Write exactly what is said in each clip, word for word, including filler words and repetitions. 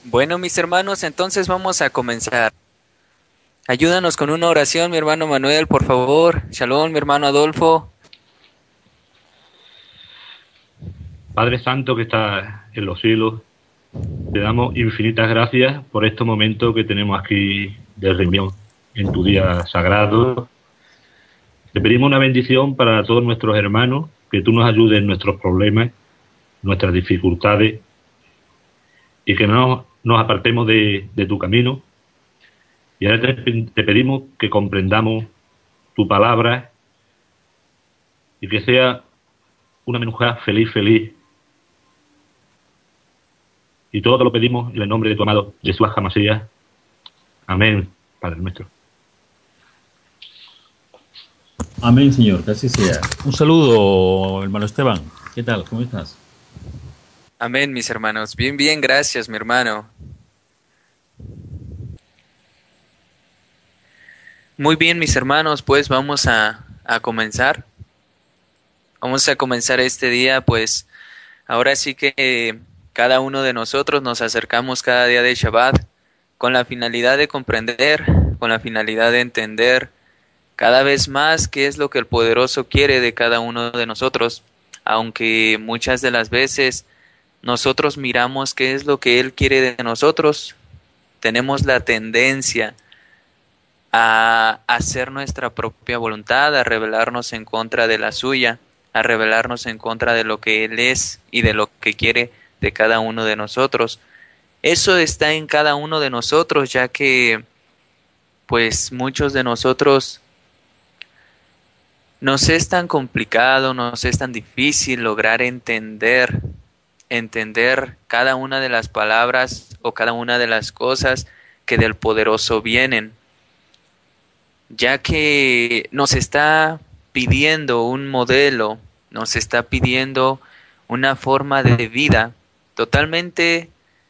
Bueno, mis hermanos, entonces vamos a comenzar. Ayúdanos con una oración, mi hermano Manuel, por favor. Shalom, mi hermano Adolfo. Padre Santo que está en los cielos, te damos infinitas gracias por este momento que tenemos aquí de reunión en tu día sagrado. Te pedimos una bendición para todos nuestros hermanos, que tú nos ayudes en nuestros problemas, nuestras dificultades, y que no nos apartemos de, de tu camino. Y ahora te, te pedimos que comprendamos tu palabra y que sea una menujá feliz, feliz. Y todo te lo pedimos en el nombre de tu amado Jesús Jamasías. Amén, Padre nuestro. Amén, Señor, que así sea. Un saludo, hermano Esteban. ¿Qué tal? ¿Cómo estás? Amén, mis hermanos. Bien, bien, gracias, mi hermano. Muy bien, mis hermanos, pues vamos a, a comenzar. Vamos a comenzar este día, pues ahora sí que eh, cada uno de nosotros nos acercamos cada día de Shabbat con la finalidad de comprender, con la finalidad de entender cada vez más qué es lo que el poderoso quiere de cada uno de nosotros, aunque muchas de las veces nosotros miramos qué es lo que Él quiere de nosotros, tenemos la tendencia a hacer nuestra propia voluntad, a rebelarnos en contra de la suya, a rebelarnos en contra de lo que Él es y de lo que quiere de cada uno de nosotros. Eso está en cada uno de nosotros, ya que pues muchos de nosotros nos es tan complicado, nos es tan difícil lograr entender, entender cada una de las palabras o cada una de las cosas que del poderoso vienen, ya que nos está pidiendo un modelo, nos está pidiendo una forma de vida totalmente,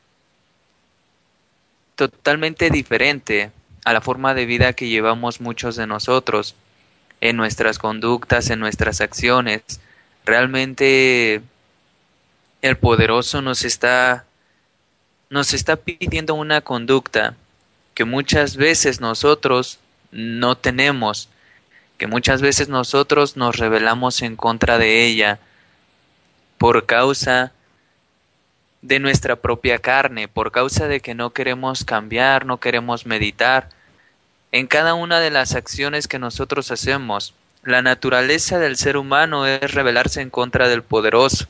totalmente diferente a la forma de vida que llevamos muchos de nosotros en nuestras conductas, en nuestras acciones. Realmente el poderoso nos está, nos está pidiendo una conducta que muchas veces nosotros no tenemos, que muchas veces nosotros nos rebelamos en contra de ella por causa de nuestra propia carne, por causa de que no queremos cambiar, no queremos meditar en cada una de las acciones que nosotros hacemos. La naturaleza del ser humano es rebelarse en contra del poderoso,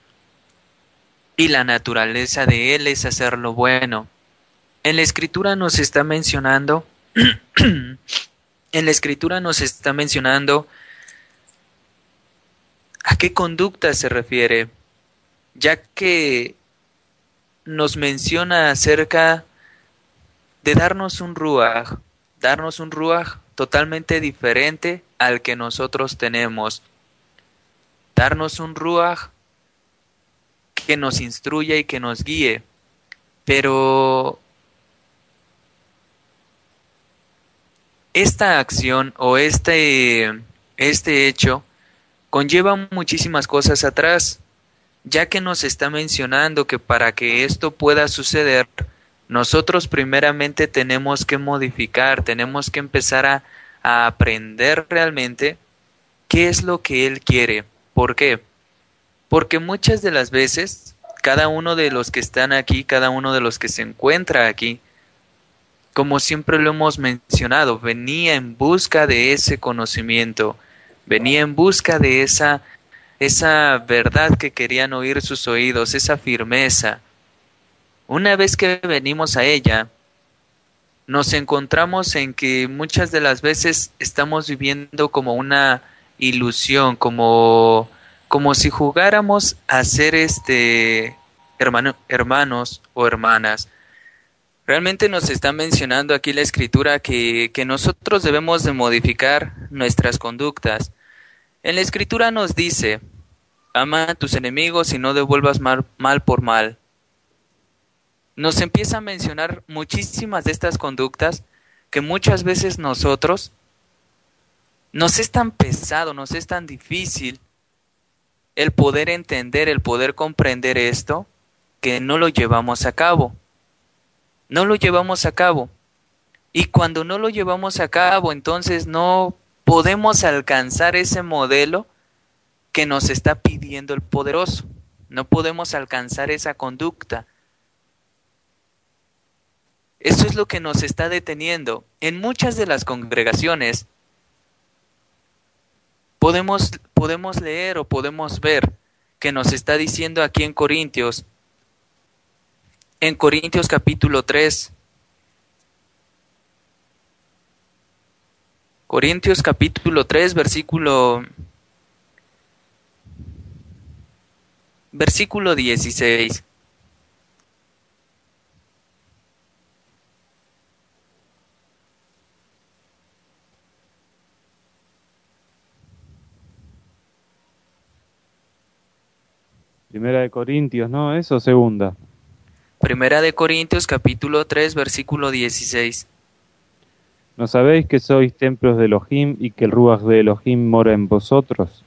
y la naturaleza de él es hacer lo bueno. En la escritura nos está mencionando en la escritura nos está mencionando a qué conducta se refiere, ya que nos menciona acerca de darnos un ruaj, darnos un ruaj totalmente diferente al que nosotros tenemos, darnos un ruaj que nos instruya y que nos guíe, pero esta acción o este, este hecho conlleva muchísimas cosas atrás, ya que nos está mencionando que para que esto pueda suceder, nosotros primeramente tenemos que modificar, tenemos que empezar a, a aprender realmente qué es lo que Él quiere. ¿Por qué? Porque muchas de las veces, cada uno de los que están aquí, cada uno de los que se encuentra aquí, como siempre lo hemos mencionado, venía en busca de ese conocimiento, venía en busca de esa, esa verdad que querían oír sus oídos, esa firmeza. Una vez que venimos a ella, nos encontramos en que muchas de las veces estamos viviendo como una ilusión, como, como si jugáramos a ser este hermano, hermanos o hermanas. Realmente nos está mencionando aquí la escritura que, que nosotros debemos de modificar nuestras conductas. En la escritura nos dice, ama a tus enemigos y no devuelvas mal, mal por mal. Nos empieza a mencionar muchísimas de estas conductas que muchas veces nosotros nos es tan pesado, nos es tan difícil el poder entender, el poder comprender esto, que no lo llevamos a cabo. no lo llevamos a cabo. Y cuando no lo llevamos a cabo, entonces no podemos alcanzar ese modelo que nos está pidiendo el poderoso. No podemos alcanzar esa conducta. Eso es lo que nos está deteniendo. En muchas de las congregaciones podemos, podemos leer o podemos ver que nos está diciendo aquí en Corintios, en Corintios capítulo tres, Corintios capítulo tres, versículo, versículo dieciséis. Primera de Corintios, ¿no? ¿Eso segunda? Primera de Corintios capítulo tres, versículo dieciséis. ¿No sabéis que sois templos de Elohim y que el Ruach de Elohim mora en vosotros?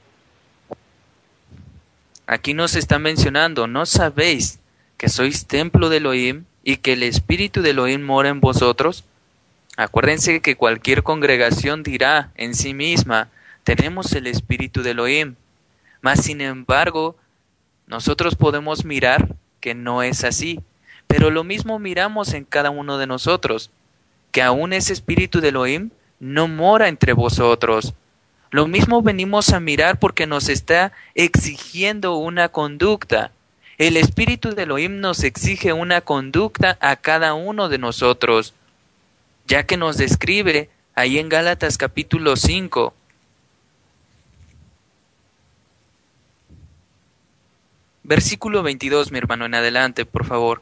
Aquí nos está mencionando, ¿no sabéis que sois templo de Elohim y que el Espíritu de Elohim mora en vosotros? Acuérdense que cualquier congregación dirá en sí misma, tenemos el Espíritu de Elohim. Mas sin embargo, nosotros podemos mirar que no es así. Pero lo mismo miramos en cada uno de nosotros, que aún ese Espíritu de Elohim no mora entre vosotros. Lo mismo venimos a mirar porque nos está exigiendo una conducta. El Espíritu de Elohim nos exige una conducta a cada uno de nosotros, ya que nos describe ahí en Gálatas capítulo cinco. Versículo veintidós, mi hermano, en adelante, por favor.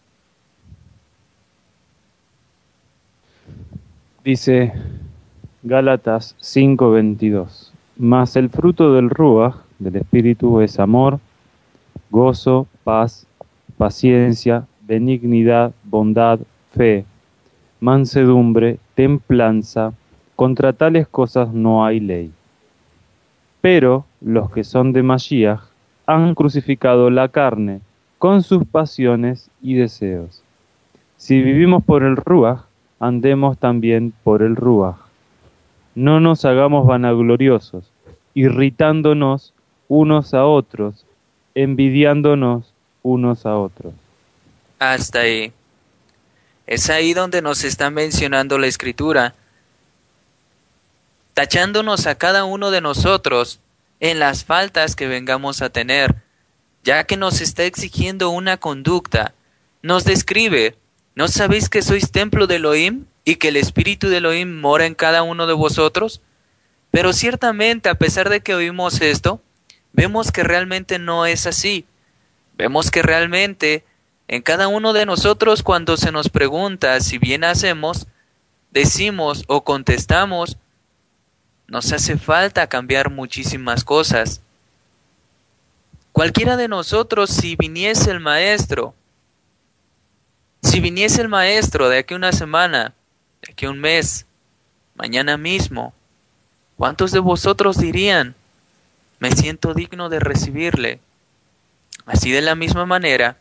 Dice Gálatas cinco veintidós. Mas el fruto del Ruach, del Espíritu, es amor, gozo, paz, paciencia, benignidad, bondad, fe, mansedumbre, templanza. Contra tales cosas no hay ley. Pero los que son de Mashiach han crucificado la carne con sus pasiones y deseos. Si vivimos por el Ruach, andemos también por el Ruach. No nos hagamos vanagloriosos, irritándonos unos a otros, envidiándonos unos a otros. Hasta ahí. Es ahí donde nos está mencionando la Escritura, tachándonos a cada uno de nosotros en las faltas que vengamos a tener, ya que nos está exigiendo una conducta. Nos describe, ¿no sabéis que sois templo de Elohim y que el Espíritu de Elohim mora en cada uno de vosotros? Pero ciertamente, a pesar de que oímos esto, vemos que realmente no es así. Vemos que realmente en cada uno de nosotros, cuando se nos pregunta si bien hacemos, decimos o contestamos, nos hace falta cambiar muchísimas cosas. Cualquiera de nosotros, si viniese el maestro, si viniese el maestro de aquí a una semana, de aquí a un mes, mañana mismo, ¿cuántos de vosotros dirían, me siento digno de recibirle? Así de la misma manera,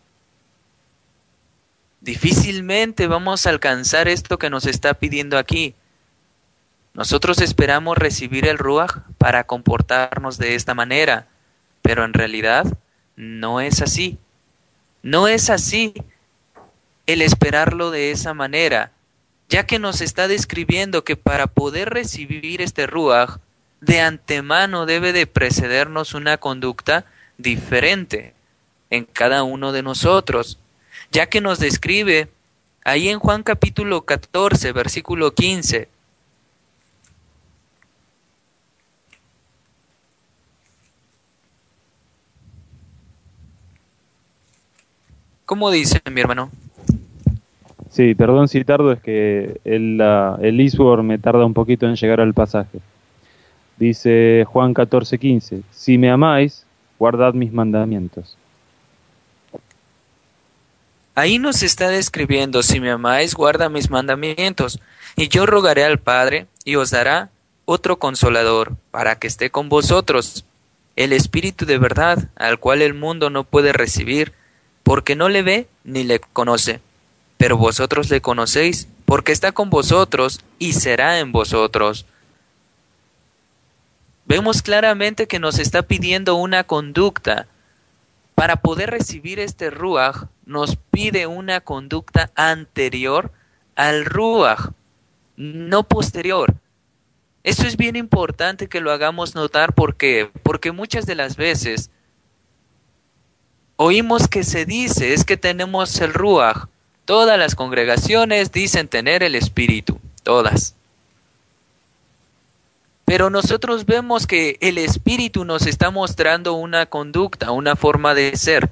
difícilmente vamos a alcanzar esto que nos está pidiendo aquí. Nosotros esperamos recibir el Ruach para comportarnos de esta manera, pero en realidad no es así. No es así el esperarlo de esa manera, ya que nos está describiendo que para poder recibir este Ruach, de antemano debe de precedernos una conducta diferente en cada uno de nosotros, ya que nos describe ahí en Juan capítulo catorce, versículo quince, ¿cómo dice, mi hermano? Sí, perdón si tardo, es que el, uh, el eSword me tarda un poquito en llegar al pasaje. Dice Juan catorce quince, si me amáis, guardad mis mandamientos. Ahí nos está describiendo, si me amáis, guarda mis mandamientos, y yo rogaré al Padre, y os dará otro consolador, para que esté con vosotros, el Espíritu de verdad, al cual el mundo no puede recibir, porque no le ve ni le conoce. pero vosotros le conocéis, porque está con vosotros y será en vosotros. Vemos claramente que nos está pidiendo una conducta. Para poder recibir este Ruaj, nos pide una conducta anterior al Ruaj, no posterior. Eso es bien importante que lo hagamos notar. ¿Por qué? Porque muchas de las veces oímos que se dice es que tenemos el Ruaj. Todas las congregaciones dicen tener el Espíritu, todas. Pero nosotros vemos que el Espíritu nos está mostrando una conducta, una forma de ser,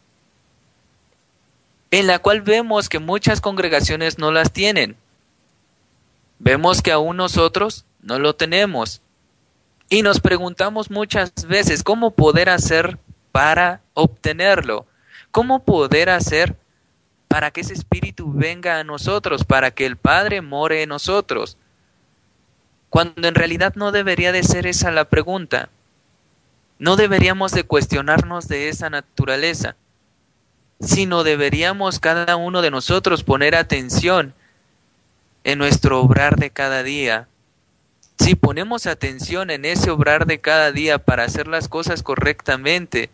en la cual vemos que muchas congregaciones no las tienen. Vemos que aún nosotros no lo tenemos. Y nos preguntamos muchas veces cómo poder hacer para obtenerlo. ¿Cómo poder hacer para que ese Espíritu venga a nosotros, para que el Padre more en nosotros? Cuando en realidad no debería de ser esa la pregunta. No deberíamos de cuestionarnos de esa naturaleza, sino deberíamos cada uno de nosotros poner atención en nuestro obrar de cada día. Si ponemos atención en ese obrar de cada día para hacer las cosas correctamente,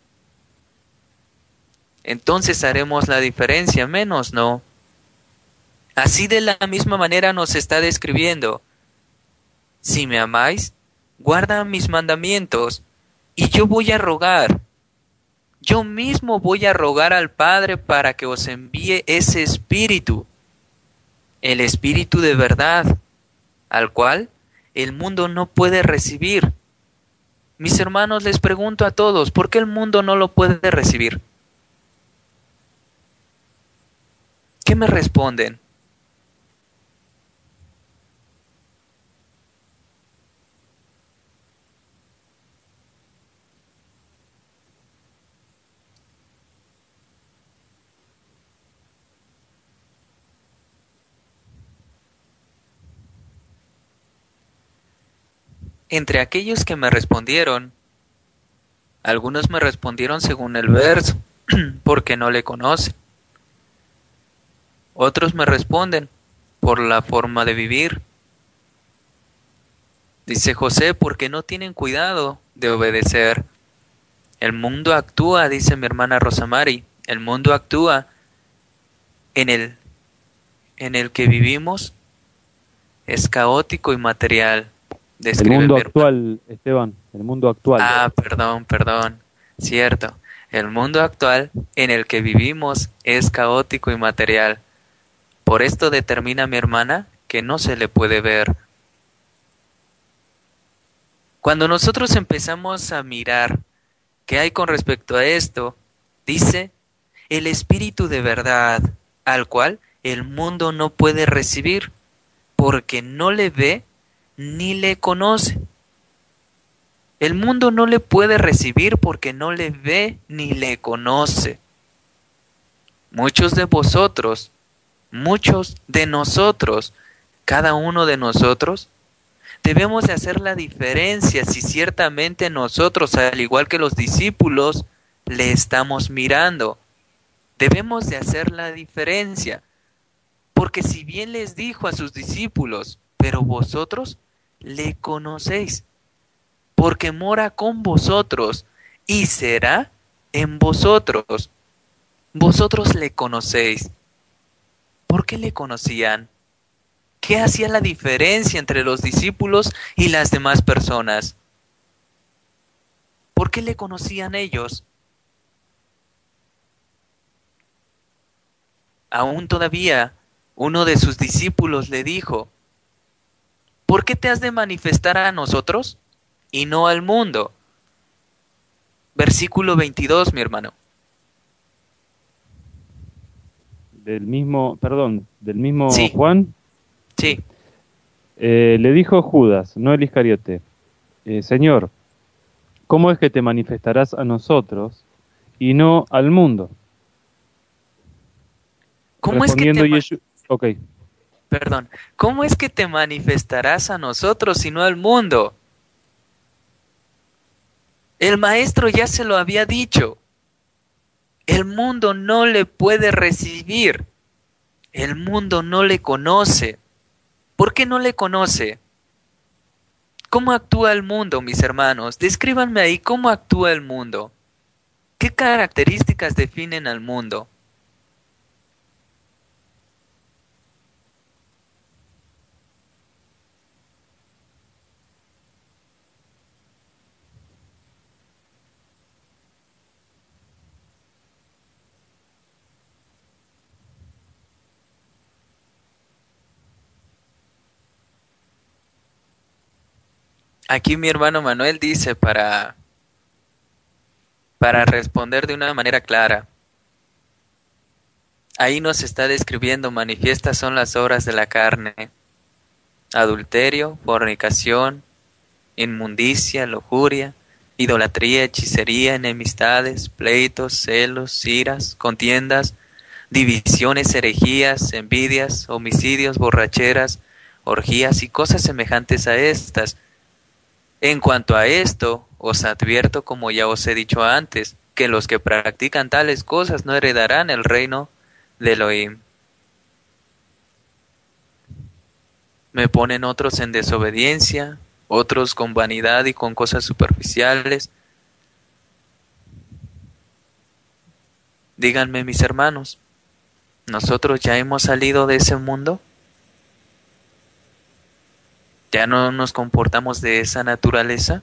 entonces haremos la diferencia, menos no. Así de la misma manera nos está describiendo: si me amáis, guarda mis mandamientos, y yo voy a rogar. Yo mismo voy a rogar al Padre para que os envíe ese Espíritu, el Espíritu de verdad, al cual el mundo no puede recibir. Mis hermanos, les pregunto a todos, ¿por qué el mundo no lo puede recibir? ¿Qué me responden? Entre aquellos que me respondieron, algunos me respondieron según el verso, porque no le conocen. Otros me responden por la forma de vivir. Dice José, porque no tienen cuidado de obedecer. El mundo actúa, dice mi hermana Rosamari, el mundo actúa en el, en el que vivimos, es caótico y material. El mundo actual, Esteban, el mundo actual. Ah, perdón, perdón, cierto. El mundo actual en el que vivimos es caótico y material. Por esto determina mi hermana que no se le puede ver. Cuando nosotros empezamos a mirar qué hay con respecto a esto, dice, el Espíritu de verdad, al cual el mundo no puede recibir, porque no le ve ni le conoce. El mundo no le puede recibir porque no le ve ni le conoce. Muchos de vosotros, muchos de nosotros, cada uno de nosotros, debemos de hacer la diferencia si ciertamente nosotros, al igual que los discípulos, le estamos mirando. Debemos de hacer la diferencia, porque si bien les dijo a sus discípulos, pero vosotros le conocéis, porque mora con vosotros y será en vosotros. Vosotros le conocéis. ¿Por qué le conocían? ¿Qué hacía la diferencia entre los discípulos y las demás personas? ¿Por qué le conocían ellos? Aún todavía uno de sus discípulos le dijo, ¿por qué te has de manifestar a nosotros y no al mundo? Versículo veintidós, mi hermano. Del mismo, perdón, del mismo Sí. Juan. Sí. Eh, le dijo Judas, no el Iscariote, eh, Señor, ¿cómo es que te manifestarás a nosotros y no al mundo? ¿Cómo es que te Respondiendo ma- Yeshu- ok. Perdón, ¿cómo es que te manifestarás a nosotros y no al mundo? El maestro ya se lo había dicho. El mundo no le puede recibir. El mundo no le conoce. ¿Por qué no le conoce? ¿Cómo actúa el mundo, mis hermanos? Descríbanme ahí cómo actúa el mundo. ¿Qué características definen al mundo? Aquí mi hermano Manuel dice para, para responder de una manera clara. Ahí nos está describiendo, manifiestas son las obras de la carne: adulterio, fornicación, inmundicia, lujuria, idolatría, hechicería, enemistades, pleitos, celos, iras, contiendas, divisiones, herejías, envidias, homicidios, borracheras, orgías y cosas semejantes a estas. En cuanto a esto, os advierto, como ya os he dicho antes, que los que practican tales cosas no heredarán el reino de Elohim. Me ponen otros en desobediencia, otros con vanidad y con cosas superficiales. Díganme, mis hermanos, ¿nosotros ya hemos salido de ese mundo? ¿Ya no nos comportamos de esa naturaleza?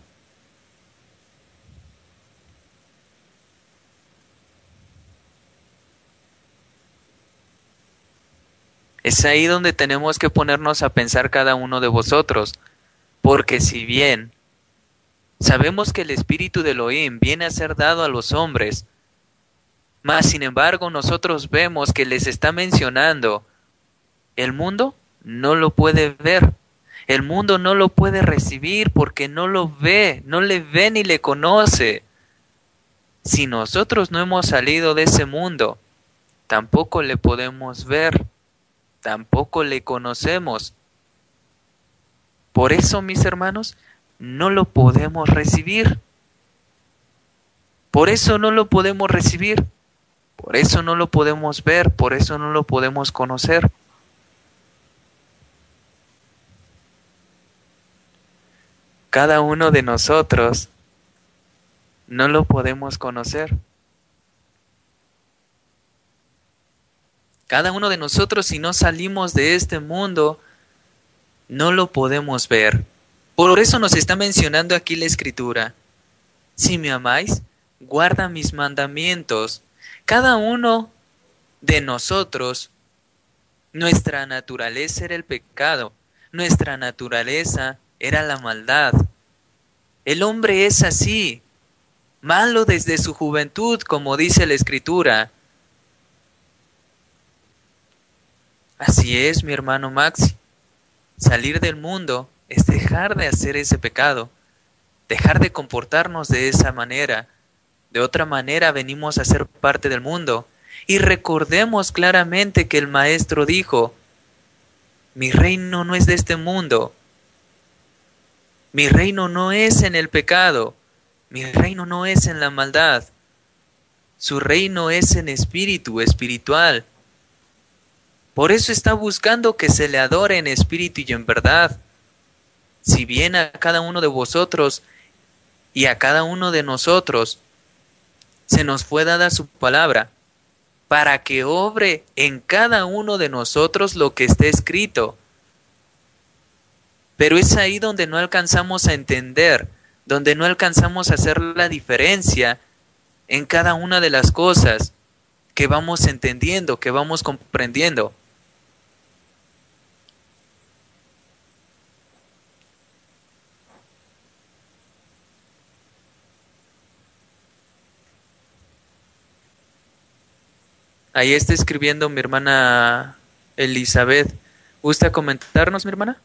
Es ahí donde tenemos que ponernos a pensar cada uno de vosotros, porque si bien sabemos que el espíritu de Elohim viene a ser dado a los hombres, mas sin embargo nosotros vemos que les está mencionando, el mundo no lo puede ver. El mundo no lo puede recibir porque no lo ve, no le ve ni le conoce. Si nosotros no hemos salido de ese mundo, tampoco le podemos ver, tampoco le conocemos. Por eso, mis hermanos, no lo podemos recibir. Por eso no lo podemos recibir. Por eso no lo podemos ver, por eso no lo podemos conocer. Cada uno de nosotros no lo podemos conocer. Cada uno de nosotros, si no salimos de este mundo, no lo podemos ver. Por eso nos está mencionando aquí la Escritura. Si me amáis, guarda mis mandamientos. Cada uno de nosotros, nuestra naturaleza era el pecado. Nuestra naturaleza era la maldad. El hombre es así, malo desde su juventud, como dice la Escritura. Así es, mi hermano Maxi. Salir del mundo es dejar de hacer ese pecado, dejar de comportarnos de esa manera. De otra manera venimos a ser parte del mundo. Y recordemos claramente que el Maestro dijo, mi reino no es de este mundo. Mi reino no es en el pecado, mi reino no es en la maldad, su reino es en espíritu, espiritual. Por eso está buscando que se le adore en espíritu y en verdad. Si bien a cada uno de vosotros y a cada uno de nosotros se nos fue dada su palabra, para que obre en cada uno de nosotros lo que está escrito. Pero es ahí donde no alcanzamos a entender, donde no alcanzamos a hacer la diferencia en cada una de las cosas que vamos entendiendo, que vamos comprendiendo. Ahí está escribiendo mi hermana Elizabeth. ¿Gusta comentarnos, mi hermana?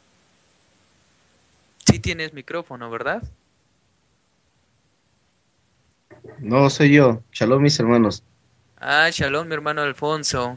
Sí tienes micrófono, ¿verdad? No, soy yo. Shalom, mis hermanos. Ah, shalom, mi hermano Alfonso.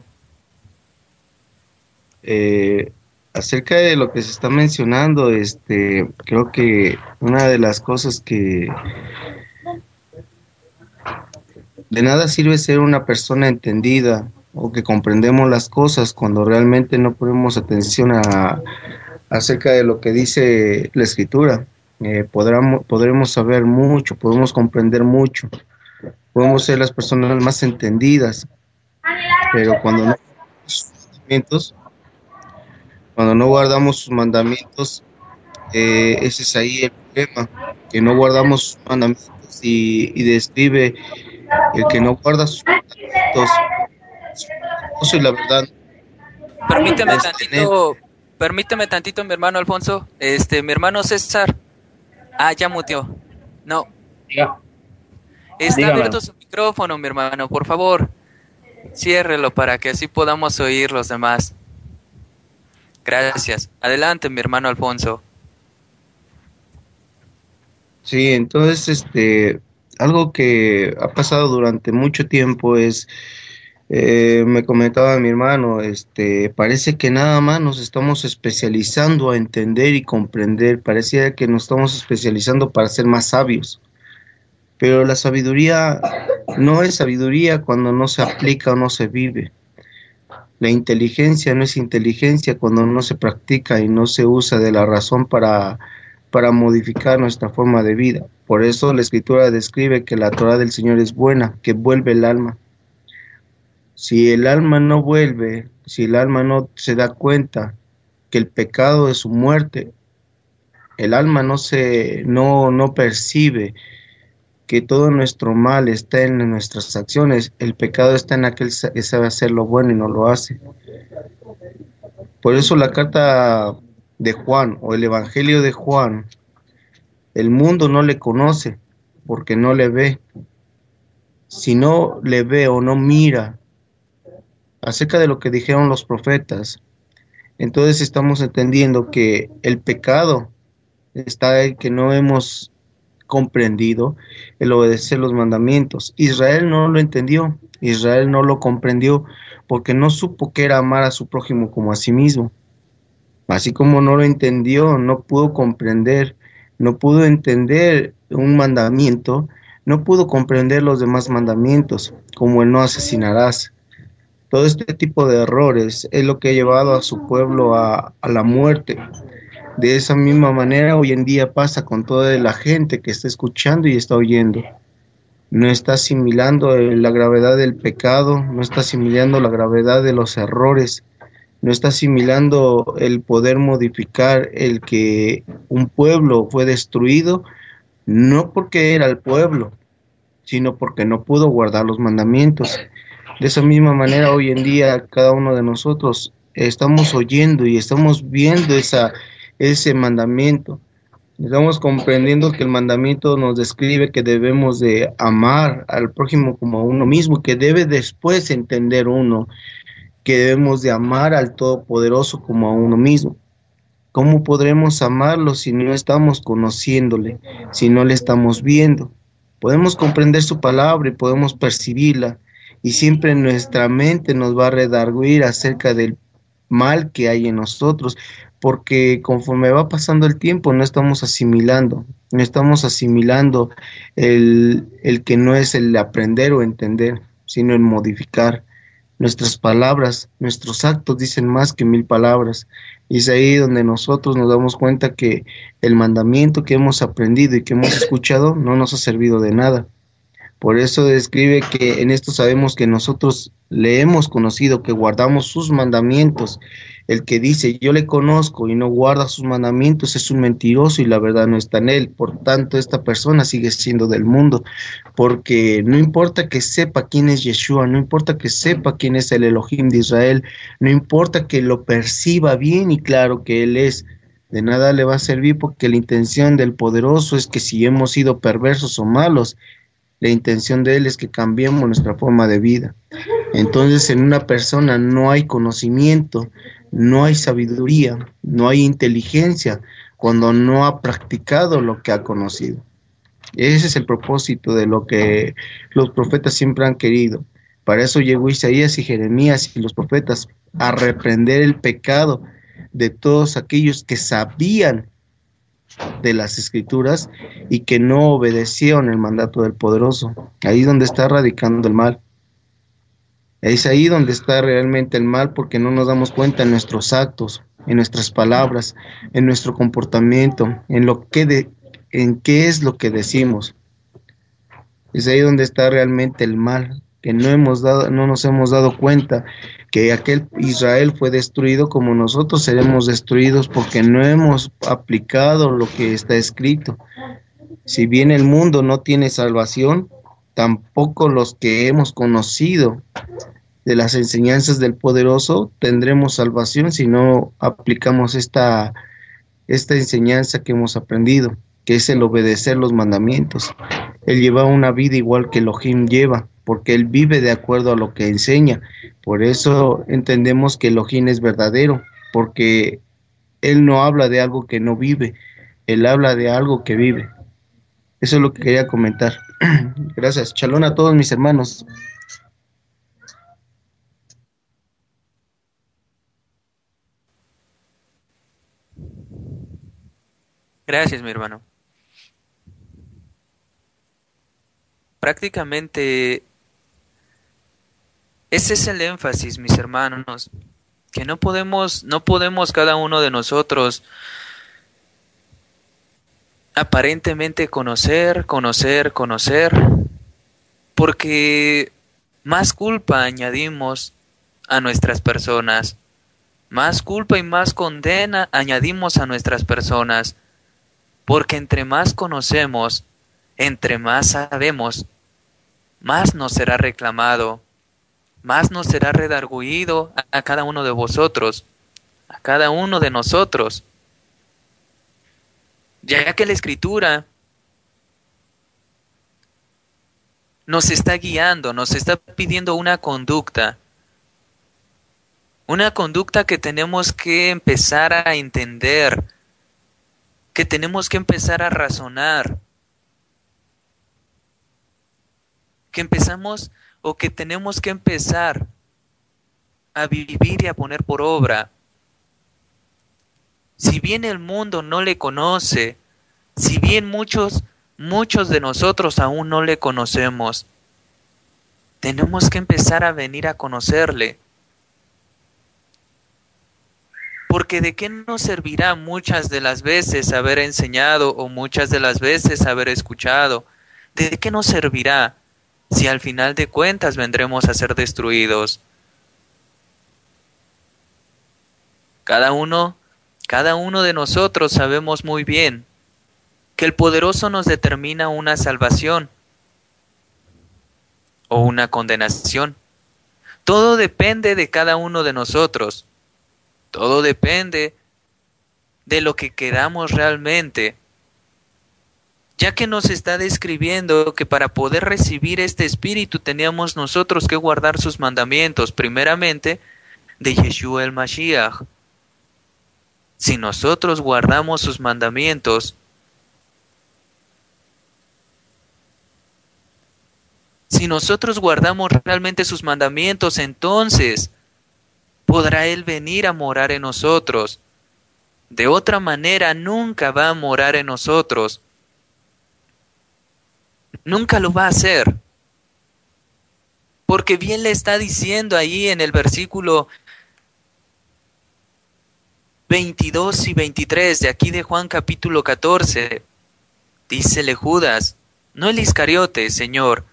Eh, acerca de lo que se está mencionando, este, creo que una de las cosas que de nada sirve ser una persona entendida o que comprendemos las cosas cuando realmente no ponemos atención a, acerca de lo que dice la Escritura. Eh, podremos, podremos saber mucho, podemos comprender mucho, podemos ser las personas más entendidas, pero cuando no sus mandamientos, cuando no guardamos sus mandamientos, eh, ese es ahí el problema, que no guardamos sus mandamientos y, y describe el que no guarda sus mandamientos, yo soy la verdad. Permíteme Es tener- tantito, permíteme tantito, mi hermano Alfonso. Este, mi hermano César. Ah, ya muteó. No, Diga, está dígame. abierto su micrófono, mi hermano, por favor. Ciérrelo para que así podamos oír los demás. Gracias. Adelante, mi hermano Alfonso. Sí, entonces, este, algo que ha pasado durante mucho tiempo es, eh, me comentaba mi hermano, este, parece que nada más nos estamos especializando a entender y comprender, parecía que nos estamos especializando para ser más sabios, pero la sabiduría no es sabiduría cuando no se aplica o no se vive. La inteligencia no es inteligencia cuando no se practica y no se usa de la razón para, para modificar nuestra forma de vida. Por eso la Escritura describe que la Torah del Señor es buena, que vuelve el alma. Si el alma no vuelve, si el alma no se da cuenta que el pecado es su muerte, el alma no se, no, no percibe que todo nuestro mal está en nuestras acciones, el pecado está en aquel que sabe hacer lo bueno y no lo hace. Por eso la carta de Juan o el Evangelio de Juan, el mundo no le conoce porque no le ve. Si no le ve o no mira acerca de lo que dijeron los profetas, entonces estamos entendiendo que el pecado está en que no hemos comprendido el obedecer los mandamientos. Israel no lo entendió, Israel no lo comprendió porque no supo que era amar a su prójimo como a sí mismo. Así como no lo entendió, no pudo comprender, no pudo entender un mandamiento, no pudo comprender los demás mandamientos, como el no asesinarás. Todo este tipo de errores es lo que ha llevado a su pueblo a, a la muerte. De esa misma manera hoy en día pasa con toda la gente que está escuchando y está oyendo. No está asimilando la gravedad del pecado, no está asimilando la gravedad de los errores, no está asimilando el poder modificar el que un pueblo fue destruido, no porque era el pueblo, sino porque no pudo guardar los mandamientos. De esa misma manera hoy en día cada uno de nosotros estamos oyendo y estamos viendo esa ese mandamiento. Estamos comprendiendo que el mandamiento nos describe que debemos de amar al prójimo como a uno mismo, que debe después entender uno que debemos de amar al Todopoderoso como a uno mismo. ¿Cómo podremos amarlo si no estamos conociéndole, si no le estamos viendo? Podemos comprender su palabra y podemos percibirla, y siempre nuestra mente nos va a redarguir acerca del mal que hay en nosotros, porque conforme va pasando el tiempo no estamos asimilando, no estamos asimilando el, el que no es el aprender o entender, sino el modificar. Nuestras palabras, nuestros actos dicen más que mil palabras, y es ahí donde nosotros nos damos cuenta que el mandamiento que hemos aprendido y que hemos escuchado no nos ha servido de nada. Por eso describe que en esto sabemos que nosotros le hemos conocido, que guardamos sus mandamientos. El que dice yo le conozco y no guarda sus mandamientos es un mentiroso y la verdad no está en él. Por tanto, esta persona sigue siendo del mundo, porque no importa que sepa quién es Yeshua, no importa que sepa quién es el Elohim de Israel, no importa que lo perciba bien y claro que él es, de nada le va a servir, porque la intención del poderoso es que si hemos sido perversos o malos, la intención de él es que cambiemos nuestra forma de vida. Entonces en una persona no hay conocimiento, no hay sabiduría, no hay inteligencia cuando no ha practicado lo que ha conocido. Ese es el propósito de lo que los profetas siempre han querido. Para eso llegó Isaías y Jeremías y los profetas a reprender el pecado de todos aquellos que sabían de las escrituras y que no obedecieron el mandato del poderoso. Ahí es donde está radicando el mal. Es ahí donde está realmente el mal, porque no nos damos cuenta en nuestros actos, en nuestras palabras, en nuestro comportamiento, en lo que de, en qué es lo que decimos. Es ahí donde está realmente el mal, que no hemos dado, no nos hemos dado cuenta que aquel Israel fue destruido como nosotros seremos destruidos porque no hemos aplicado lo que está escrito. Si bien el mundo no tiene salvación, tampoco los que hemos conocido de las enseñanzas del Poderoso tendremos salvación si no aplicamos esta, esta enseñanza que hemos aprendido, que es el obedecer los mandamientos. Él lleva una vida igual que Elohim lleva, porque él vive de acuerdo a lo que enseña. Por eso entendemos que Elohim es verdadero, porque él no habla de algo que no vive, él habla de algo que vive. Eso es lo que quería comentar. Gracias. Shalom a todos mis hermanos. Gracias, mi hermano. Prácticamente ese es el énfasis, mis hermanos, que no podemos, no podemos cada uno de nosotros aparentemente conocer, conocer, conocer, porque más culpa añadimos a nuestras personas, más culpa y más condena añadimos a nuestras personas, porque entre más conocemos, entre más sabemos, más nos será reclamado, más nos será redargüido a, a cada uno de vosotros, a cada uno de nosotros, ya que la Escritura nos está guiando, nos está pidiendo una conducta, una conducta que tenemos que empezar a entender, que tenemos que empezar a razonar, que empezamos o que tenemos que empezar a vivir y a poner por obra. Si bien el mundo no le conoce, si bien muchos, muchos de nosotros aún no le conocemos, tenemos que empezar a venir a conocerle. Porque de qué nos servirá muchas de las veces haber enseñado o muchas de las veces haber escuchado. ¿De qué nos servirá si al final de cuentas vendremos a ser destruidos? Cada uno, cada uno de nosotros sabemos muy bien que el Poderoso nos determina una salvación o una condenación. Todo depende de cada uno de nosotros. Todo depende de lo que queramos realmente, ya que nos está describiendo que para poder recibir este espíritu teníamos nosotros que guardar sus mandamientos, primeramente de Yeshua el Mashiach. Si nosotros guardamos sus mandamientos, si nosotros guardamos realmente sus mandamientos, entonces podrá Él venir a morar en nosotros. De otra manera, nunca va a morar en nosotros. Nunca lo va a hacer. Porque bien le está diciendo ahí en el versículo veintidós y veintitrés de aquí de Juan capítulo catorce. Dícele Judas, no el Iscariote, Señor,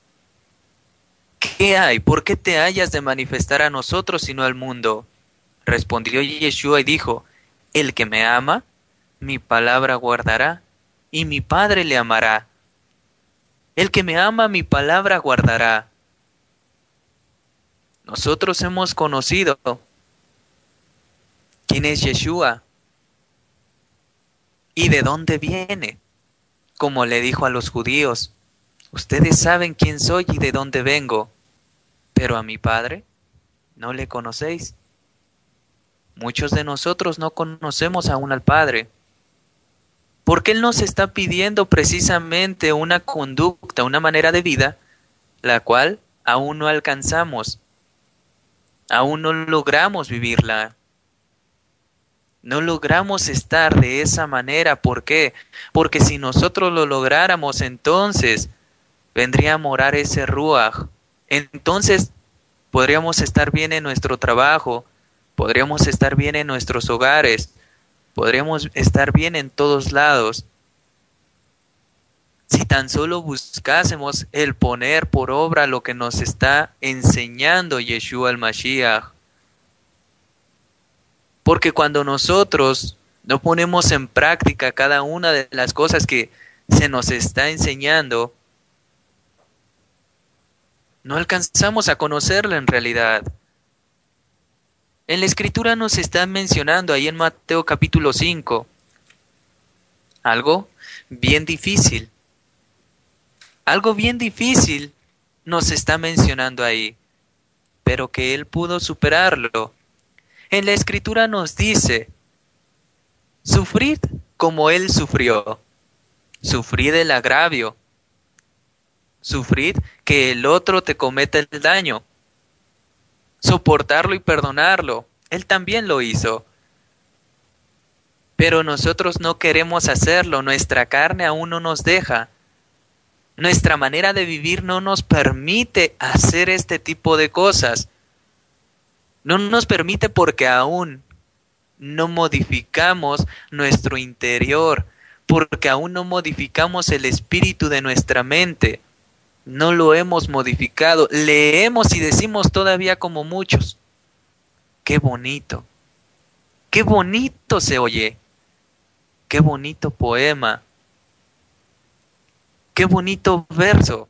¿qué hay? ¿Por qué te hayas de manifestar a nosotros y no al mundo? Respondió Yeshua y dijo, el que me ama, mi palabra guardará, y mi Padre le amará. El que me ama, mi palabra guardará. Nosotros hemos conocido quién es Yeshua y de dónde viene, como le dijo a los judíos, ustedes saben quién soy y de dónde vengo, pero a mi Padre no le conocéis. Muchos de nosotros no conocemos aún al Padre, porque Él nos está pidiendo precisamente una conducta, una manera de vida, la cual aún no alcanzamos, aún no logramos vivirla. No logramos estar de esa manera. ¿Por qué? Porque si nosotros lo lográramos, entonces vendría a morar ese Ruach. Entonces podríamos estar bien en nuestro trabajo, podríamos estar bien en nuestros hogares, podríamos estar bien en todos lados, si tan solo buscásemos el poner por obra lo que nos está enseñando Yeshua el Mashiach. Porque cuando nosotros no ponemos en práctica cada una de las cosas que se nos está enseñando, no alcanzamos a conocerla en realidad. En la Escritura nos está mencionando ahí en Mateo capítulo cinco algo bien difícil. Algo bien difícil nos está mencionando ahí, pero que Él pudo superarlo. En la Escritura nos dice, sufrid como Él sufrió, sufrid el agravio, sufrid que el otro te cometa el daño, soportarlo y perdonarlo. Él también lo hizo. Pero nosotros no queremos hacerlo, nuestra carne aún no nos deja. Nuestra manera de vivir no nos permite hacer este tipo de cosas. No nos permite porque aún no modificamos nuestro interior, porque aún no modificamos el espíritu de nuestra mente. No lo hemos modificado. Leemos y decimos todavía como muchos. ¡Qué bonito! ¡Qué bonito se oye! ¡Qué bonito poema! ¡Qué bonito verso!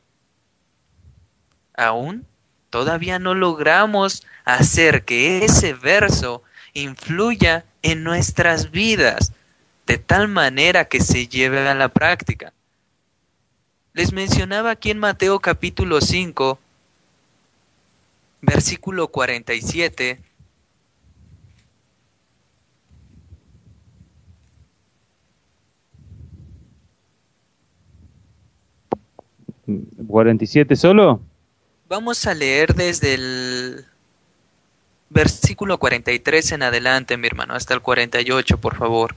Aún todavía no logramos hacer que ese verso influya en nuestras vidas de tal manera que se lleve a la práctica. Les mencionaba aquí en Mateo capítulo cinco, versículo cuarenta y siete. ¿cuarenta y siete solo? Vamos a leer desde el versículo cuarenta y tres en adelante, mi hermano, hasta el cuarenta y ocho, por favor.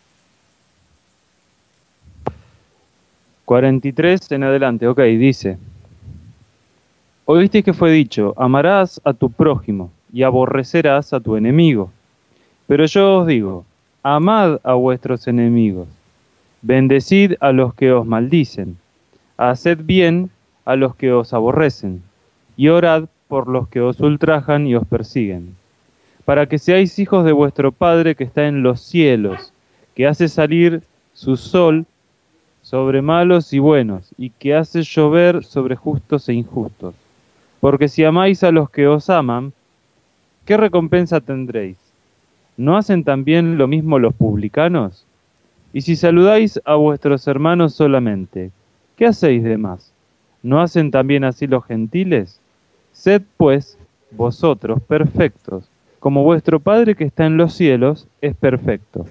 cuarenta y tres en adelante, ok, dice: Oíste que fue dicho, amarás a tu prójimo y aborrecerás a tu enemigo. Pero yo os digo, amad a vuestros enemigos, bendecid a los que os maldicen, haced bien a los que os aborrecen, y orad por los que os ultrajan y os persiguen, para que seáis hijos de vuestro Padre que está en los cielos, que hace salir su sol sobre malos y buenos, y que hace llover sobre justos e injustos. Porque si amáis a los que os aman, ¿qué recompensa tendréis? ¿No hacen también lo mismo los publicanos? Y si saludáis a vuestros hermanos solamente, ¿qué hacéis de más? ¿No hacen también así los gentiles? Sed, pues, vosotros perfectos, como vuestro Padre que está en los cielos es perfecto.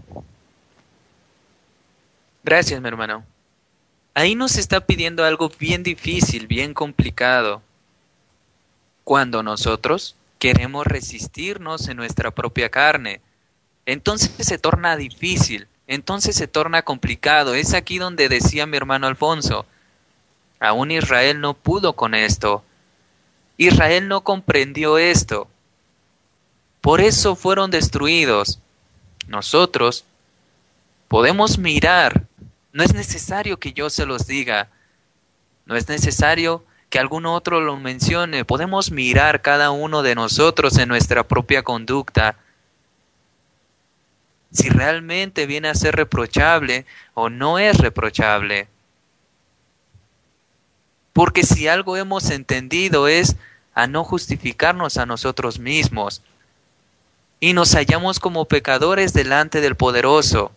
Gracias, mi hermano. Ahí nos está pidiendo algo bien difícil, bien complicado. Cuando nosotros queremos resistirnos en nuestra propia carne, entonces se torna difícil, entonces se torna complicado. Es aquí donde decía mi hermano Alfonso, aún Israel no pudo con esto. Israel no comprendió esto. Por eso fueron destruidos. Nosotros podemos mirar. No es necesario que yo se los diga. No es necesario que algún otro lo mencione. Podemos mirar cada uno de nosotros en nuestra propia conducta. Si realmente viene a ser reprochable o no es reprochable. Porque si algo hemos entendido es a no justificarnos a nosotros mismos. Y nos hallamos como pecadores delante del Poderoso.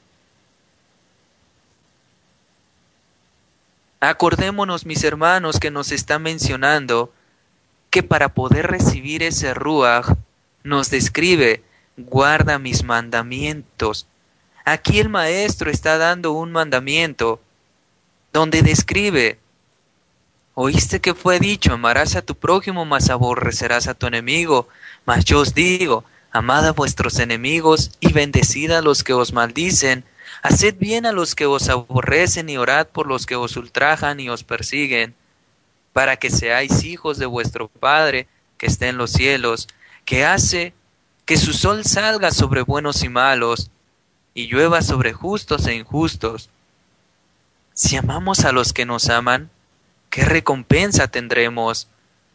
Acordémonos, mis hermanos, que nos está mencionando que para poder recibir ese Ruach nos describe, guarda mis mandamientos. Aquí el Maestro está dando un mandamiento donde describe, oíste que fue dicho, amarás a tu prójimo, mas aborrecerás a tu enemigo. Mas yo os digo, amad a vuestros enemigos y bendecid a los que os maldicen. Haced bien a los que os aborrecen y orad por los que os ultrajan y os persiguen, para que seáis hijos de vuestro Padre que está en los cielos, que hace que su sol salga sobre buenos y malos, y llueva sobre justos e injustos. Si amamos a los que nos aman, ¿qué recompensa tendremos?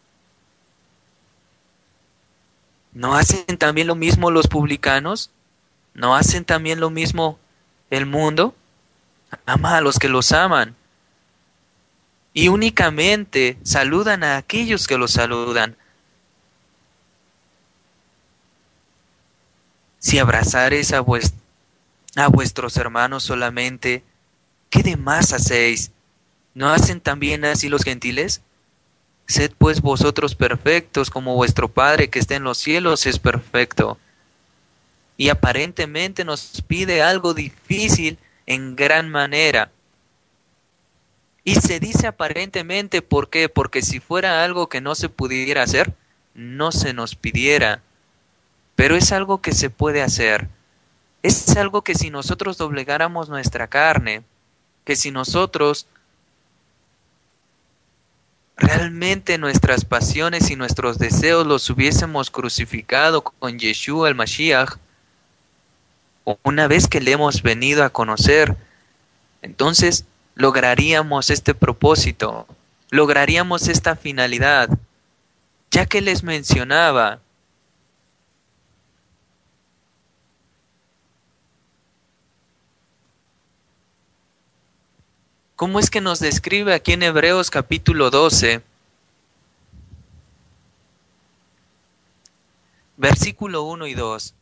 ¿No hacen también lo mismo los publicanos? ¿No hacen también lo mismo el mundo? Ama a los que los aman. Y únicamente saludan a aquellos que los saludan. Si abrazares a, vuest a vuestros hermanos solamente, ¿qué de más hacéis? ¿No hacen también así los gentiles? Sed pues vosotros perfectos, como vuestro Padre que está en los cielos es perfecto. Y aparentemente nos pide algo difícil en gran manera. Y se dice aparentemente, ¿por qué? Porque si fuera algo que no se pudiera hacer, no se nos pidiera. Pero es algo que se puede hacer. Es algo que si nosotros doblegáramos nuestra carne, que si nosotros realmente nuestras pasiones y nuestros deseos los hubiésemos crucificado con Yeshua el Mashiach, una vez que le hemos venido a conocer, entonces lograríamos este propósito, lograríamos esta finalidad, ya que les mencionaba, ¿cómo es que nos describe aquí en Hebreos capítulo doce, versículo uno y dos?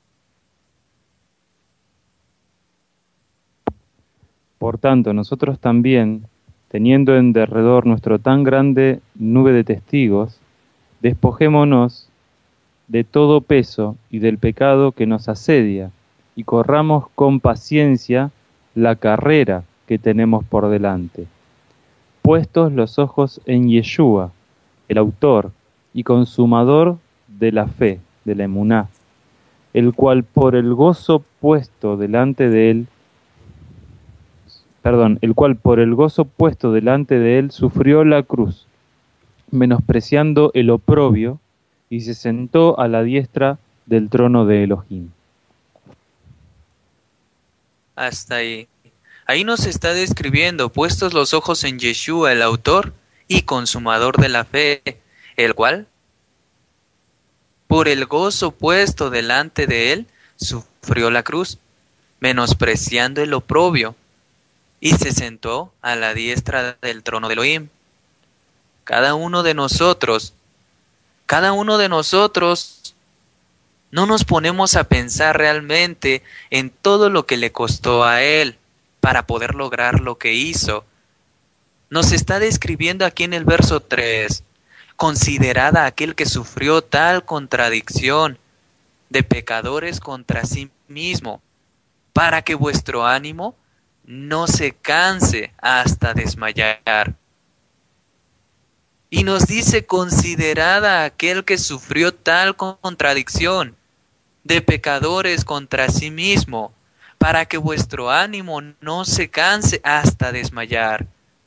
Por tanto, nosotros también, teniendo en derredor nuestro tan grande nube de testigos, despojémonos de todo peso y del pecado que nos asedia, y corramos con paciencia la carrera que tenemos por delante, puestos los ojos en Yeshua, el autor y consumador de la fe, de la emuná, el cual por el gozo puesto delante de él, perdón, el cual por el gozo puesto delante de él sufrió la cruz, menospreciando el oprobio, y se sentó a la diestra del trono de Elohim. Hasta ahí. Ahí nos está describiendo, puestos los ojos en Yeshua, el autor y consumador de la fe, el cual, por el gozo puesto delante de él, sufrió la cruz, menospreciando el oprobio, y se sentó a la diestra del trono de Elohim. Cada uno de nosotros, cada uno de nosotros, no nos ponemos a pensar realmente en todo lo que le costó a él para poder lograr lo que hizo. Nos está describiendo aquí en el verso tres, considerad a aquel que sufrió tal contradicción de pecadores contra sí mismo, para que vuestro ánimo no se canse hasta desmayar. Y nos dice, considerad a aquel que sufrió tal contradicción de pecadores contra sí mismo, para que vuestro ánimo no se canse hasta desmayar.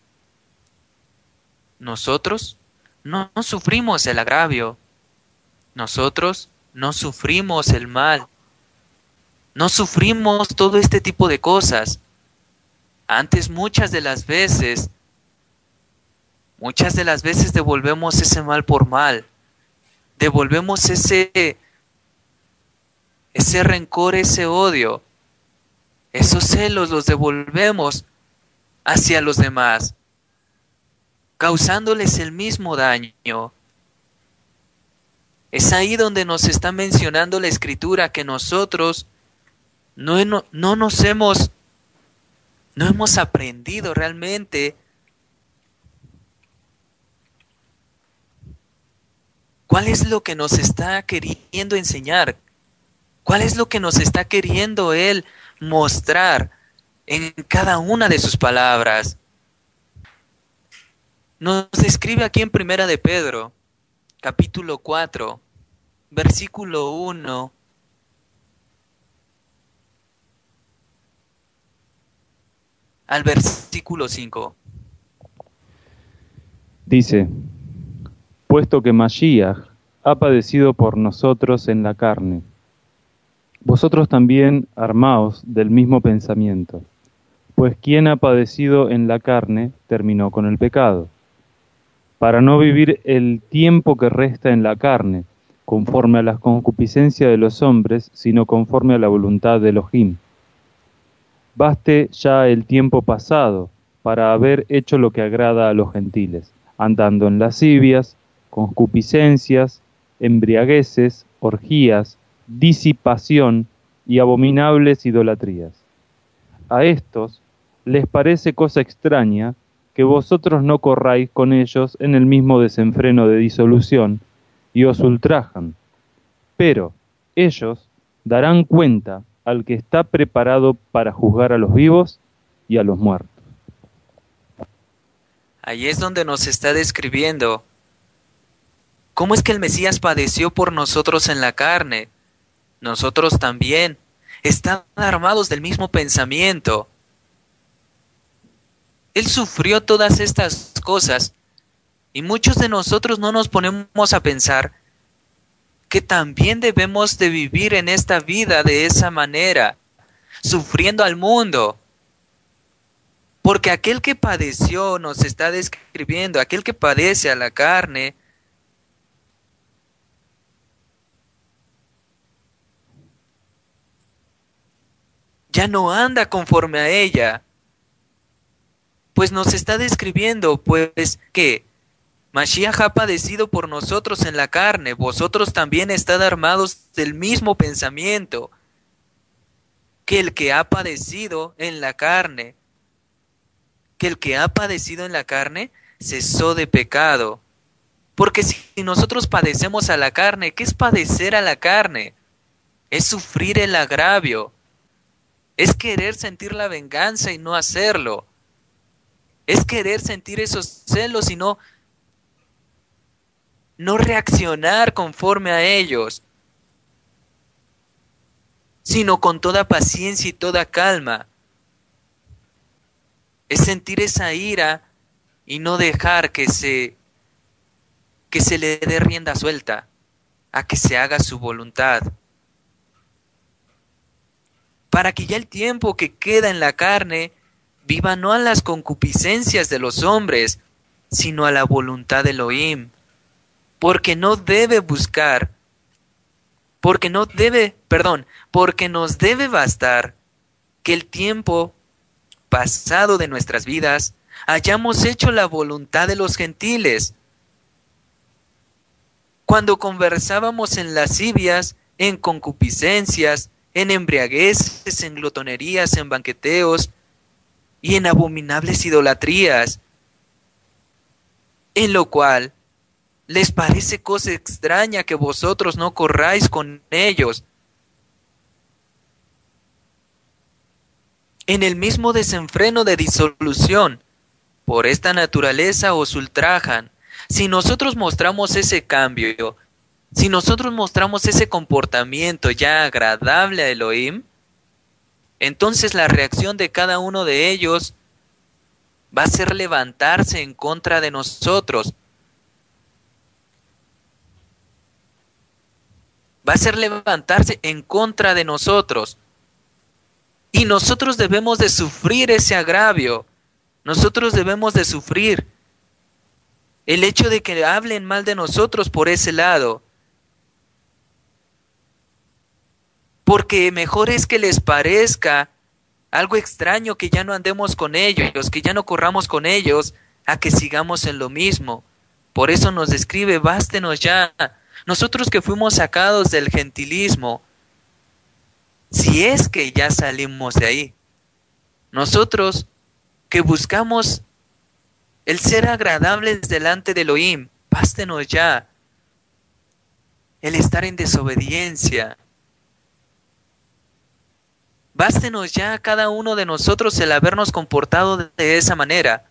Nosotros no, no sufrimos el agravio, nosotros no sufrimos el mal, no sufrimos todo este tipo de cosas. Antes, muchas de las veces, muchas de las veces devolvemos ese mal por mal, devolvemos ese, ese rencor, ese odio, esos celos los devolvemos hacia los demás, causándoles el mismo daño. Es ahí donde nos está mencionando la Escritura que nosotros no, no, no nos hemos No hemos aprendido realmente cuál es lo que nos está queriendo enseñar, cuál es lo que nos está queriendo Él mostrar en cada una de sus palabras. Nos describe aquí en Primera de Pedro, capítulo cuatro, versículo uno. Al versículo cinco. Dice, puesto que Mashiach ha padecido por nosotros en la carne. Vosotros también armaos del mismo pensamiento, pues quien ha padecido en la carne terminó con el pecado, para no vivir el tiempo que resta en la carne, conforme a las concupiscencias de los hombres, sino conforme a la voluntad de Elohim. Baste ya el tiempo pasado para haber hecho lo que agrada a los gentiles, andando en lascivias, concupiscencias, embriagueces, orgías, disipación y abominables idolatrías. A estos les parece cosa extraña que vosotros no corráis con ellos en el mismo desenfreno de disolución y os ultrajan. Pero ellos darán cuenta al que está preparado para juzgar a los vivos y a los muertos. Ahí es donde nos está describiendo cómo es que el Mesías padeció por nosotros en la carne. Nosotros también están armados del mismo pensamiento. Él sufrió todas estas cosas y muchos de nosotros no nos ponemos a pensar que también debemos de vivir en esta vida de esa manera, sufriendo al mundo. Porque aquel que padeció, nos está describiendo, aquel que padece a la carne, ya no anda conforme a ella. Pues nos está describiendo, pues, que Mashiach ha padecido por nosotros en la carne, vosotros también estad armados del mismo pensamiento, que el que ha padecido en la carne, que el que ha padecido en la carne cesó de pecado. Porque si nosotros padecemos a la carne, ¿qué es padecer a la carne? Es sufrir el agravio, es querer sentir la venganza y no hacerlo. Es querer sentir esos celos y no, no reaccionar conforme a ellos, sino con toda paciencia y toda calma. Es sentir esa ira y no dejar que se, que se le dé rienda suelta a que se haga su voluntad. Para que ya el tiempo que queda en la carne viva no a las concupiscencias de los hombres, sino a la voluntad de Elohim. Porque no debe buscar, porque no debe, perdón, porque nos debe bastar que el tiempo pasado de nuestras vidas hayamos hecho la voluntad de los gentiles. Cuando conversábamos en lascivias, en concupiscencias, en embriagueces, en glotonerías, en banqueteos, y en abominables idolatrías, en lo cual les parece cosa extraña que vosotros no corráis con ellos. En el mismo desenfreno de disolución, por esta naturaleza os ultrajan. Si nosotros mostramos ese cambio, si nosotros mostramos ese comportamiento ya agradable a Elohim, entonces la reacción de cada uno de ellos va a ser levantarse en contra de nosotros. Va a ser levantarse en contra de nosotros. Y nosotros debemos de sufrir ese agravio. Nosotros debemos de sufrir el hecho de que hablen mal de nosotros por ese lado. Porque mejor es que les parezca algo extraño que ya no andemos con ellos, que ya no corramos con ellos, a que sigamos en lo mismo. Por eso nos describe, bástenos ya. Nosotros que fuimos sacados del gentilismo, si es que ya salimos de ahí. Nosotros que buscamos el ser agradables delante de Elohim, bástenos ya. El estar en desobediencia. Bástenos ya a cada uno de nosotros el habernos comportado de esa manera.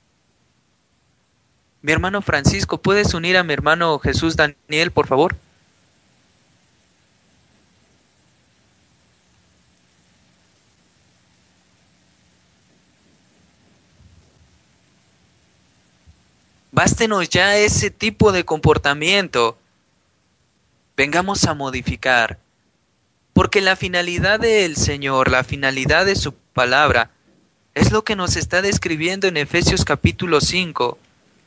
Mi hermano Francisco, ¿puedes unir a mi hermano Jesús Daniel, por favor? Bástenos ya ese tipo de comportamiento. vengamos a modificar. Porque la finalidad del Señor, la finalidad de su palabra, es lo que nos está describiendo en Efesios capítulo cinco.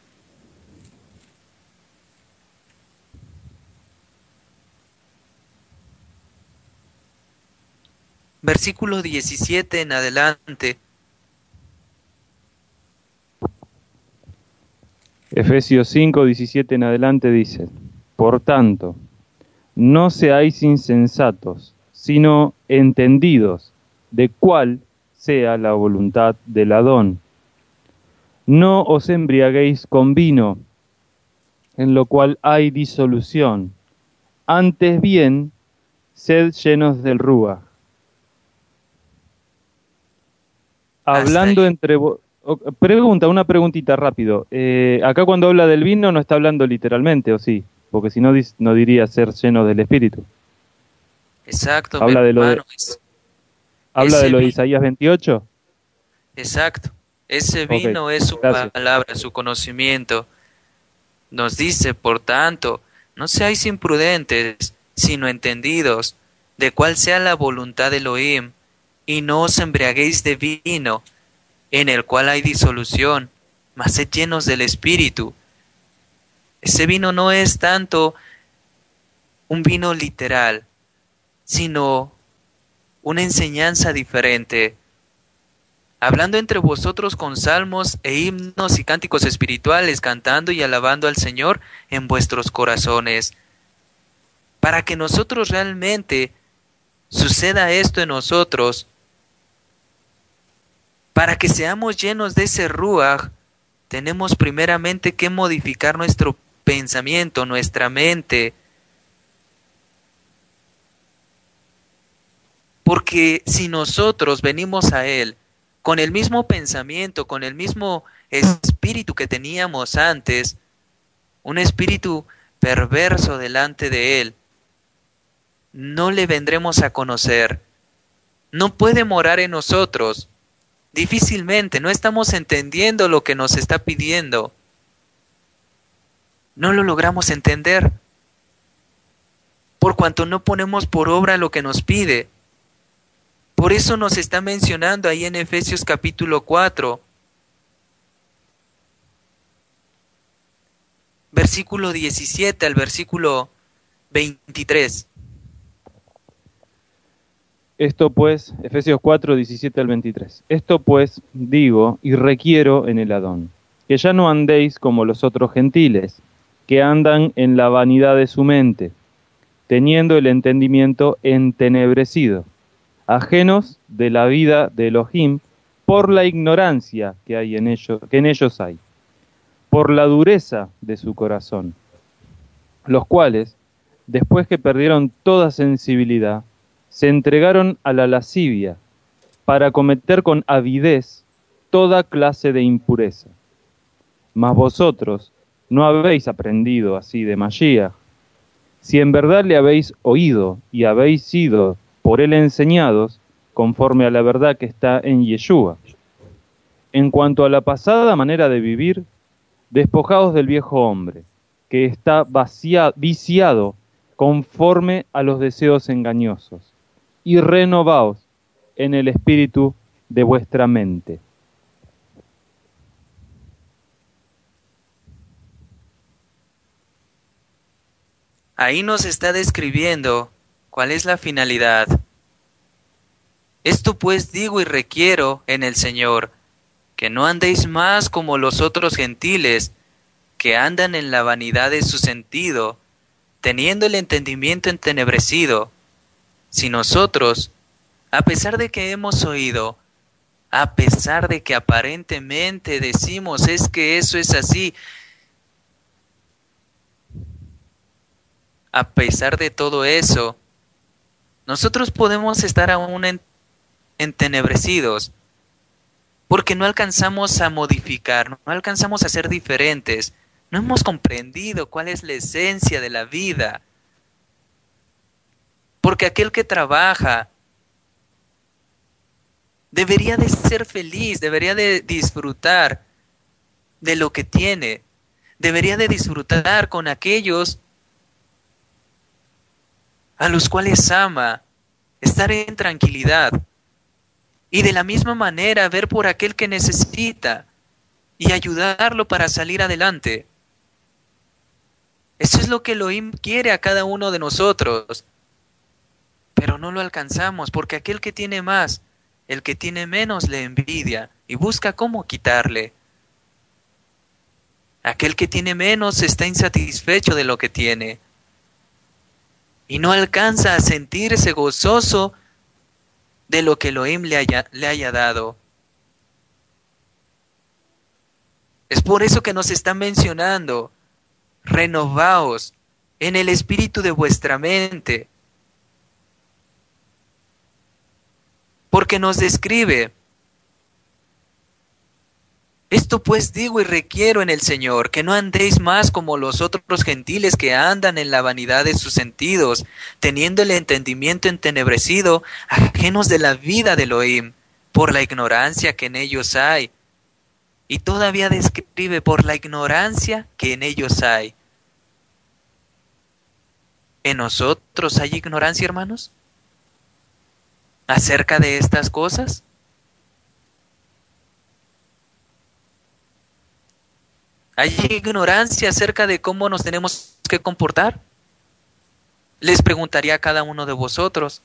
Versículo diecisiete en adelante. Efesios cinco, diecisiete en adelante dice: Por tanto, no seáis insensatos, sino entendidos de cuál sea la voluntad del Adón. No os embriaguéis con vino, en lo cual hay disolución. Antes bien, sed llenos del Rúa. Hablando entre vos... Pregunta, una preguntita rápido. Eh, acá cuando habla del vino no está hablando literalmente, ¿o sí? Porque si no, no diría ser lleno del Espíritu. Exacto, habla de lo de, hermano, es, ¿Habla de lo de Isaías veintiocho? Exacto. Ese vino okay, es su gracias. palabra, su conocimiento. Nos dice, por tanto, no seáis imprudentes, sino entendidos, de cuál sea la voluntad de Elohim, y no os embriaguéis de vino, en el cual hay disolución, mas sed llenos del Espíritu. Ese vino no es tanto un vino literal, sino una enseñanza diferente. Hablando entre vosotros con salmos e himnos y cánticos espirituales, cantando y alabando al Señor en vuestros corazones. Para que nosotros realmente suceda esto en nosotros, para que seamos llenos de ese Ruach, tenemos primeramente que modificar nuestro pensamiento, nuestra mente. Porque si nosotros venimos a Él con el mismo pensamiento, con el mismo espíritu que teníamos antes, un espíritu perverso delante de Él, no le vendremos a conocer. No puede morar en nosotros. Difícilmente, no estamos entendiendo lo que nos está pidiendo. No lo logramos entender, por cuanto no ponemos por obra lo que nos pide. Por eso nos está mencionando ahí en Efesios capítulo cuatro, versículo diecisiete al versículo veintitrés. Esto pues, Efesios cuatro, diecisiete al veintitrés. Esto pues digo y requiero en el Adón, que ya no andéis como los otros gentiles, que andan en la vanidad de su mente, teniendo el entendimiento entenebrecido, ajenos de la vida de Elohim, por la ignorancia que hay en ellos, que en ellos hay, por la dureza de su corazón, los cuales, después que perdieron toda sensibilidad, se entregaron a la lascivia, para cometer con avidez toda clase de impureza. Mas vosotros no habéis aprendido así de Mashiach. Si en verdad le habéis oído y habéis sido por él enseñados, conforme a la verdad que está en Yeshua. En cuanto a la pasada manera de vivir, despojaos del viejo hombre, que está vacia, viciado conforme a los deseos engañosos, y renovaos en el espíritu de vuestra mente. Ahí nos está describiendo cuál es la finalidad. Esto pues digo y requiero en el Señor, que no andéis más como los otros gentiles, que andan en la vanidad de su sentido, teniendo el entendimiento entenebrecido. Si nosotros, a pesar de que hemos oído, a pesar de que aparentemente decimos es que eso es así, a pesar de todo eso, nosotros podemos estar aún en, entenebrecidos, porque no alcanzamos a modificar, no alcanzamos a ser diferentes, no hemos comprendido cuál es la esencia de la vida. Porque aquel que trabaja debería de ser feliz, debería de disfrutar de lo que tiene, debería de disfrutar con aquellos a los cuales ama, estar en tranquilidad. Y de la misma manera ver por aquel que necesita y ayudarlo para salir adelante. Eso es lo que Elohim quiere a cada uno de nosotros. Pero no lo alcanzamos porque aquel que tiene más, el que tiene menos le envidia y busca cómo quitarle. Aquel que tiene menos está insatisfecho de lo que tiene y no alcanza a sentirse gozoso de lo que Elohim le haya, le haya dado. Es por eso que nos está mencionando: renovaos en el espíritu de vuestra mente. Porque nos describe: esto pues digo y requiero en el Señor, que no andéis más como los otros gentiles que andan en la vanidad de sus sentidos, teniendo el entendimiento entenebrecido, ajenos de la vida de Elohim, por la ignorancia que en ellos hay. Y todavía describe: por la ignorancia que en ellos hay. ¿En nosotros hay ignorancia, hermanos, acerca de estas cosas? ¿Hay ignorancia acerca de cómo nos tenemos que comportar? Les preguntaría a cada uno de vosotros.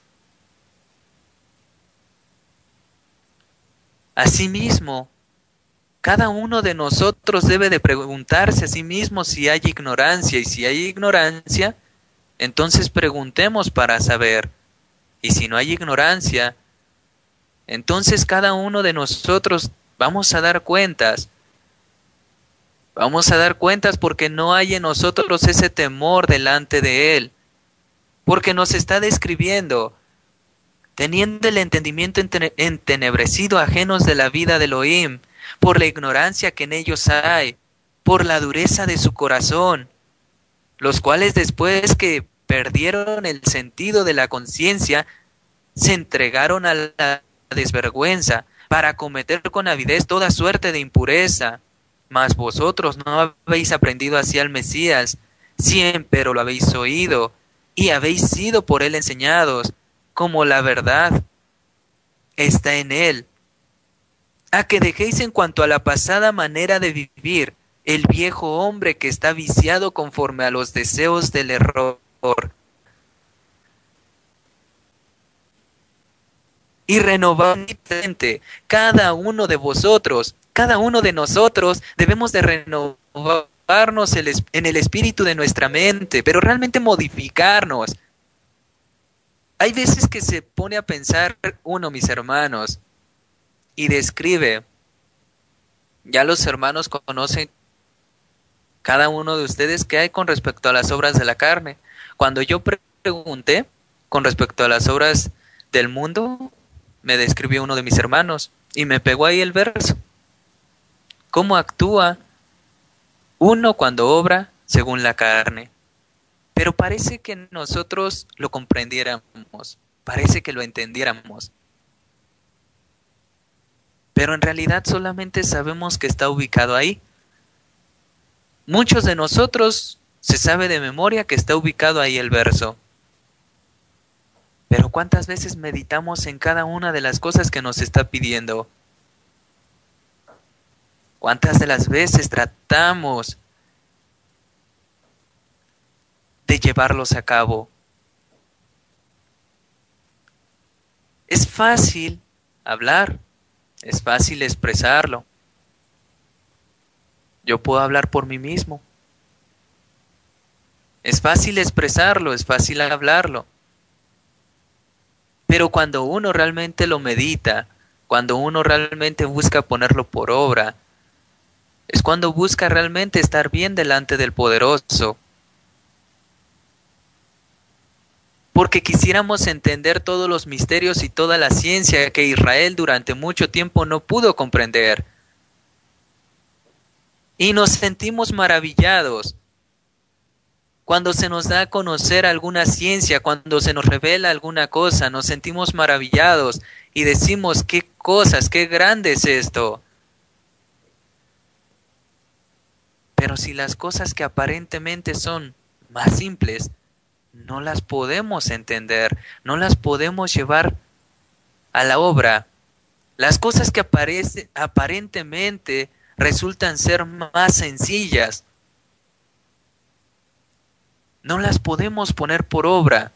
Asimismo, cada uno de nosotros debe de preguntarse a sí mismo si hay ignorancia, y si hay ignorancia, entonces preguntemos para saber. Y si no hay ignorancia, entonces cada uno de nosotros vamos a dar cuentas. Vamos a dar cuentas porque no hay en nosotros ese temor delante de Él. Porque nos está describiendo: teniendo el entendimiento entenebrecido, ajenos de la vida de Elohim, por la ignorancia que en ellos hay, por la dureza de su corazón, los cuales después que perdieron el sentido de la conciencia, se entregaron a la desvergüenza para cometer con avidez toda suerte de impureza. Mas vosotros no habéis aprendido así al Mesías, siempre lo habéis oído, y habéis sido por él enseñados, como la verdad está en él. A que dejéis en cuanto a la pasada manera de vivir, el viejo hombre que está viciado conforme a los deseos del error. Y renovad cada uno de vosotros, cada uno de nosotros debemos de renovarnos en el espíritu de nuestra mente, pero realmente modificarnos. Hay veces que se pone a pensar uno, mis hermanos, y describe, ya los hermanos conocen cada uno de ustedes qué hay con respecto a las obras de la carne. Cuando yo pregunté con respecto a las obras del mundo, me describió uno de mis hermanos y me pegó ahí el verso. ¿Cómo actúa uno cuando obra según la carne? Pero parece que nosotros lo comprendiéramos, parece que lo entendiéramos. Pero en realidad solamente sabemos que está ubicado ahí. Muchos de nosotros se sabe de memoria que está ubicado ahí el verso. Pero ¿cuántas veces meditamos en cada una de las cosas que nos está pidiendo? ¿Cuántas de las veces tratamos de llevarlos a cabo? Es fácil hablar, es fácil expresarlo. Yo puedo hablar por mí mismo. Es fácil expresarlo, es fácil hablarlo. Pero cuando uno realmente lo medita, cuando uno realmente busca ponerlo por obra, es cuando busca realmente estar bien delante del Poderoso. Porque quisiéramos entender todos los misterios y toda la ciencia que Israel durante mucho tiempo no pudo comprender. Y nos sentimos maravillados cuando se nos da a conocer alguna ciencia, cuando se nos revela alguna cosa, nos sentimos maravillados y decimos: qué cosas, qué grande es esto. Pero si las cosas que aparentemente son más simples, no las podemos entender, no las podemos llevar a la obra. Las cosas que aparece, aparentemente resultan ser más sencillas, no las podemos poner por obra.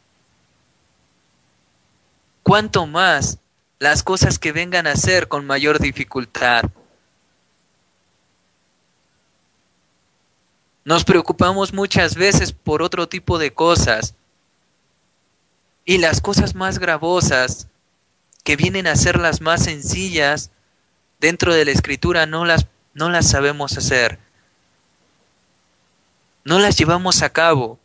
Cuanto más las cosas que vengan a ser con mayor dificultad. Nos preocupamos muchas veces por otro tipo de cosas. Y las cosas más gravosas, que vienen a ser las más sencillas, dentro de la Escritura no las, no las sabemos hacer. No las llevamos a cabo.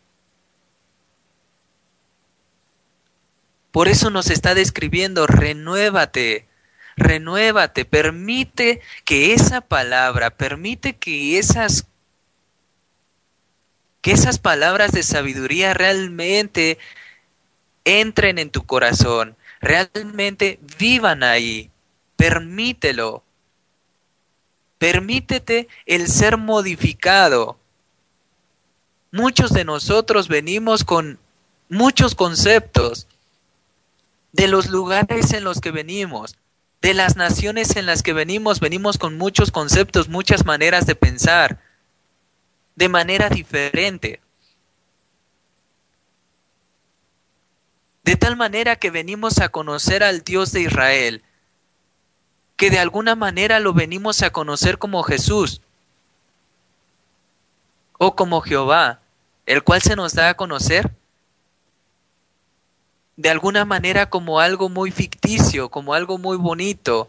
Por eso nos está describiendo, renuévate, renuévate, permite que esa palabra, permite que esas que esas palabras de sabiduría realmente entren en tu corazón, realmente vivan ahí. Permítelo. Permítete el ser modificado. Muchos de nosotros venimos con muchos conceptos de los lugares en los que venimos, de las naciones en las que venimos, venimos con muchos conceptos, muchas maneras de pensar, de manera diferente. De tal manera que venimos a conocer al Dios de Israel, que de alguna manera lo venimos a conocer como Jesús, o como Jehová, el cual se nos da a conocer de alguna manera como algo muy ficticio, como algo muy bonito.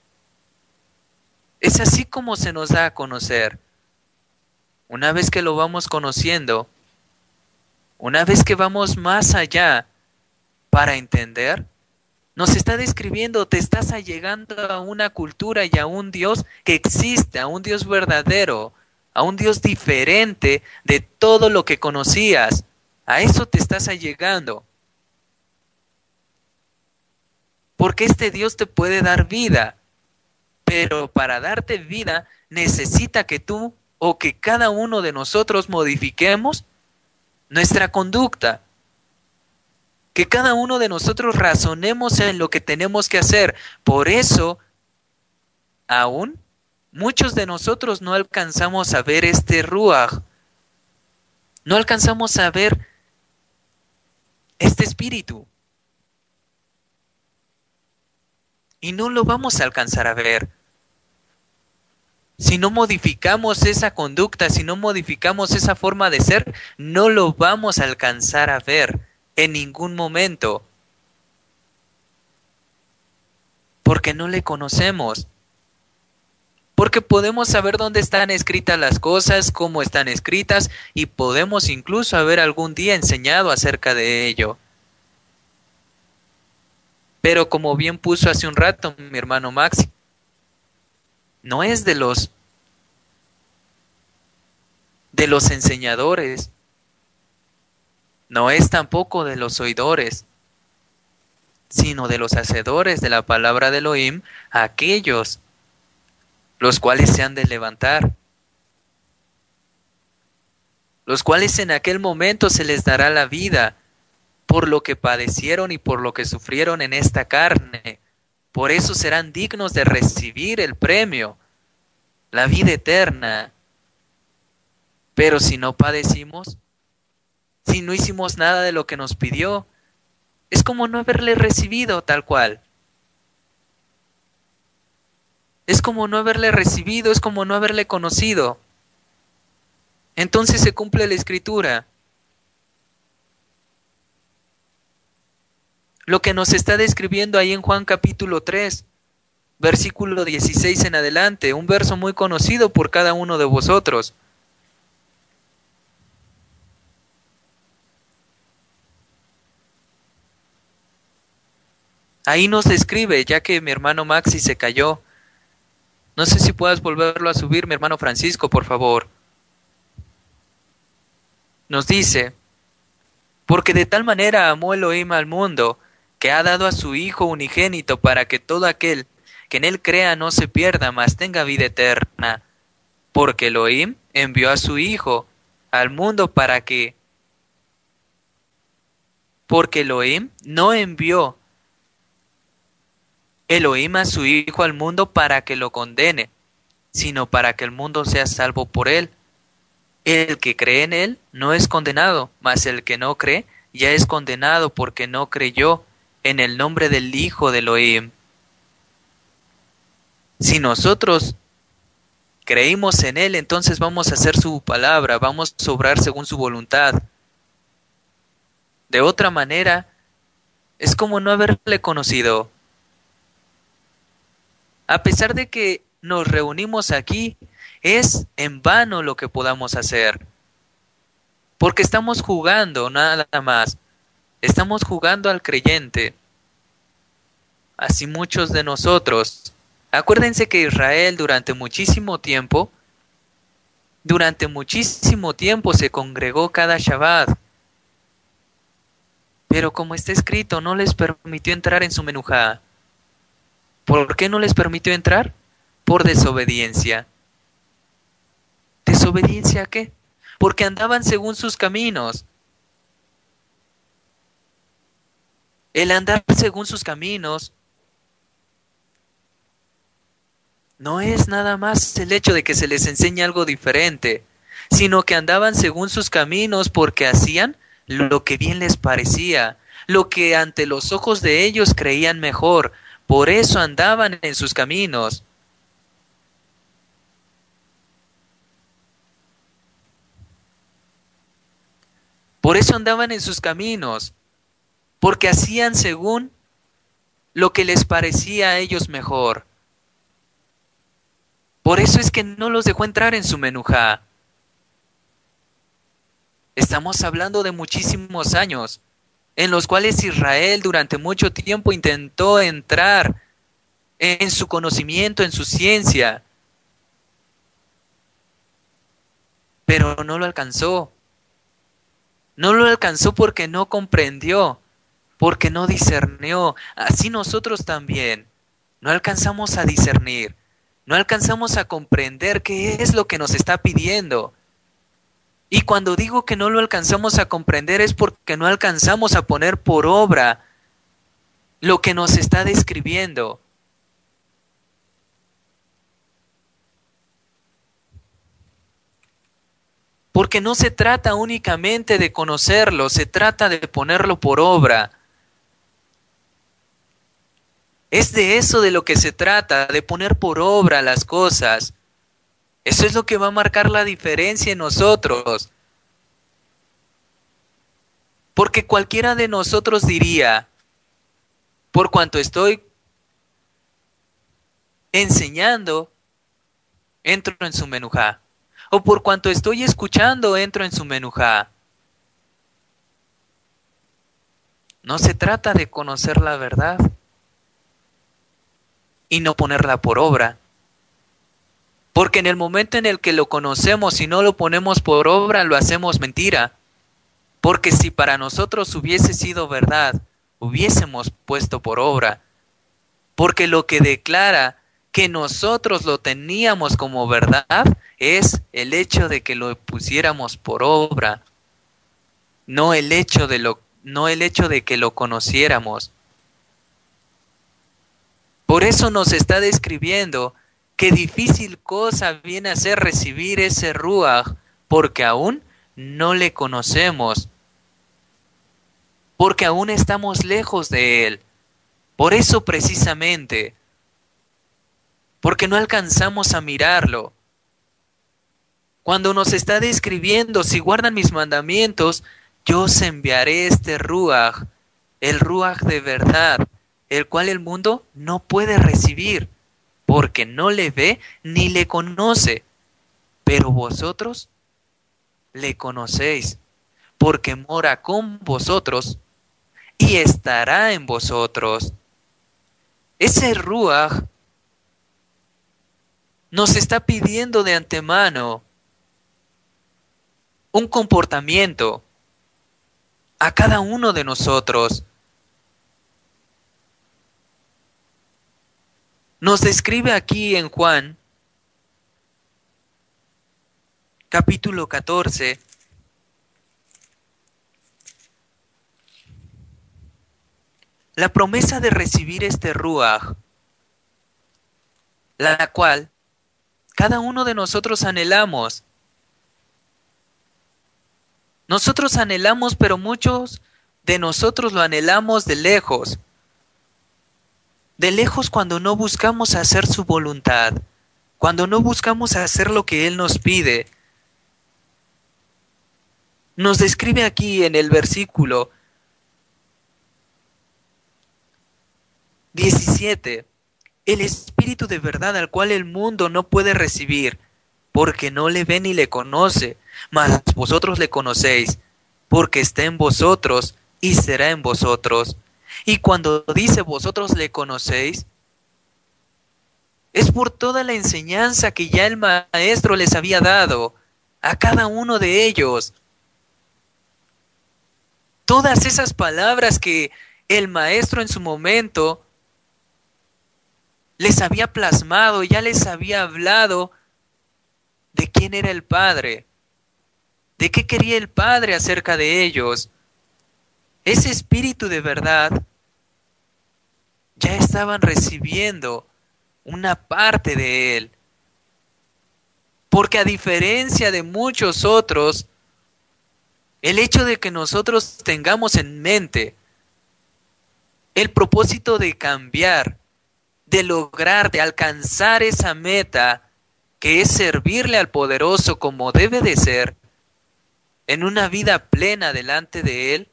Es así como se nos da a conocer. Una vez que lo vamos conociendo, una vez que vamos más allá para entender, nos está describiendo, te estás allegando a una cultura y a un Dios que existe, a un Dios verdadero, a un Dios diferente de todo lo que conocías. A eso te estás allegando. Porque este Dios te puede dar vida, pero para darte vida necesita que tú o que cada uno de nosotros modifiquemos nuestra conducta. Que cada uno de nosotros razonemos en lo que tenemos que hacer. Por eso, aún, muchos de nosotros no alcanzamos a ver este Ruach. No alcanzamos a ver este espíritu. Y no lo vamos a alcanzar a ver. Si no modificamos esa conducta, si no modificamos esa forma de ser, no lo vamos a alcanzar a ver en ningún momento. Porque no le conocemos. Porque podemos saber dónde están escritas las cosas, cómo están escritas, y podemos incluso haber algún día enseñado acerca de ello. Pero como bien puso hace un rato mi hermano Maxi, no es de los de los enseñadores, no es tampoco de los oidores, sino de los hacedores de la palabra de Elohim, aquellos los cuales se han de levantar, los cuales en aquel momento se les dará la vida por lo que padecieron y por lo que sufrieron en esta carne. Por eso serán dignos de recibir el premio, la vida eterna. Pero si no padecimos, si no hicimos nada de lo que nos pidió, es como no haberle recibido tal cual. Es como no haberle recibido, es como no haberle conocido. Entonces se cumple la Escritura. Lo que nos está describiendo ahí en Juan capítulo tres, versículo dieciséis en adelante, un verso muy conocido por cada uno de vosotros. Ahí nos describe, ya que mi hermano Maxi se cayó. No sé si puedas volverlo a subir, mi hermano Francisco, por favor. Nos dice, porque de tal manera amó Elohim al mundo, que ha dado a su Hijo unigénito para que todo aquel que en él crea no se pierda, mas tenga vida eterna. Porque Elohim envió a su Hijo al mundo para que porque Elohim no envió Elohim a su Hijo al mundo para que lo condene, sino para que el mundo sea salvo por él. El que cree en él no es condenado, mas el que no cree ya es condenado porque no creyó en el nombre del Hijo de Elohim. Si nosotros creímos en él, entonces vamos a hacer su palabra, vamos a obrar según su voluntad. De otra manera, es como no haberle conocido. A pesar de que nos reunimos aquí, es en vano lo que podamos hacer. Porque estamos jugando, nada más. Estamos jugando al creyente. Así muchos de nosotros. Acuérdense que Israel durante muchísimo tiempo, durante muchísimo tiempo se congregó cada Shabbat. Pero como está escrito, no les permitió entrar en su menujá. ¿Por qué no les permitió entrar? Por desobediencia. ¿Desobediencia a qué? Porque andaban según sus caminos. El andar según sus caminos no es nada más el hecho de que se les enseñe algo diferente, sino que andaban según sus caminos porque hacían lo que bien les parecía, lo que ante los ojos de ellos creían mejor. Por eso andaban en sus caminos. Por eso andaban en sus caminos, porque hacían según lo que les parecía a ellos mejor. Por eso es que no los dejó entrar en su menujá. Estamos hablando de muchísimos años, en los cuales Israel durante mucho tiempo intentó entrar en su conocimiento, en su ciencia, pero no lo alcanzó. No lo alcanzó porque no comprendió, porque no discernió. Así nosotros también no alcanzamos a discernir, no alcanzamos a comprender qué es lo que nos está pidiendo. Y cuando digo que no lo alcanzamos a comprender es porque no alcanzamos a poner por obra lo que nos está describiendo. Porque no se trata únicamente de conocerlo, se trata de ponerlo por obra. Es de eso de lo que se trata, de poner por obra las cosas. Eso es lo que va a marcar la diferencia en nosotros. Porque cualquiera de nosotros diría, por cuanto estoy enseñando, entro en su menujá. O por cuanto estoy escuchando, entro en su menujá. No se trata de conocer la verdad y no ponerla por obra. Porque en el momento en el que lo conocemos y no lo ponemos por obra, lo hacemos mentira. Porque si para nosotros hubiese sido verdad, hubiésemos puesto por obra. Porque lo que declara que nosotros lo teníamos como verdad es el hecho de que lo pusiéramos por obra, no el hecho de lo, no el hecho de que lo conociéramos. Por eso nos está describiendo qué difícil cosa viene a ser recibir ese Ruach, porque aún no le conocemos, porque aún estamos lejos de él. Por eso precisamente, porque no alcanzamos a mirarlo. Cuando nos está describiendo, si guardan mis mandamientos, yo os enviaré este Ruach, el Ruach de verdad, el cual el mundo no puede recibir, porque no le ve ni le conoce. Pero vosotros le conocéis, porque mora con vosotros y estará en vosotros. Ese Ruach nos está pidiendo de antemano un comportamiento a cada uno de nosotros. Nos describe aquí en Juan, capítulo catorce, la promesa de recibir este Ruach, la cual cada uno de nosotros anhelamos. Nosotros anhelamos, pero muchos de nosotros lo anhelamos de lejos. De lejos cuando no buscamos hacer su voluntad, cuando no buscamos hacer lo que Él nos pide. Nos describe aquí en el versículo diecisiete, el Espíritu de verdad al cual el mundo no puede recibir, porque no le ve ni le conoce, mas vosotros le conocéis, porque está en vosotros y será en vosotros. Y cuando dice vosotros le conocéis, es por toda la enseñanza que ya el Maestro les había dado a cada uno de ellos. Todas esas palabras que el Maestro en su momento les había plasmado, ya les había hablado de quién era el Padre, de qué quería el Padre acerca de ellos. Ese Espíritu de verdad ya estaban recibiendo una parte de Él. Porque a diferencia de muchos otros, el hecho de que nosotros tengamos en mente el propósito de cambiar, de lograr, de alcanzar esa meta, que es servirle al poderoso como debe de ser, en una vida plena delante de Él,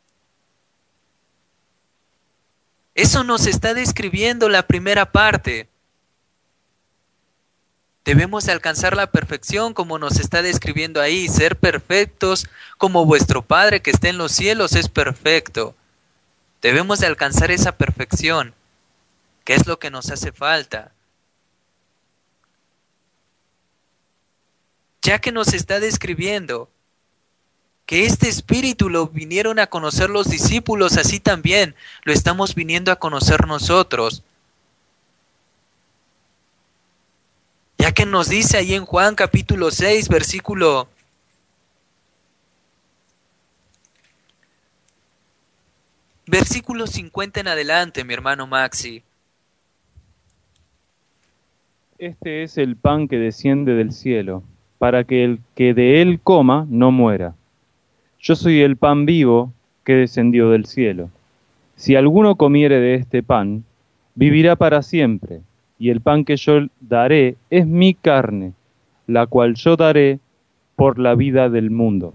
eso nos está describiendo la primera parte. Debemos de alcanzar la perfección como nos está describiendo ahí, ser perfectos como vuestro Padre que está en los cielos es perfecto. Debemos de alcanzar esa perfección, que es lo que nos hace falta. Ya que nos está describiendo que este Espíritu lo vinieron a conocer los discípulos, así también lo estamos viniendo a conocer nosotros. Ya que nos dice ahí en Juan capítulo seis, versículo versículo cincuenta en adelante, mi hermano Maxi. Este es el pan que desciende del cielo, para que el que de él coma no muera. Yo soy el pan vivo que descendió del cielo. Si alguno comiere de este pan, vivirá para siempre, y el pan que yo daré es mi carne, la cual yo daré por la vida del mundo.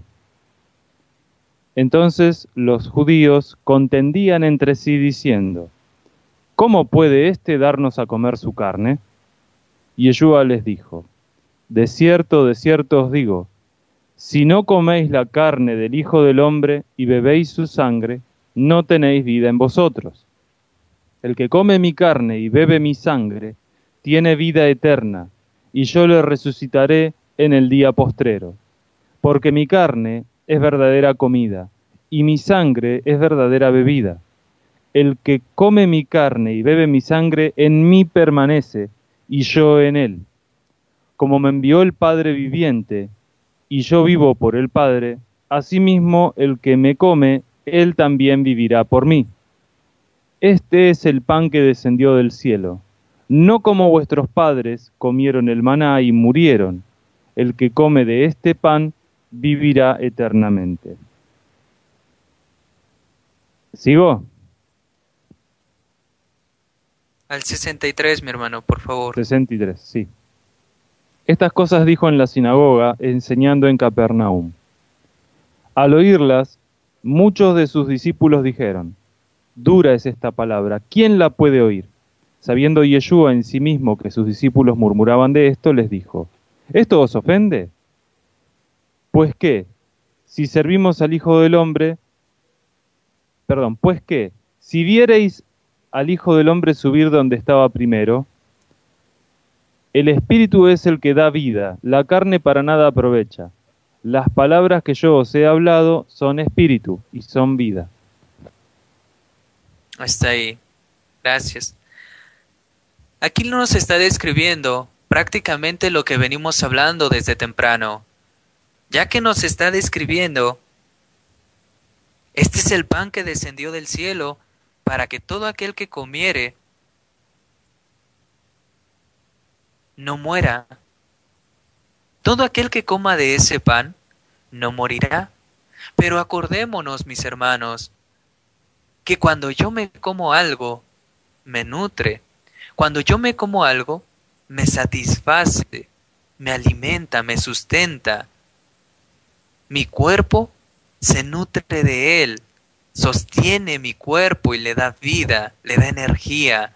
Entonces los judíos contendían entre sí diciendo, ¿cómo puede éste darnos a comer su carne? Y Yeshua les dijo, de cierto, de cierto os digo, si no coméis la carne del Hijo del Hombre y bebéis su sangre, no tenéis vida en vosotros. El que come mi carne y bebe mi sangre, tiene vida eterna, y yo le resucitaré en el día postrero. Porque mi carne es verdadera comida, y mi sangre es verdadera bebida. El que come mi carne y bebe mi sangre, en mí permanece, y yo en él. Como me envió el Padre viviente, y yo vivo por el Padre, asimismo el que me come, él también vivirá por mí. Este es el pan que descendió del cielo. No como vuestros padres comieron el maná y murieron. El que come de este pan vivirá eternamente. ¿Sigo? Al sesenta y tres, mi hermano, por favor. sesenta y tres, sí. Estas cosas dijo en la sinagoga, enseñando en Capernaum. Al oírlas, muchos de sus discípulos dijeron, dura es esta palabra, ¿quién la puede oír? Sabiendo Yeshua en sí mismo que sus discípulos murmuraban de esto, les dijo, ¿esto os ofende? Pues qué, si servimos al Hijo del Hombre, perdón, pues qué, si viereis al Hijo del Hombre subir donde estaba primero, el Espíritu es el que da vida, la carne para nada aprovecha. Las palabras que yo os he hablado son espíritu y son vida. Hasta ahí. Gracias. Aquí nos está describiendo prácticamente lo que venimos hablando desde temprano. Ya que nos está describiendo, este es el pan que descendió del cielo para que todo aquel que comiere no muera. Todo aquel que coma de ese pan no morirá. Pero acordémonos, mis hermanos, que cuando yo me como algo, me nutre. Cuando yo me como algo, me satisface, me alimenta, me sustenta. Mi cuerpo se nutre de él, sostiene mi cuerpo y le da vida, le da energía.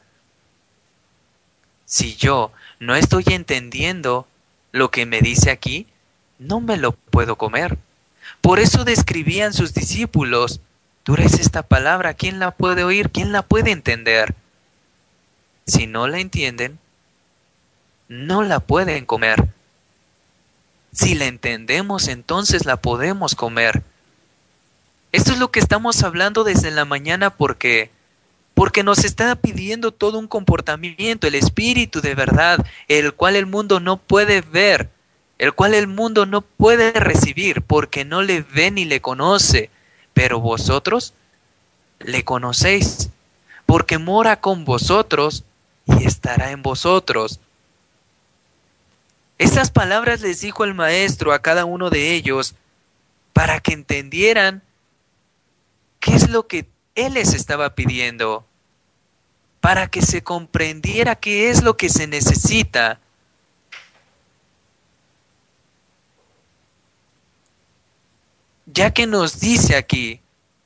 Si yo no estoy entendiendo lo que me dice aquí, no me lo puedo comer. Por eso describían sus discípulos: dura es esta palabra, ¿quién la puede oír? ¿Quién la puede entender? Si no la entienden, no la pueden comer. Si la entendemos, entonces la podemos comer. Esto es lo que estamos hablando desde la mañana porque porque nos está pidiendo todo un comportamiento, el espíritu de verdad, el cual el mundo no puede ver, el cual el mundo no puede recibir, porque no le ve ni le conoce, pero vosotros le conocéis, porque mora con vosotros y estará en vosotros. Estas palabras les dijo el maestro a cada uno de ellos para que entendieran qué es lo que él les estaba pidiendo, para que se comprendiera qué es lo que se necesita. Ya que nos dice aquí,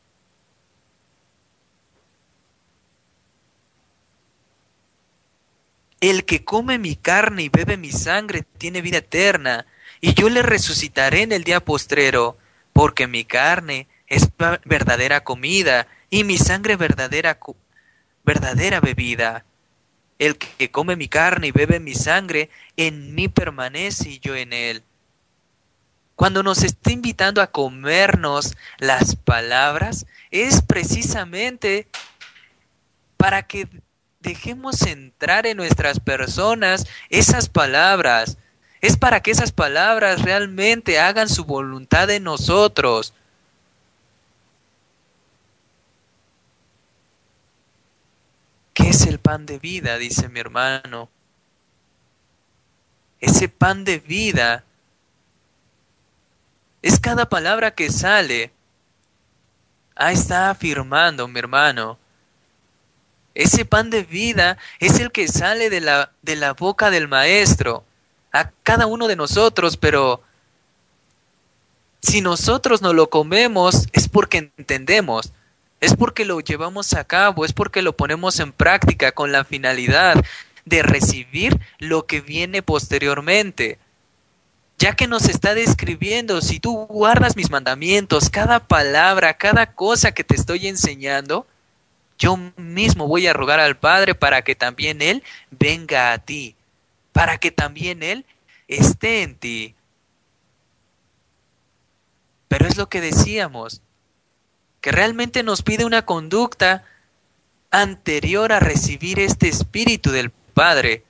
el que come mi carne y bebe mi sangre tiene vida eterna, y yo le resucitaré en el día postrero, porque mi carne es verdadera comida, y mi sangre verdadera, verdadera bebida. El que come mi carne y bebe mi sangre, en mí permanece y yo en él. Cuando nos está invitando a comernos las palabras, es precisamente para que dejemos entrar en nuestras personas esas palabras. Es para que esas palabras realmente hagan su voluntad en nosotros. ¿Qué es el pan de vida?, dice mi hermano. Ese pan de vida es cada palabra que sale. Ah, está afirmando, mi hermano. Ese pan de vida es el que sale de la, de la boca del Maestro a cada uno de nosotros, pero si nosotros no lo comemos es porque entendemos, es porque lo llevamos a cabo, es porque lo ponemos en práctica con la finalidad de recibir lo que viene posteriormente. Ya que nos está describiendo, si tú guardas mis mandamientos, cada palabra, cada cosa que te estoy enseñando, yo mismo voy a rogar al Padre para que también Él venga a ti, para que también Él esté en ti. Pero es lo que decíamos, que realmente nos pide una conducta anterior a recibir este Espíritu del Padre.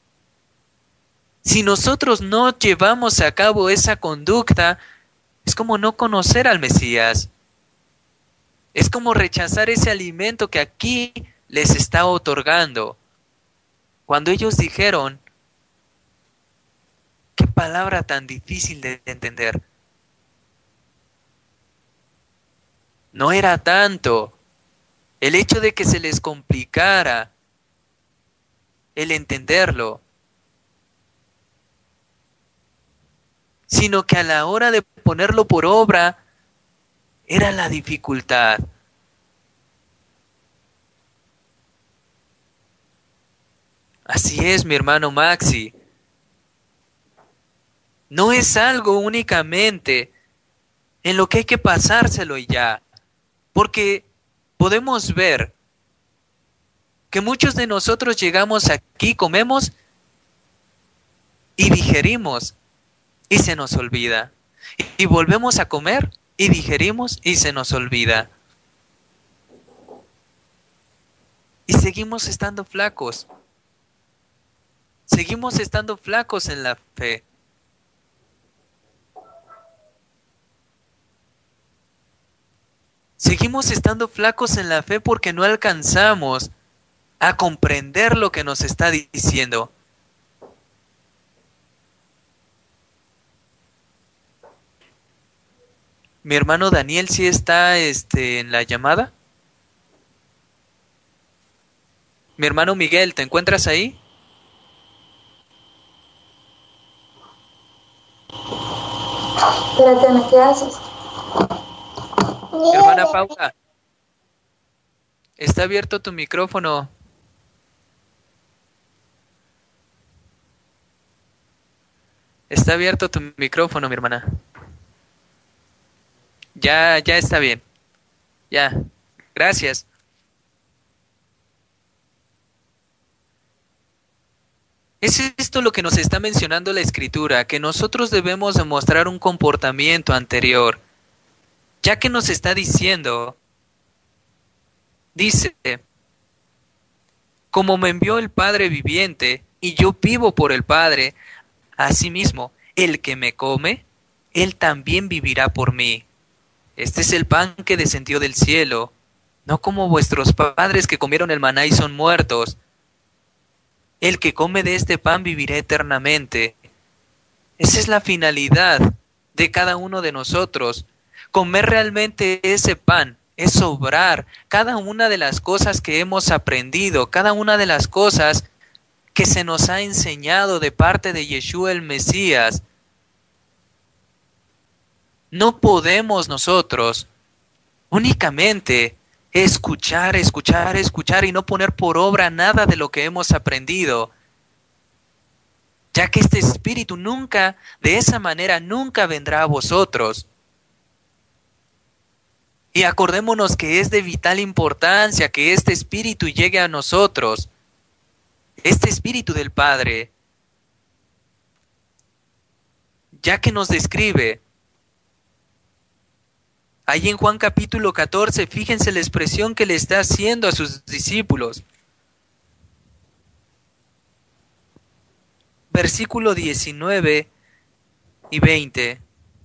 Si nosotros no llevamos a cabo esa conducta, es como no conocer al Mesías. Es como rechazar ese alimento que aquí les está otorgando. Cuando ellos dijeron, qué palabra tan difícil de entender. No era tanto el hecho de que se les complicara el entenderlo, sino que a la hora de ponerlo por obra, era la dificultad. Así es, mi hermano Maxi. No es algo únicamente en lo que hay que pasárselo y ya. Porque podemos ver que muchos de nosotros llegamos aquí, comemos y digerimos y se nos olvida. Y volvemos a comer y digerimos y se nos olvida. Y seguimos estando flacos. Seguimos estando flacos en la fe. Seguimos estando flacos en la fe porque no alcanzamos a comprender lo que nos está diciendo. Mi hermano Daniel sí está este, en la llamada. Mi hermano Miguel, ¿te encuentras ahí? Espérate, ¿qué haces? Hermana Paula, está abierto tu micrófono. Está abierto tu micrófono, mi hermana. Ya, ya está bien. Ya. Gracias. ¿Es esto lo que nos está mencionando la Escritura? Que nosotros debemos demostrar un comportamiento anterior. Ya que nos está diciendo, dice, como me envió el Padre viviente, y yo vivo por el Padre, asimismo, el que me come, él también vivirá por mí. Este es el pan que descendió del cielo, no como vuestros padres que comieron el maná y son muertos. El que come de este pan vivirá eternamente. Esa es la finalidad de cada uno de nosotros. Comer realmente ese pan es obrar cada una de las cosas que hemos aprendido, cada una de las cosas que se nos ha enseñado de parte de Yeshua el Mesías. No podemos nosotros únicamente escuchar, escuchar, escuchar y no poner por obra nada de lo que hemos aprendido, ya que este Espíritu nunca, de esa manera, nunca vendrá a vosotros. Y acordémonos que es de vital importancia que este Espíritu llegue a nosotros, este Espíritu del Padre, ya que nos describe. Ahí en Juan capítulo catorce, fíjense la expresión que le está haciendo a sus discípulos. Versículo diecinueve y veinte.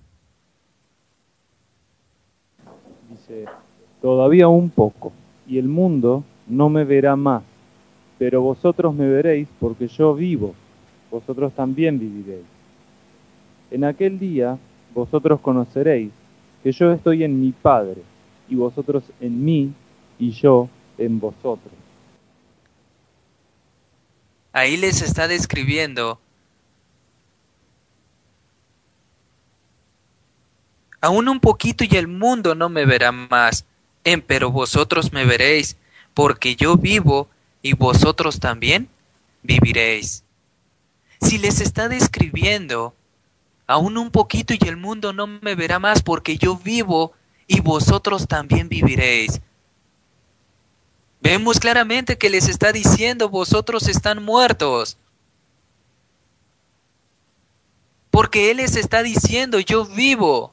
Dice, todavía un poco, y el mundo no me verá más, pero vosotros me veréis porque yo vivo, vosotros también viviréis. En aquel día vosotros conoceréis que yo estoy en mi Padre, y vosotros en mí, y yo en vosotros. Ahí les está describiendo. Aún un poquito y el mundo no me verá más, empero vosotros me veréis, porque yo vivo y vosotros también viviréis. Si les está describiendo, aún un poquito y el mundo no me verá más, porque yo vivo y vosotros también viviréis. Vemos claramente que les está diciendo, vosotros están muertos. Porque Él les está diciendo, yo vivo,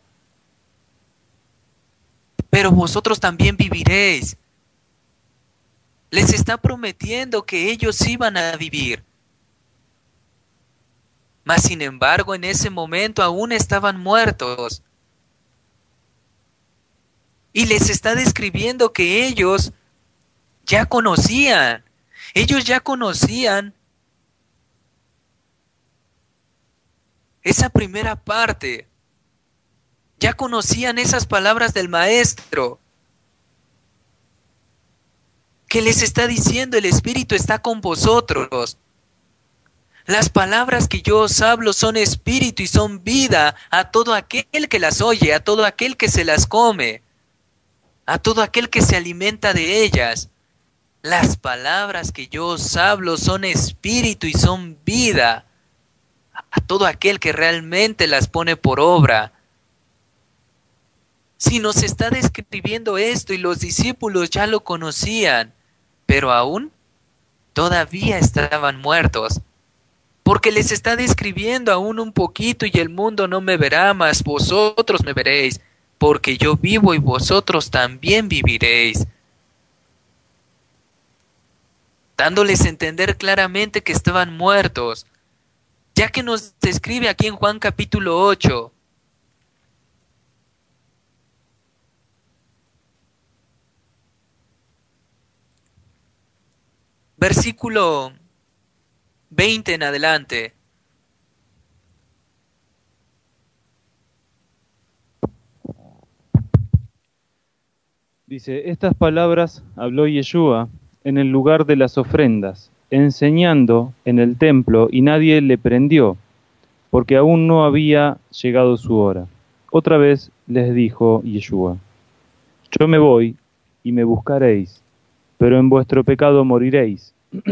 pero vosotros también viviréis. Les está prometiendo que ellos iban a vivir. Mas sin embargo, en ese momento aún estaban muertos. Y les está describiendo que ellos ya conocían. Ellos ya conocían esa primera parte. Ya conocían esas palabras del Maestro. Que les está diciendo, el Espíritu está con vosotros. Las palabras que yo os hablo son espíritu y son vida a todo aquel que las oye, a todo aquel que se las come, a todo aquel que se alimenta de ellas. Las palabras que yo os hablo son espíritu y son vida a todo aquel que realmente las pone por obra. Si nos está describiendo esto y los discípulos ya lo conocían, pero aún todavía estaban muertos. Porque les está describiendo aún un poquito y el mundo no me verá, mas vosotros me veréis, porque yo vivo y vosotros también viviréis. Dándoles a entender claramente que estaban muertos, ya que nos describe aquí en Juan capítulo ocho. Versículo veinte en adelante. Dice, estas palabras habló Yeshua en el lugar de las ofrendas, enseñando en el templo, y nadie le prendió, porque aún no había llegado su hora. Otra vez les dijo Yeshua, yo me voy y me buscaréis, pero en vuestro pecado moriréis,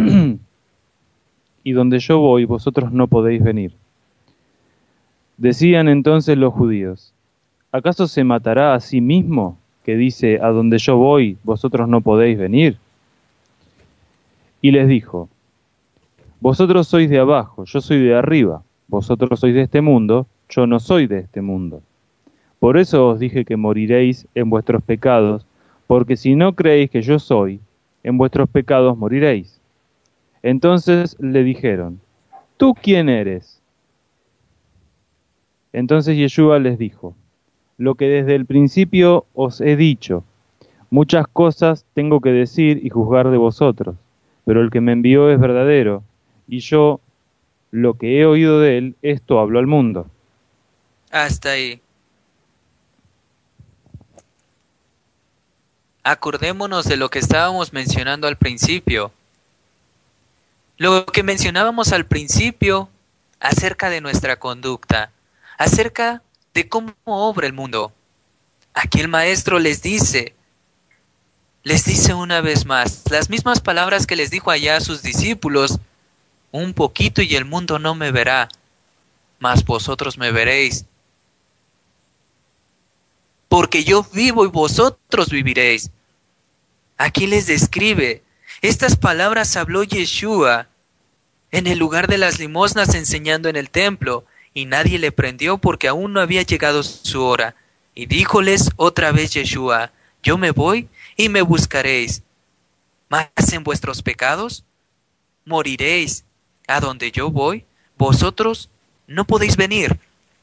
y donde yo voy vosotros no podéis venir. Decían entonces los judíos, ¿acaso se matará a sí mismo, que dice, a donde yo voy, vosotros no podéis venir? Y les dijo, vosotros sois de abajo, yo soy de arriba, vosotros sois de este mundo, yo no soy de este mundo. Por eso os dije que moriréis en vuestros pecados, porque si no creéis que yo soy, en vuestros pecados moriréis. Entonces le dijeron, ¿tú quién eres? Entonces Yeshua les dijo, lo que desde el principio os he dicho, muchas cosas tengo que decir y juzgar de vosotros, pero el que me envió es verdadero, y yo, lo que he oído de él, esto hablo al mundo. Hasta ahí. Acordémonos de lo que estábamos mencionando al principio. Lo que mencionábamos al principio acerca de nuestra conducta, acerca de cómo obra el mundo. Aquí el maestro les dice, les dice una vez más, las mismas palabras que les dijo allá a sus discípulos, un poquito y el mundo no me verá, mas vosotros me veréis. Porque yo vivo y vosotros viviréis. Aquí les describe, estas palabras habló Yeshua en el lugar de las limosnas enseñando en el templo, y nadie le prendió porque aún no había llegado su hora. Y díjoles otra vez Yeshua, yo me voy y me buscaréis, mas en vuestros pecados moriréis. A donde yo voy, vosotros no podéis venir.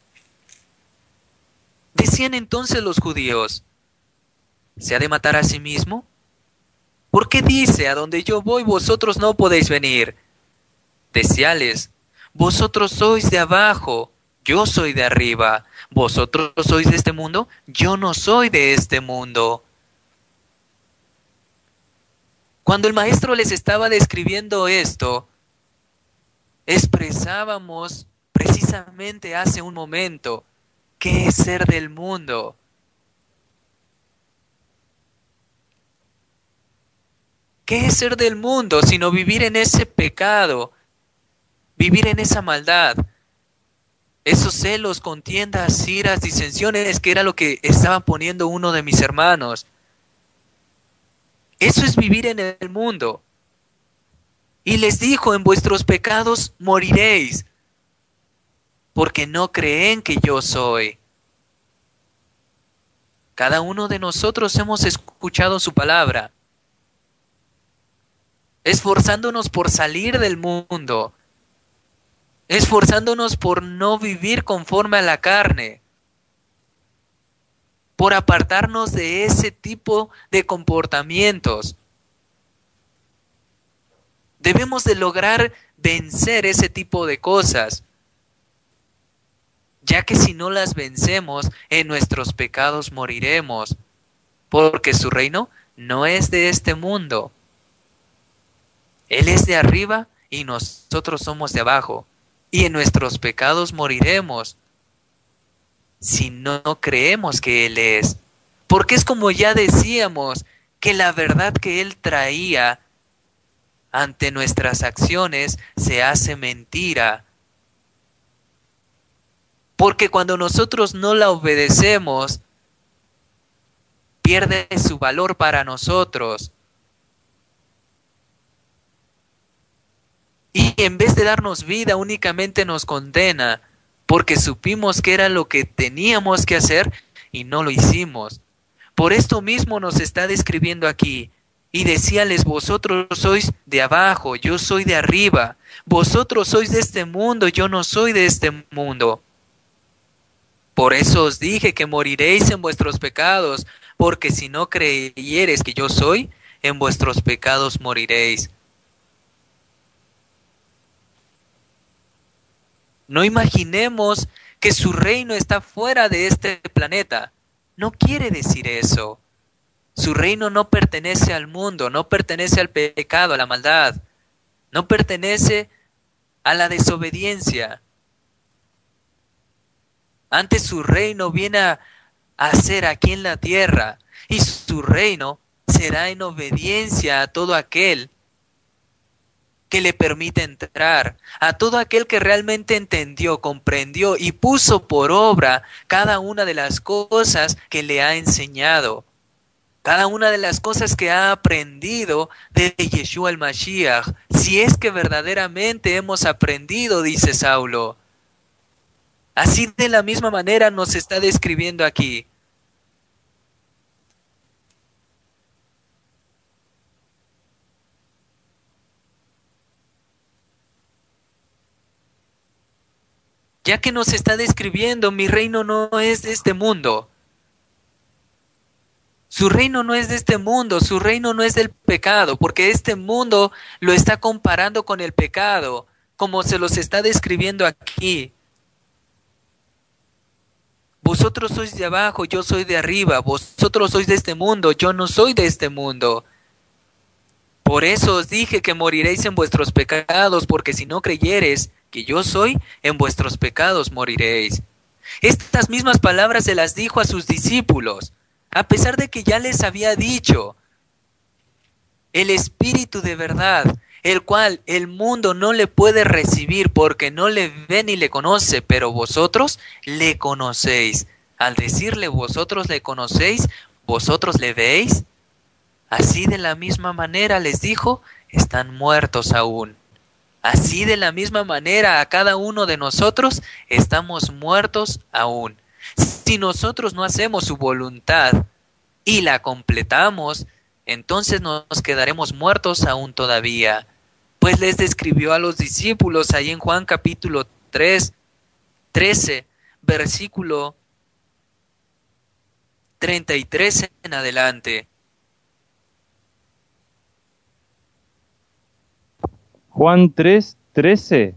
Decían entonces los judíos, ¿se ha de matar a sí mismo? ¿Por qué dice, a donde yo voy, vosotros no podéis venir? Decíales, vosotros sois de abajo, yo soy de arriba. Vosotros sois de este mundo, yo no soy de este mundo. Cuando el maestro les estaba describiendo esto, expresábamos precisamente hace un momento qué es ser del mundo. ¿Qué es ser del mundo sino vivir en ese pecado? Vivir en esa maldad, esos celos, contiendas, iras, disensiones, que era lo que estaba poniendo uno de mis hermanos. Eso es vivir en el mundo. Y les dijo, en vuestros pecados moriréis, porque no creen que yo soy. Cada uno de nosotros hemos escuchado su palabra, esforzándonos por salir del mundo, esforzándonos por no vivir conforme a la carne, por apartarnos de ese tipo de comportamientos. Debemos de lograr vencer ese tipo de cosas, ya que si no las vencemos, en nuestros pecados moriremos, porque su reino no es de este mundo. Él es de arriba y nosotros somos de abajo. Y en nuestros pecados moriremos si no creemos que Él es. Porque es como ya decíamos, que la verdad que Él traía ante nuestras acciones se hace mentira. Porque cuando nosotros no la obedecemos, pierde su valor para nosotros. Y en vez de darnos vida, únicamente nos condena, porque supimos que era lo que teníamos que hacer y no lo hicimos. Por esto mismo nos está describiendo aquí. Y decíales, vosotros sois de abajo, yo soy de arriba. Vosotros sois de este mundo, yo no soy de este mundo. Por eso os dije que moriréis en vuestros pecados, porque si no creyereis que yo soy, en vuestros pecados moriréis. No imaginemos que su reino está fuera de este planeta. No quiere decir eso. Su reino no pertenece al mundo, no pertenece al pecado, a la maldad, no pertenece a la desobediencia. Antes su reino viene a, a ser aquí en la tierra, y su reino será en obediencia a todo aquel que le permite entrar, a todo aquel que realmente entendió, comprendió y puso por obra cada una de las cosas que le ha enseñado, cada una de las cosas que ha aprendido de Yeshua el Mashiach. Si es que verdaderamente hemos aprendido, dice Saulo. Así de la misma manera nos está describiendo aquí. Ya que nos está describiendo, mi reino no es de este mundo. Su reino no es de este mundo, su reino no es del pecado, porque este mundo lo está comparando con el pecado, como se los está describiendo aquí. Vosotros sois de abajo, yo soy de arriba, vosotros sois de este mundo, yo no soy de este mundo. Por eso os dije que moriréis en vuestros pecados, porque si no creyereis que yo soy, en vuestros pecados moriréis. Estas mismas palabras se las dijo a sus discípulos, a pesar de que ya les había dicho, el Espíritu de verdad, el cual el mundo no le puede recibir porque no le ve ni le conoce, pero vosotros le conocéis. Al decirle vosotros le conocéis, vosotros le veis. Así de la misma manera les dijo, están muertos aún. Así de la misma manera a cada uno de nosotros estamos muertos aún. Si nosotros no hacemos su voluntad y la completamos, entonces nos quedaremos muertos aún todavía. Pues les describió a los discípulos ahí en Juan capítulo tres, trece, versículo treinta y tres en adelante. Juan tres, trece.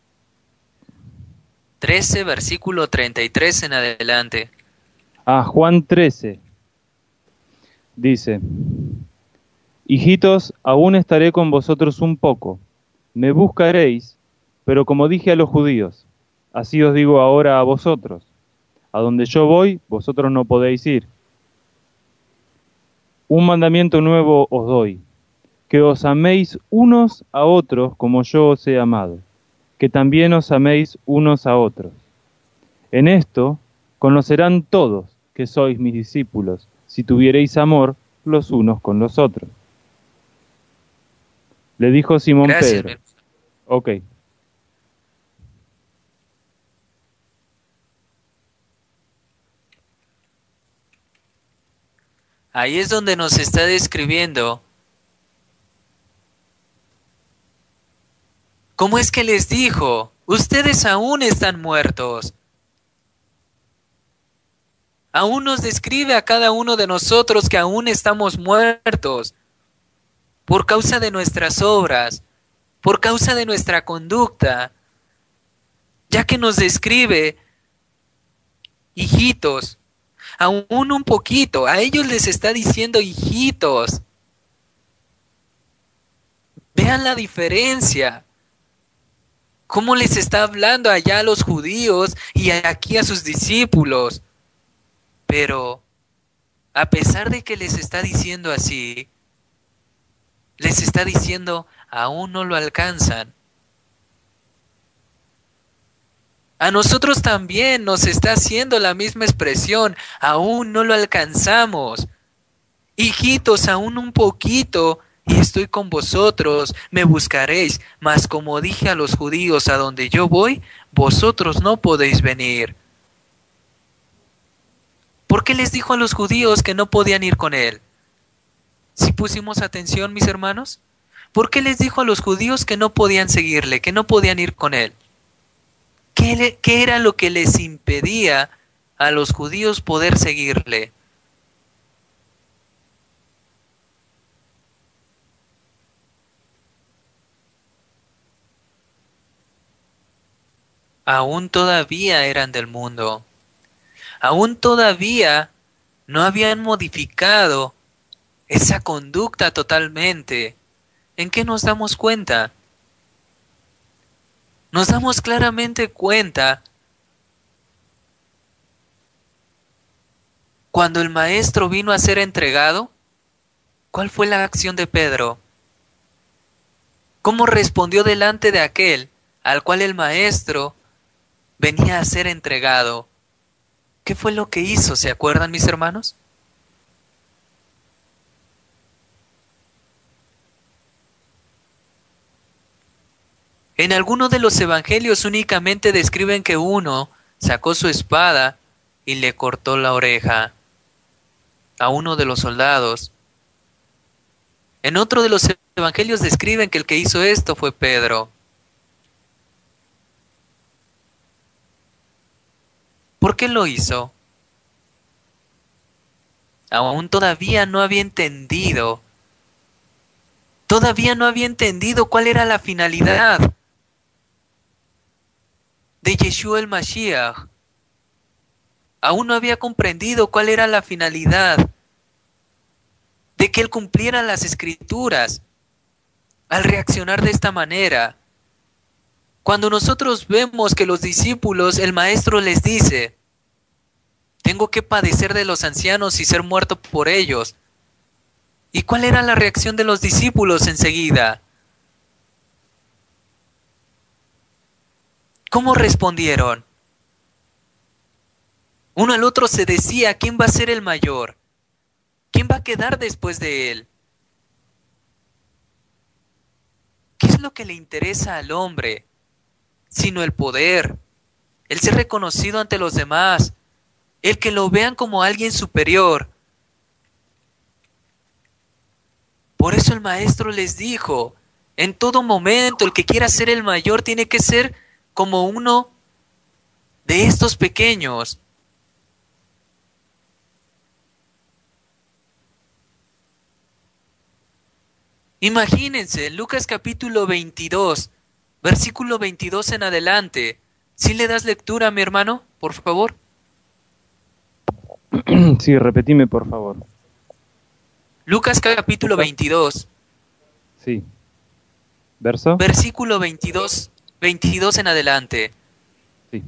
trece, versículo treinta y tres en adelante. Ah, Juan trece. Dice, hijitos, aún estaré con vosotros un poco. Me buscaréis, pero como dije a los judíos, así os digo ahora a vosotros. A donde yo voy, vosotros no podéis ir. Un mandamiento nuevo os doy, que os améis unos a otros como yo os he amado, que también os améis unos a otros. En esto conocerán todos que sois mis discípulos, si tuviereis amor los unos con los otros. Le dijo Simón Gracias, Pedro. mi- Ok. Ahí es donde nos está describiendo cómo es que les dijo, ustedes aún están muertos. Aún nos describe a cada uno de nosotros que aún estamos muertos por causa de nuestras obras, por causa de nuestra conducta, ya que nos describe, hijitos, aún un poquito, a ellos les está diciendo hijitos. Vean la diferencia. Cómo les está hablando allá a los judíos y aquí a sus discípulos. Pero, a pesar de que les está diciendo así, les está diciendo, aún no lo alcanzan. A nosotros también nos está haciendo la misma expresión, aún no lo alcanzamos. Hijitos, aún un poquito, y estoy con vosotros, me buscaréis, mas como dije a los judíos, a donde yo voy, vosotros no podéis venir. ¿Por qué les dijo a los judíos que no podían ir con él? ¿Si pusimos atención, mis hermanos? ¿Por qué les dijo a los judíos que no podían seguirle, que no podían ir con él? ¿Qué, le, qué era lo que les impedía a los judíos poder seguirle? aún todavía eran del mundo. Aún todavía no habían modificado esa conducta totalmente. ¿En qué nos damos cuenta? Nos damos claramente cuenta cuando el maestro vino a ser entregado. ¿Cuál fue la acción de Pedro? ¿Cómo respondió delante de aquel al cual el maestro venía a ser entregado? ¿Qué fue lo que hizo? ¿Se acuerdan, mis hermanos? En alguno de los evangelios únicamente describen que uno sacó su espada y le cortó la oreja a uno de los soldados. En otro de los evangelios describen que el que hizo esto fue Pedro. ¿Por qué lo hizo? Aún todavía no había entendido. Todavía no había entendido cuál era la finalidad de Yeshua el Mashiach. Aún no había comprendido cuál era la finalidad de que él cumpliera las escrituras al reaccionar de esta manera. Cuando nosotros vemos que los discípulos, el maestro les dice, tengo que padecer de los ancianos y ser muerto por ellos. ¿Y cuál era la reacción de los discípulos enseguida? ¿Cómo respondieron? Uno al otro se decía, ¿quién va a ser el mayor? ¿Quién va a quedar después de él? ¿Qué es lo que le interesa al hombre? Sino el poder, el ser reconocido ante los demás, el que lo vean como alguien superior. Por eso el maestro les dijo, en todo momento el que quiera ser el mayor tiene que ser como uno de estos pequeños. Imagínense, Lucas capítulo veintidós, versículo veintidós en adelante. ¿Sí le das lectura, mi hermano, por favor? Sí, repetime, por favor. Lucas capítulo veintidós. Sí. ¿Verso? Versículo veintidós, veintidós en adelante. Sí.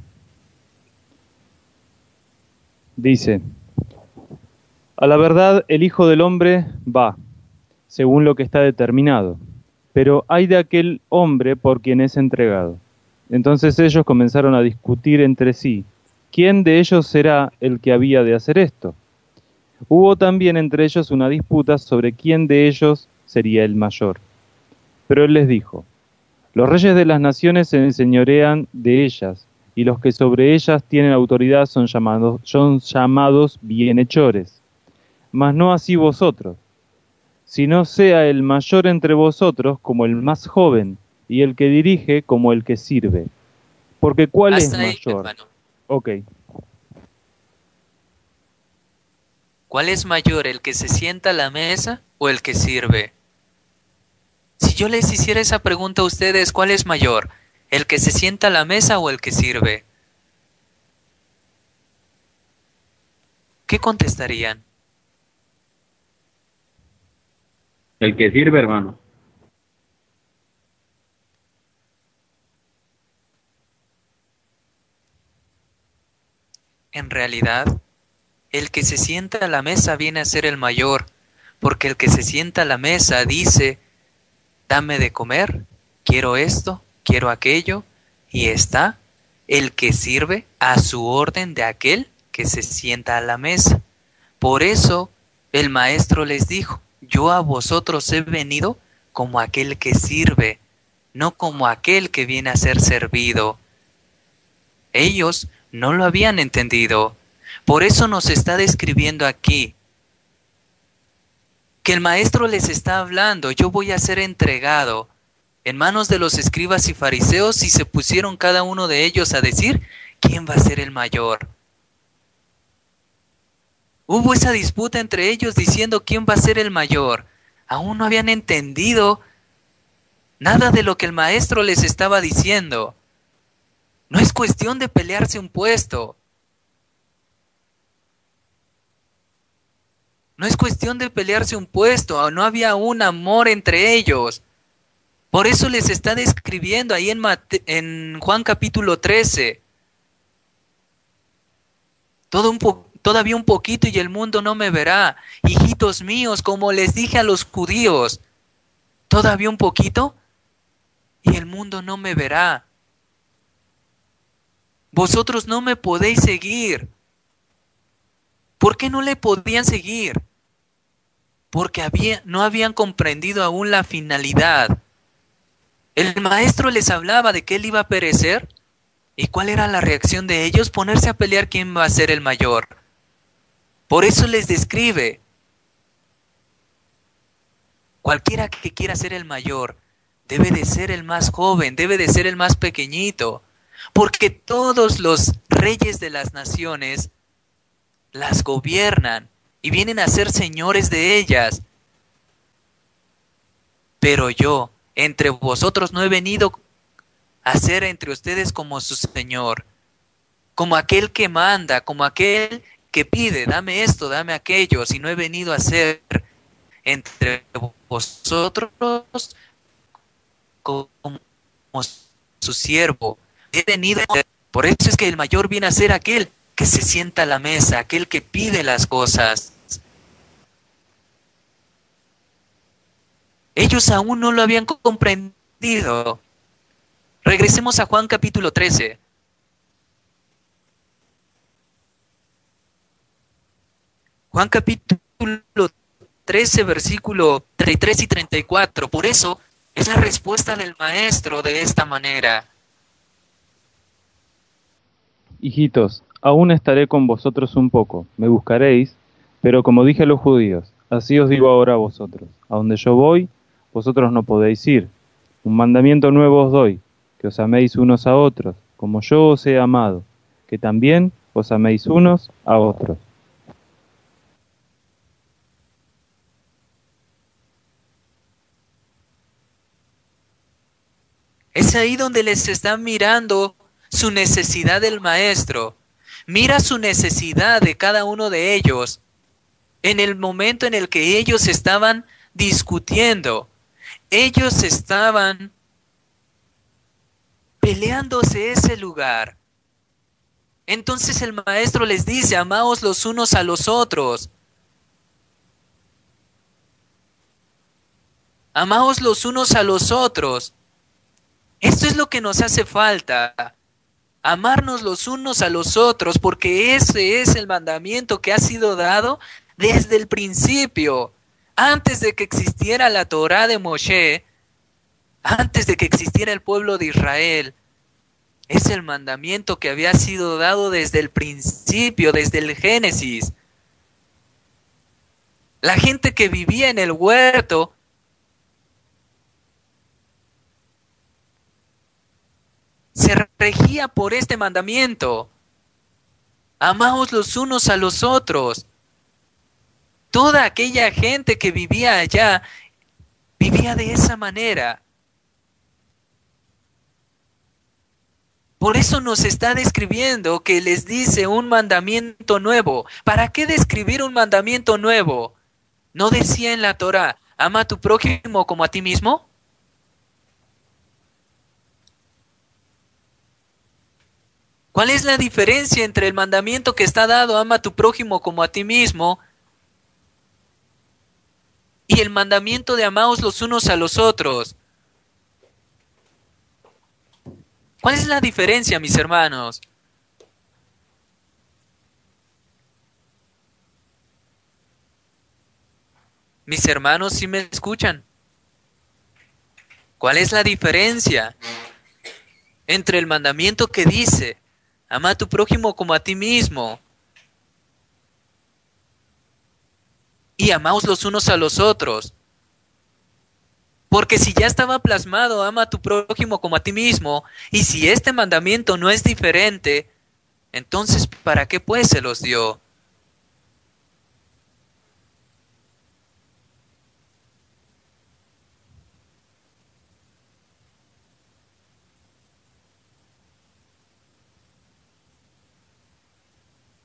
Dice, a la verdad el Hijo del Hombre va, según lo que está determinado, pero hay de aquel hombre por quien es entregado. Entonces ellos comenzaron a discutir entre sí, ¿quién de ellos será el que había de hacer esto? Hubo también entre ellos una disputa sobre quién de ellos sería el mayor. Pero él les dijo, los reyes de las naciones se enseñorean de ellas, y los que sobre ellas tienen autoridad son llamados, son llamados bienhechores. Mas no así vosotros, sino sea el mayor entre vosotros como el más joven, y el que dirige como el que sirve. Porque ¿cuál Hasta es ahí, mayor? hermano. Ok. ¿Cuál es mayor, el que se sienta a la mesa o el que sirve? Si yo les hiciera esa pregunta a ustedes, ¿cuál es mayor, el que se sienta a la mesa o el que sirve? ¿Qué contestarían? El que sirve, hermano. En realidad, el que se sienta a la mesa viene a ser el mayor, porque el que se sienta a la mesa dice, dame de comer, quiero esto, quiero aquello, y está el que sirve a su orden de aquel que se sienta a la mesa. Por eso el maestro les dijo, yo a vosotros he venido como aquel que sirve, no como aquel que viene a ser servido. Ellos no lo habían entendido. Por eso nos está describiendo aquí que el maestro les está hablando, yo voy a ser entregado en manos de los escribas y fariseos, y se pusieron cada uno de ellos a decir, ¿quién va a ser el mayor? Hubo esa disputa entre ellos diciendo quién va a ser el mayor. Aún no habían entendido nada de lo que el maestro les estaba diciendo. No es cuestión de pelearse un puesto. No es cuestión de pelearse un puesto. No había un amor entre ellos. Por eso les está describiendo ahí en, Mate- en Juan capítulo trece. Todo un po- todavía un poquito y el mundo no me verá. Hijitos míos, como les dije a los judíos, todavía un poquito y el mundo no me verá. Vosotros no me podéis seguir. ¿Por qué no le podían seguir? Porque había, no habían comprendido aún la finalidad. El maestro les hablaba de que él iba a perecer. ¿Y cuál era la reacción de ellos? Ponerse a pelear quién va a ser el mayor. Por eso les describe, cualquiera que quiera ser el mayor, debe de ser el más joven, debe de ser el más pequeñito, porque todos los reyes de las naciones las gobiernan y vienen a ser señores de ellas. Pero yo, entre vosotros no he venido a ser entre ustedes como su señor, como aquel que manda, como aquel que pide, dame esto, dame aquello, si no he venido a ser entre vosotros como su siervo. He venido, por eso es que el mayor viene a ser aquel que se sienta a la mesa, aquel que pide las cosas. Ellos aún no lo habían comprendido. Regresemos a Juan capítulo trece. Juan capítulo trece, versículo treinta y tres y treinta y cuatro. Por eso es la respuesta del maestro de esta manera. Hijitos, aún estaré con vosotros un poco, me buscaréis, pero como dije a los judíos, así os digo ahora a vosotros, a donde yo voy, vosotros no podéis ir. Un mandamiento nuevo os doy, que os améis unos a otros, como yo os he amado, que también os améis unos a otros. Es ahí donde les está mirando su necesidad del maestro. Mira su necesidad de cada uno de ellos en el momento en el que ellos estaban discutiendo. Ellos estaban peleándose ese lugar. Entonces el maestro les dice, amaos los unos a los otros. Amaos los unos a los otros. Esto es lo que nos hace falta. Amarnos los unos a los otros, porque ese es el mandamiento que ha sido dado desde el principio. Antes de que existiera la Torá de Moshe, antes de que existiera el pueblo de Israel, es el mandamiento que había sido dado desde el principio, desde el Génesis. La gente que vivía en el huerto se regía por este mandamiento. Amaos los unos a los otros. Toda aquella gente que vivía allá vivía de esa manera. Por eso nos está describiendo que les dice un mandamiento nuevo. ¿Para qué describir un mandamiento nuevo? ¿No decía en la Torá, ama a tu prójimo como a ti mismo? ¿Cuál es la diferencia entre el mandamiento que está dado, ama a tu prójimo como a ti mismo, y el mandamiento de amaos los unos a los otros? ¿Cuál es la diferencia, mis hermanos? Mis hermanos, ¿sí me escuchan? ¿Cuál es la diferencia entre el mandamiento que dice, ama a tu prójimo como a ti mismo, y amaos los unos a los otros? Porque si ya estaba plasmado, ama a tu prójimo como a ti mismo, y si este mandamiento no es diferente, entonces, ¿para qué pues se los dio?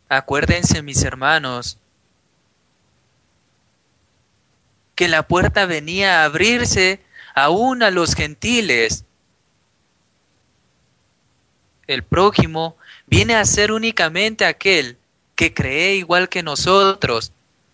Acuérdense, mis hermanos, que la puerta venía a abrirse aún a los gentiles. El prójimo viene a ser únicamente aquel que cree igual que nosotros.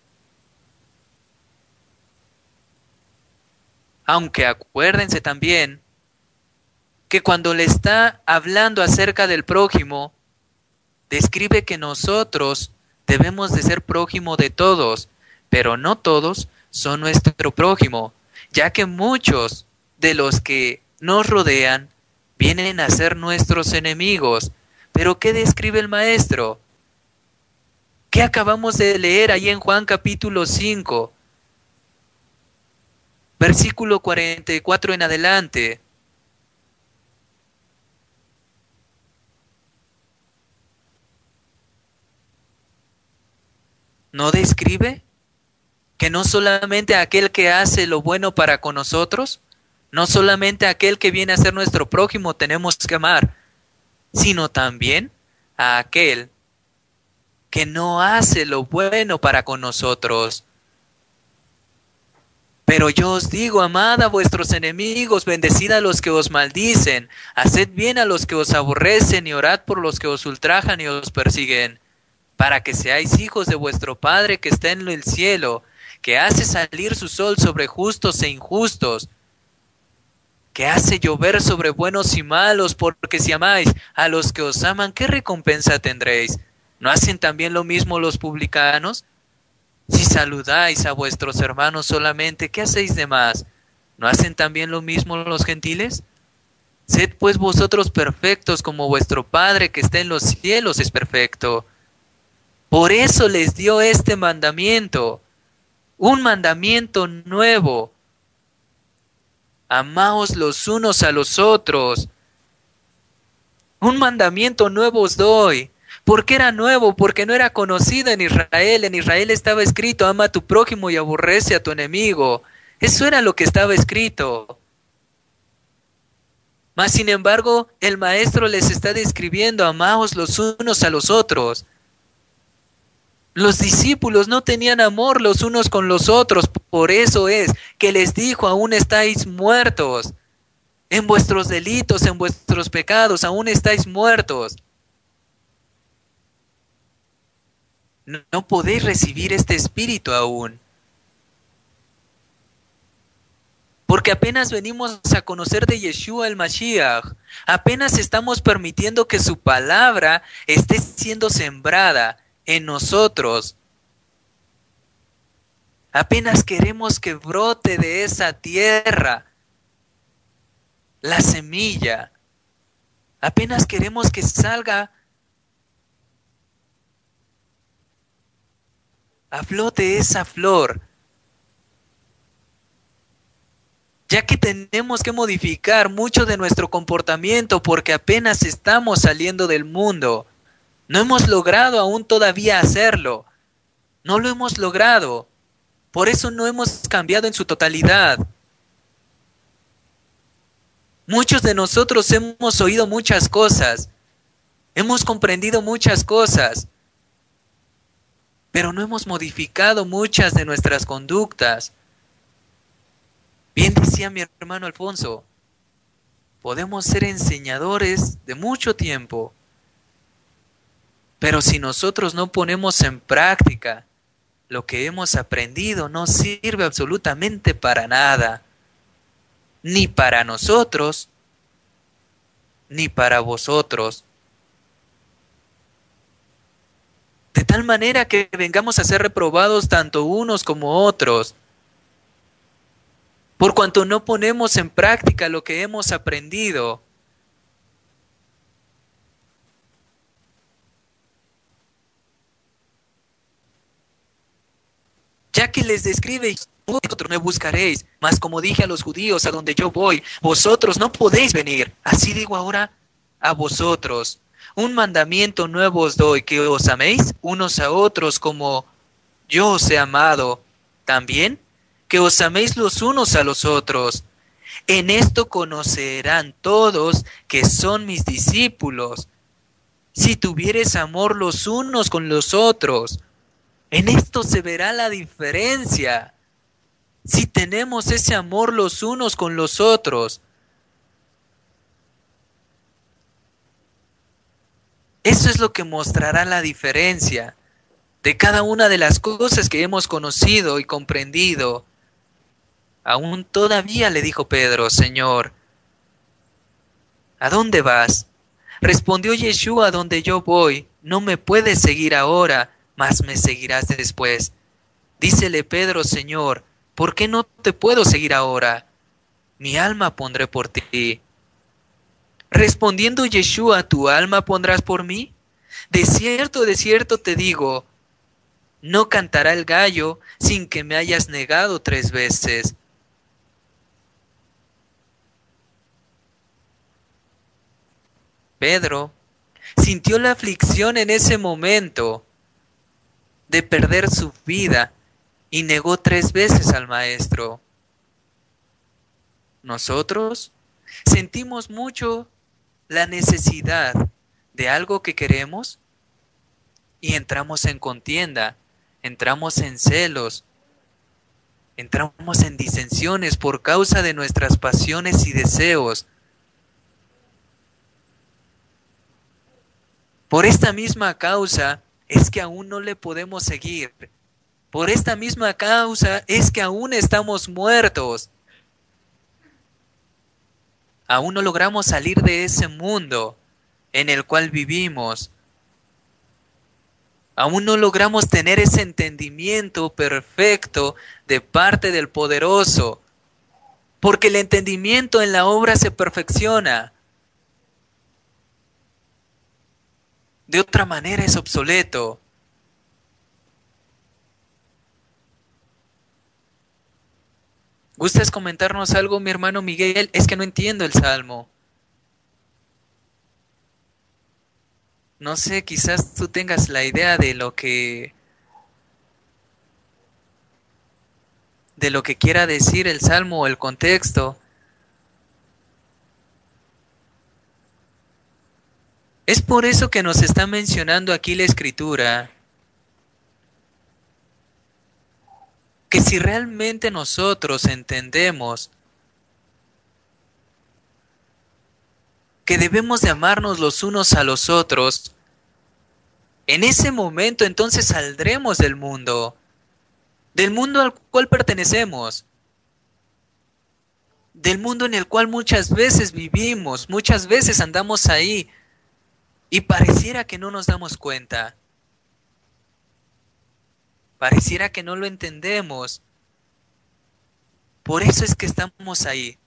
Aunque acuérdense también que cuando le está hablando acerca del prójimo, describe que nosotros debemos de ser prójimo de todos, pero no todos son nuestro prójimo, ya que muchos de los que nos rodean vienen a ser nuestros enemigos. ¿Pero qué describe el maestro? ¿Qué acabamos de leer ahí en Juan capítulo cinco? Versículo cuarenta y cuatro en adelante. ¿No describe que no solamente aquel que hace lo bueno para con nosotros, no solamente aquel que viene a ser nuestro prójimo tenemos que amar, sino también a aquel que no hace lo bueno para con nosotros? Pero yo os digo, amad a vuestros enemigos, bendecid a los que os maldicen, haced bien a los que os aborrecen y orad por los que os ultrajan y os persiguen, para que seáis hijos de vuestro Padre que está en el cielo, que hace salir su sol sobre justos e injustos, que hace llover sobre buenos y malos, porque si amáis a los que os aman, ¿qué recompensa tendréis? ¿No hacen también lo mismo los publicanos? Si saludáis a vuestros hermanos solamente, ¿qué hacéis de más? ¿No hacen también lo mismo los gentiles? Sed pues vosotros perfectos como vuestro Padre que está en los cielos es perfecto. Por eso les dio este mandamiento, un mandamiento nuevo. Amaos los unos a los otros. Un mandamiento nuevo os doy. ¿Por qué era nuevo? Porque no era conocido en Israel. En Israel estaba escrito, ama a tu prójimo y aborrece a tu enemigo. Eso era lo que estaba escrito. Mas sin embargo, el maestro les está describiendo, amaos los unos a los otros. Los discípulos no tenían amor los unos con los otros, por eso es que les dijo, aún estáis muertos. En vuestros delitos, en vuestros pecados, aún estáis muertos. No, no podéis recibir este espíritu aún. Porque apenas venimos a conocer de Yeshua el Mashiach, apenas estamos permitiendo que su palabra esté siendo sembrada en nosotros. Apenas queremos que brote de esa tierra la semilla. Apenas queremos que salga a flote esa flor. Ya que tenemos que modificar mucho de nuestro comportamiento porque apenas estamos saliendo del mundo. No hemos logrado aún todavía hacerlo. No lo hemos logrado. Por eso no hemos cambiado en su totalidad. Muchos de nosotros hemos oído muchas cosas. Hemos comprendido muchas cosas. Pero no hemos modificado muchas de nuestras conductas. Bien decía mi hermano Alfonso, podemos ser enseñadores de mucho tiempo. Pero si nosotros no ponemos en práctica lo que hemos aprendido, no sirve absolutamente para nada. Ni para nosotros, ni para vosotros. De tal manera que vengamos a ser reprobados tanto unos como otros. Por cuanto no ponemos en práctica lo que hemos aprendido. Ya que les describe, vosotros me buscaréis, mas como dije a los judíos, a donde yo voy, vosotros no podéis venir. Así digo ahora a vosotros. Un mandamiento nuevo os doy, que os améis unos a otros como yo os he amado. También que os améis los unos a los otros. En esto conocerán todos que son mis discípulos, si tuvieres amor los unos con los otros. En esto se verá la diferencia. Si tenemos ese amor los unos con los otros. Eso es lo que mostrará la diferencia de cada una de las cosas que hemos conocido y comprendido. Aún todavía le dijo Pedro: Señor, ¿a dónde vas? Respondió Yeshua: a donde yo voy, no me puedes seguir ahora, mas me seguirás después. Dícele Pedro: Señor, ¿por qué no te puedo seguir ahora? Mi alma pondré por ti. Respondiendo Yeshua: ¿tu alma pondrás por mí? De cierto, de cierto te digo, no cantará el gallo sin que me hayas negado tres veces. Pedro sintió la aflicción en ese momento de perder su vida y negó tres veces al Maestro. Nosotros sentimos mucho la necesidad de algo que queremos y entramos en contienda, entramos en celos, entramos en disensiones por causa de nuestras pasiones y deseos. Por esta misma causa es que aún no le podemos seguir. Por esta misma causa es que aún estamos muertos. Aún no logramos salir de ese mundo en el cual vivimos. Aún no logramos tener ese entendimiento perfecto de parte del Poderoso. Porque el entendimiento en la obra se perfecciona. De otra manera es obsoleto. ¿Gustas comentarnos algo, mi hermano Miguel? Es que no entiendo el Salmo. No sé, quizás tú tengas la idea de lo que de lo que quiera decir el Salmo o el contexto. Es por eso que nos está mencionando aquí la Escritura, que si realmente nosotros entendemos que debemos de amarnos los unos a los otros, en ese momento entonces saldremos del mundo, del mundo al cual pertenecemos, del mundo en el cual muchas veces vivimos, muchas veces andamos ahí y pareciera que no nos damos cuenta, pareciera que no lo entendemos. Por eso es que estamos ahí.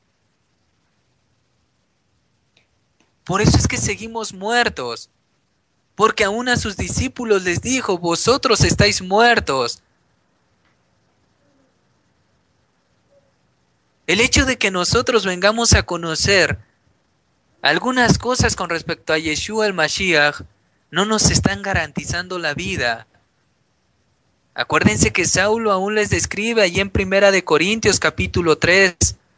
Por eso es que seguimos muertos, porque aún a sus discípulos les dijo: vosotros estáis muertos. El hecho de que nosotros vengamos a conocer algunas cosas con respecto a Yeshua el Mashiach no nos están garantizando la vida. Acuérdense que Saulo aún les describe allí en Primera de Corintios capítulo tres.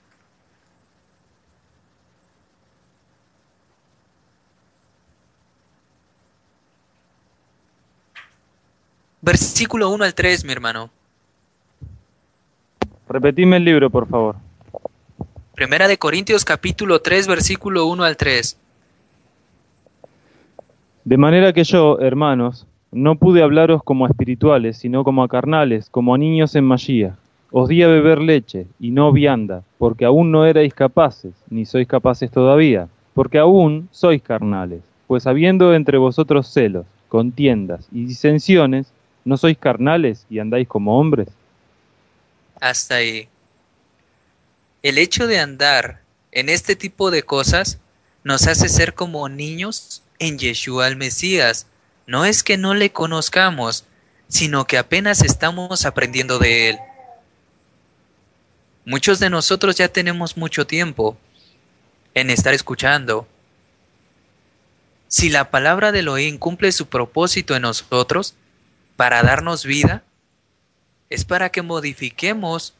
Versículo uno al tres, mi hermano. Repetime el libro, por favor. Primera de Corintios capítulo tres, versículo uno al tres. De manera que yo, hermanos, no pude hablaros como a espirituales, sino como a carnales, como a niños en Mashiach. Os di a beber leche, y no vianda, porque aún no erais capaces, ni sois capaces todavía, porque aún sois carnales. Pues habiendo entre vosotros celos, contiendas y disensiones, ¿no sois carnales y andáis como hombres? Hasta ahí. El hecho de andar en este tipo de cosas nos hace ser como niños en Yeshua el Mesías. No es que no le conozcamos, sino que apenas estamos aprendiendo de él. Muchos de nosotros ya tenemos mucho tiempo en estar escuchando. Si la palabra de Elohim cumple su propósito en nosotros para darnos vida, es para que modifiquemos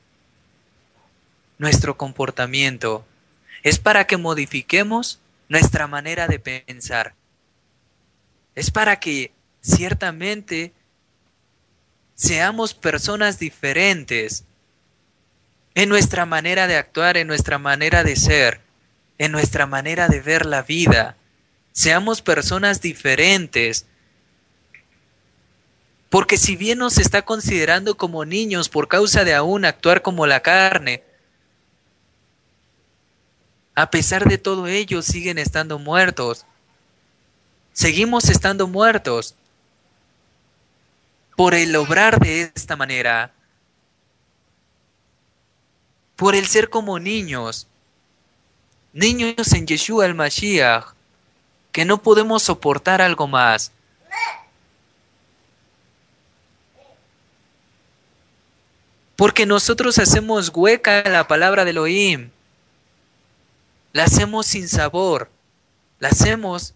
nuestro comportamiento, es para que modifiquemos nuestra manera de pensar. Es para que ciertamente seamos personas diferentes en nuestra manera de actuar, en nuestra manera de ser, en nuestra manera de ver la vida. Seamos personas diferentes. Porque si bien nos está considerando como niños por causa de aún actuar como la carne, a pesar de todo ello siguen estando muertos. Seguimos estando muertos por el obrar de esta manera, por el ser como niños, niños en Yeshua el Mashiach, que no podemos soportar algo más. Porque nosotros hacemos hueca la palabra de Elohim, la hacemos sin sabor, la hacemos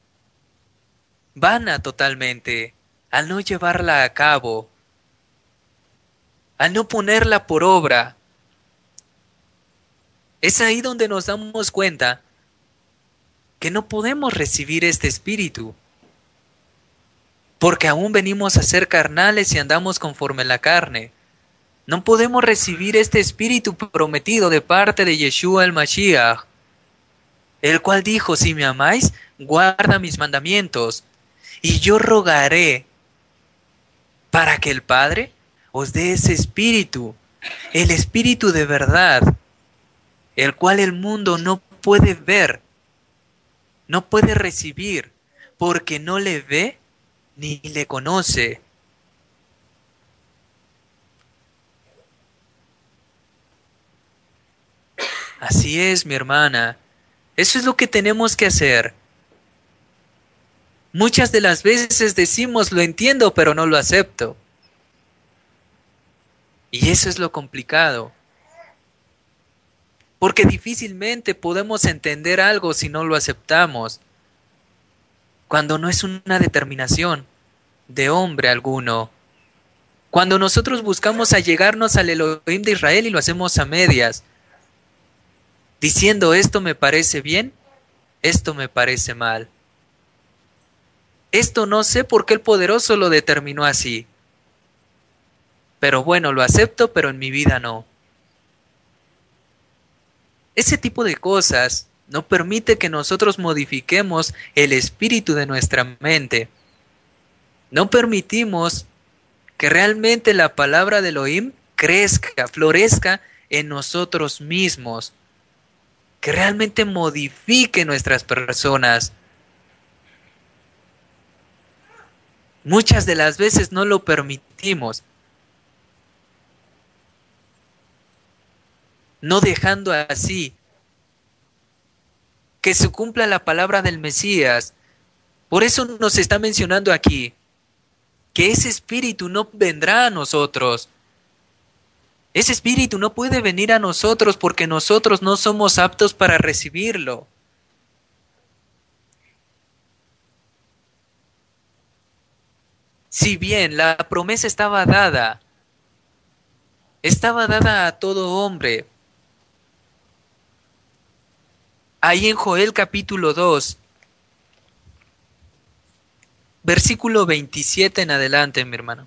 vana totalmente, al no llevarla a cabo, al no ponerla por obra. Es ahí donde nos damos cuenta que no podemos recibir este espíritu, porque aún venimos a ser carnales y andamos conforme la carne. No podemos recibir este espíritu prometido de parte de Yeshua el Mashiach, el cual dijo: si me amáis, guarda mis mandamientos, y yo rogaré para que el Padre os dé ese espíritu, el espíritu de verdad, el cual el mundo no puede ver, no puede recibir, porque no le ve ni le conoce. Así es, mi hermana. Eso es lo que tenemos que hacer. Muchas de las veces decimos: lo entiendo, pero no lo acepto. Y eso es lo complicado. Porque difícilmente podemos entender algo si no lo aceptamos, cuando no es una determinación de hombre alguno. Cuando nosotros buscamos allegarnos al Elohim de Israel y lo hacemos a medias, diciendo: esto me parece bien, esto me parece mal. Esto no sé por qué el Poderoso lo determinó así. Pero bueno, lo acepto, pero en mi vida no. Ese tipo de cosas no permite que nosotros modifiquemos el espíritu de nuestra mente. No permitimos que realmente la palabra de Elohim crezca, florezca en nosotros mismos. Que realmente modifique nuestras personas. Muchas de las veces no lo permitimos, no dejando así que se cumpla la palabra del Mesías. Por eso nos está mencionando aquí que ese espíritu no vendrá a nosotros. Ese espíritu no puede venir a nosotros porque nosotros no somos aptos para recibirlo. Si bien la promesa estaba dada, estaba dada a todo hombre. Ahí en Joel capítulo dos, versículo veintisiete en adelante, mi hermano.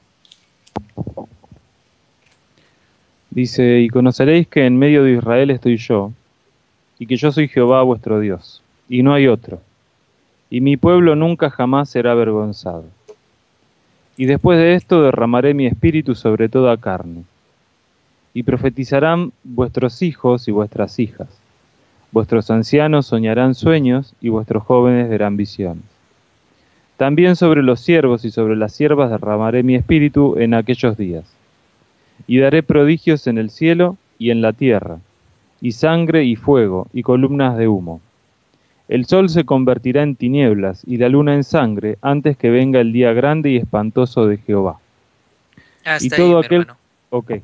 Dice: y conoceréis que en medio de Israel estoy yo, y que yo soy Jehová vuestro Dios, y no hay otro, y mi pueblo nunca jamás será avergonzado. Y después de esto derramaré mi espíritu sobre toda carne, y profetizarán vuestros hijos y vuestras hijas, vuestros ancianos soñarán sueños, y vuestros jóvenes verán visiones. También sobre los siervos y sobre las siervas derramaré mi espíritu en aquellos días, y daré prodigios en el cielo y en la tierra, y sangre y fuego, y columnas de humo. El sol se convertirá en tinieblas, y la luna en sangre, antes que venga el día grande y espantoso de Jehová. Hasta y todo ahí, aquel... mi hermano. Ok.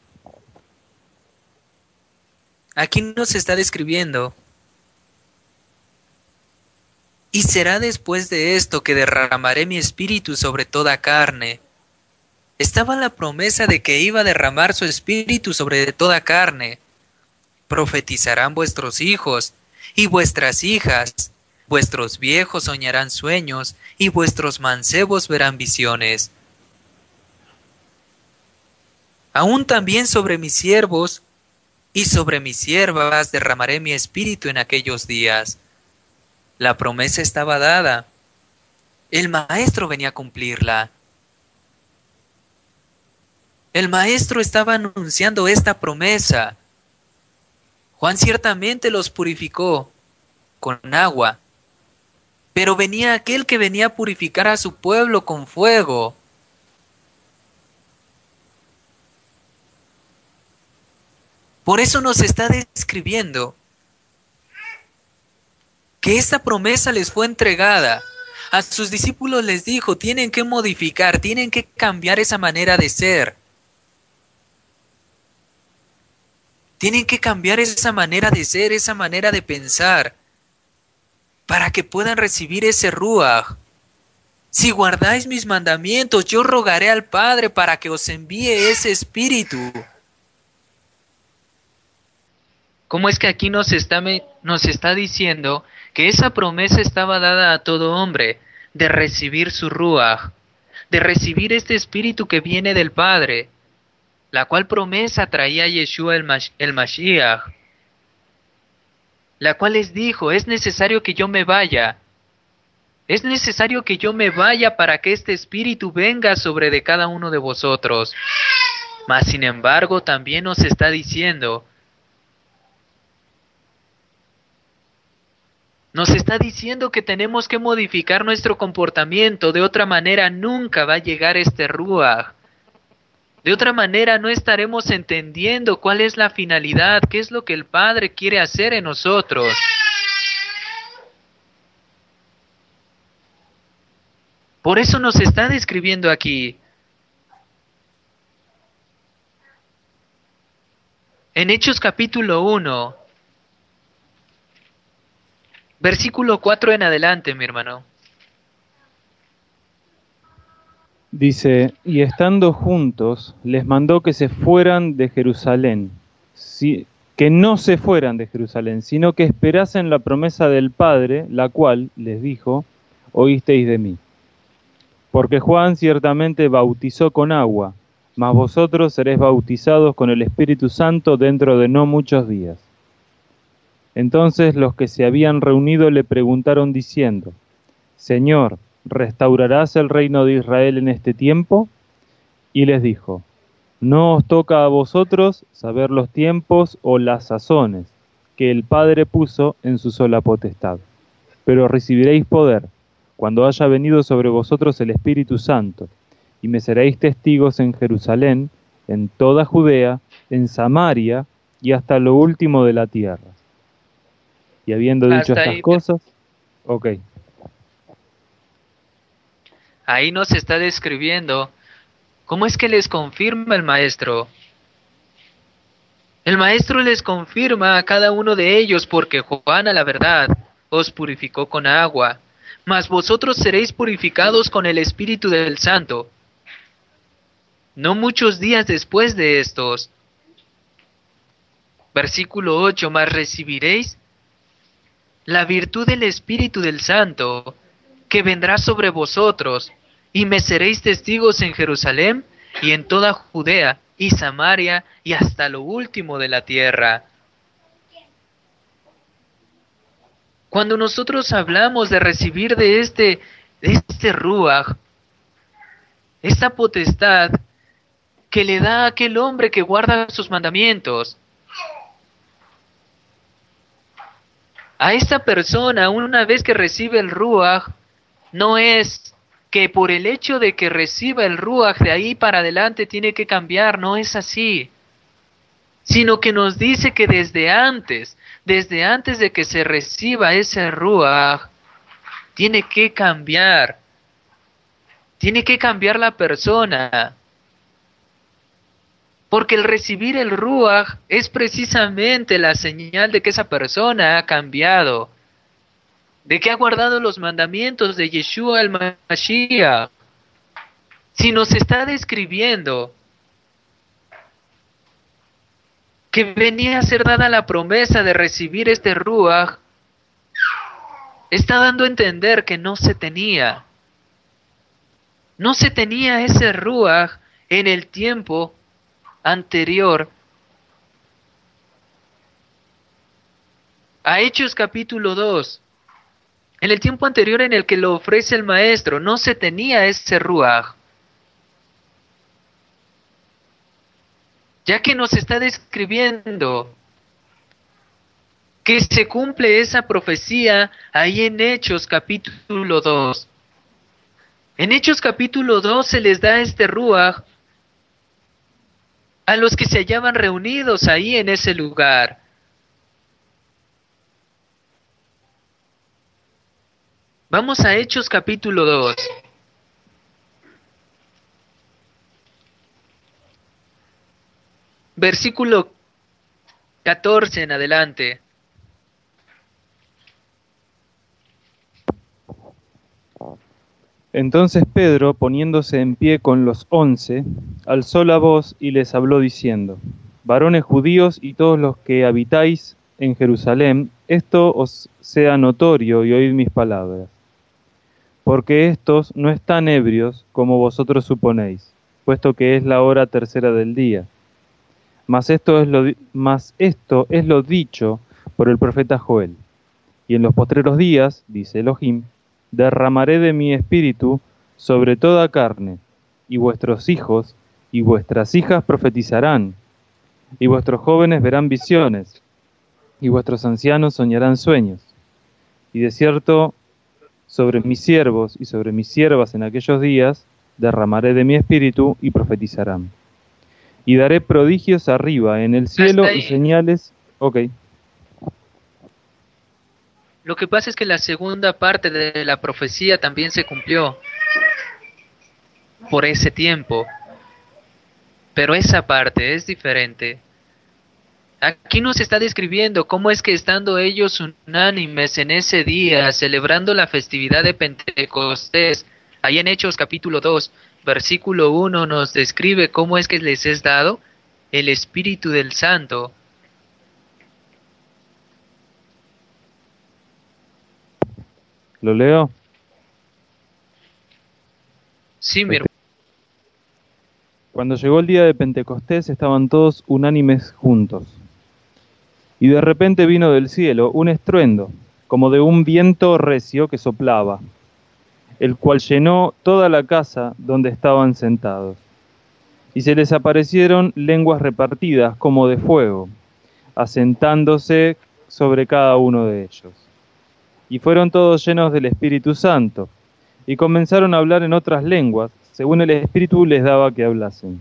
Aquí nos está describiendo: y será después de esto que derramaré mi espíritu sobre toda carne. Estaba la promesa de que iba a derramar su espíritu sobre toda carne. Profetizarán vuestros hijos y vuestras hijas, Vuestros viejos soñarán sueños, y vuestros mancebos verán visiones. Aún también sobre mis siervos y sobre mis siervas derramaré mi espíritu en aquellos días. La promesa estaba dada. El maestro venía a cumplirla. El maestro estaba anunciando esta promesa. Juan ciertamente los purificó con agua, pero venía aquel que venía a purificar a su pueblo con fuego. Por eso nos está describiendo que esta promesa les fue entregada. A sus discípulos les dijo, tienen que modificar, tienen que cambiar esa manera de ser. Tienen que cambiar esa manera de ser, esa manera de pensar, para que puedan recibir ese ruaj. Si guardáis mis mandamientos, yo rogaré al Padre para que os envíe ese espíritu. ¿Cómo es que aquí nos está, nos está diciendo que esa promesa estaba dada a todo hombre, de recibir su ruaj, de recibir este espíritu que viene del Padre, la cual promesa traía Yeshua el, Mash, el Mashiach, la cual les dijo, es necesario que yo me vaya, es necesario que yo me vaya para que este espíritu venga sobre de cada uno de vosotros. Mas sin embargo también nos está diciendo, nos está diciendo que tenemos que modificar nuestro comportamiento, de otra manera nunca va a llegar este ruaj. De otra manera no estaremos entendiendo cuál es la finalidad, qué es lo que el Padre quiere hacer en nosotros. Por eso nos está describiendo aquí. En Hechos capítulo uno, versículo cuatro en adelante, mi hermano. Dice, y estando juntos, les mandó que se fueran de Jerusalén, si, que no se fueran de Jerusalén, sino que esperasen la promesa del Padre, la cual, les dijo, oísteis de mí. Porque Juan ciertamente bautizó con agua, mas vosotros seréis bautizados con el Espíritu Santo dentro de no muchos días. Entonces los que se habían reunido le preguntaron diciendo, Señor, ¿restaurarás el reino de Israel en este tiempo? Y les dijo, no os toca a vosotros saber los tiempos o las sazones que el Padre puso en su sola potestad, pero recibiréis poder cuando haya venido sobre vosotros el Espíritu Santo, y me seréis testigos en Jerusalén, en toda Judea, en Samaria y hasta lo último de la tierra. Y habiendo dicho Hasta estas ahí. cosas, ok. Ahí nos está describiendo cómo es que les confirma el maestro. El maestro les confirma a cada uno de ellos, porque Juan a la verdad os purificó con agua, mas vosotros seréis purificados con el Espíritu del Santo. No muchos días después de estos. Versículo ocho, mas recibiréis la virtud del Espíritu del Santo, que vendrá sobre vosotros, y me seréis testigos en Jerusalén, y en toda Judea, y Samaria, y hasta lo último de la tierra. Cuando nosotros hablamos de recibir de este, de este ruaj, esta potestad que le da a aquel hombre que guarda sus mandamientos, a esta persona, una vez que recibe el ruaj, no es que por el hecho de que reciba el ruaj de ahí para adelante tiene que cambiar, no es así, sino que nos dice que desde antes, desde antes de que se reciba ese ruaj, tiene que cambiar, tiene que cambiar la persona, porque el recibir el ruaj es precisamente la señal de que esa persona ha cambiado, de que ha guardado los mandamientos de Yeshua el Mashiach. Si nos está describiendo que venía a ser dada la promesa de recibir este ruaj, está dando a entender que no se tenía. No se tenía ese Ruach en el tiempo anterior a Hechos capítulo dos. En el tiempo anterior en el que lo ofrece el maestro, no se tenía ese Ruach. Ya que nos está describiendo que se cumple esa profecía ahí en Hechos capítulo dos. En Hechos capítulo dos se les da este Ruach a los que se hallaban reunidos ahí en ese lugar. Vamos a Hechos capítulo dos. Versículo catorce en adelante. Entonces Pedro, poniéndose en pie con los once, alzó la voz y les habló diciendo: Varones judíos y todos los que habitáis en Jerusalén, esto os sea notorio y oíd mis palabras. Porque estos no están ebrios como vosotros suponéis, puesto que es la hora tercera del día. Mas esto es lo, mas esto es lo dicho por el profeta Joel. Y en los postreros días, dice Elohim, derramaré de mi espíritu sobre toda carne, y vuestros hijos y vuestras hijas profetizarán, y vuestros jóvenes verán visiones, y vuestros ancianos soñarán sueños. Y de cierto, sobre mis siervos y sobre mis siervas en aquellos días, derramaré de mi espíritu y profetizarán. Y daré prodigios arriba en el cielo y señales... Ok. Lo que pasa es que la segunda parte de la profecía también se cumplió por ese tiempo. Pero esa parte es diferente. Aquí nos está describiendo cómo es que estando ellos unánimes en ese día, celebrando la festividad de Pentecostés, ahí en Hechos capítulo dos, versículo uno, nos describe cómo es que les es dado el Espíritu del Santo. ¿Lo leo? Sí, mi hermano. Cuando llegó el día de Pentecostés estaban todos unánimes juntos. Y de repente vino del cielo un estruendo, como de un viento recio que soplaba, el cual llenó toda la casa donde estaban sentados. Y se les aparecieron lenguas repartidas como de fuego, asentándose sobre cada uno de ellos. Y fueron todos llenos del Espíritu Santo, y comenzaron a hablar en otras lenguas, según el Espíritu les daba que hablasen.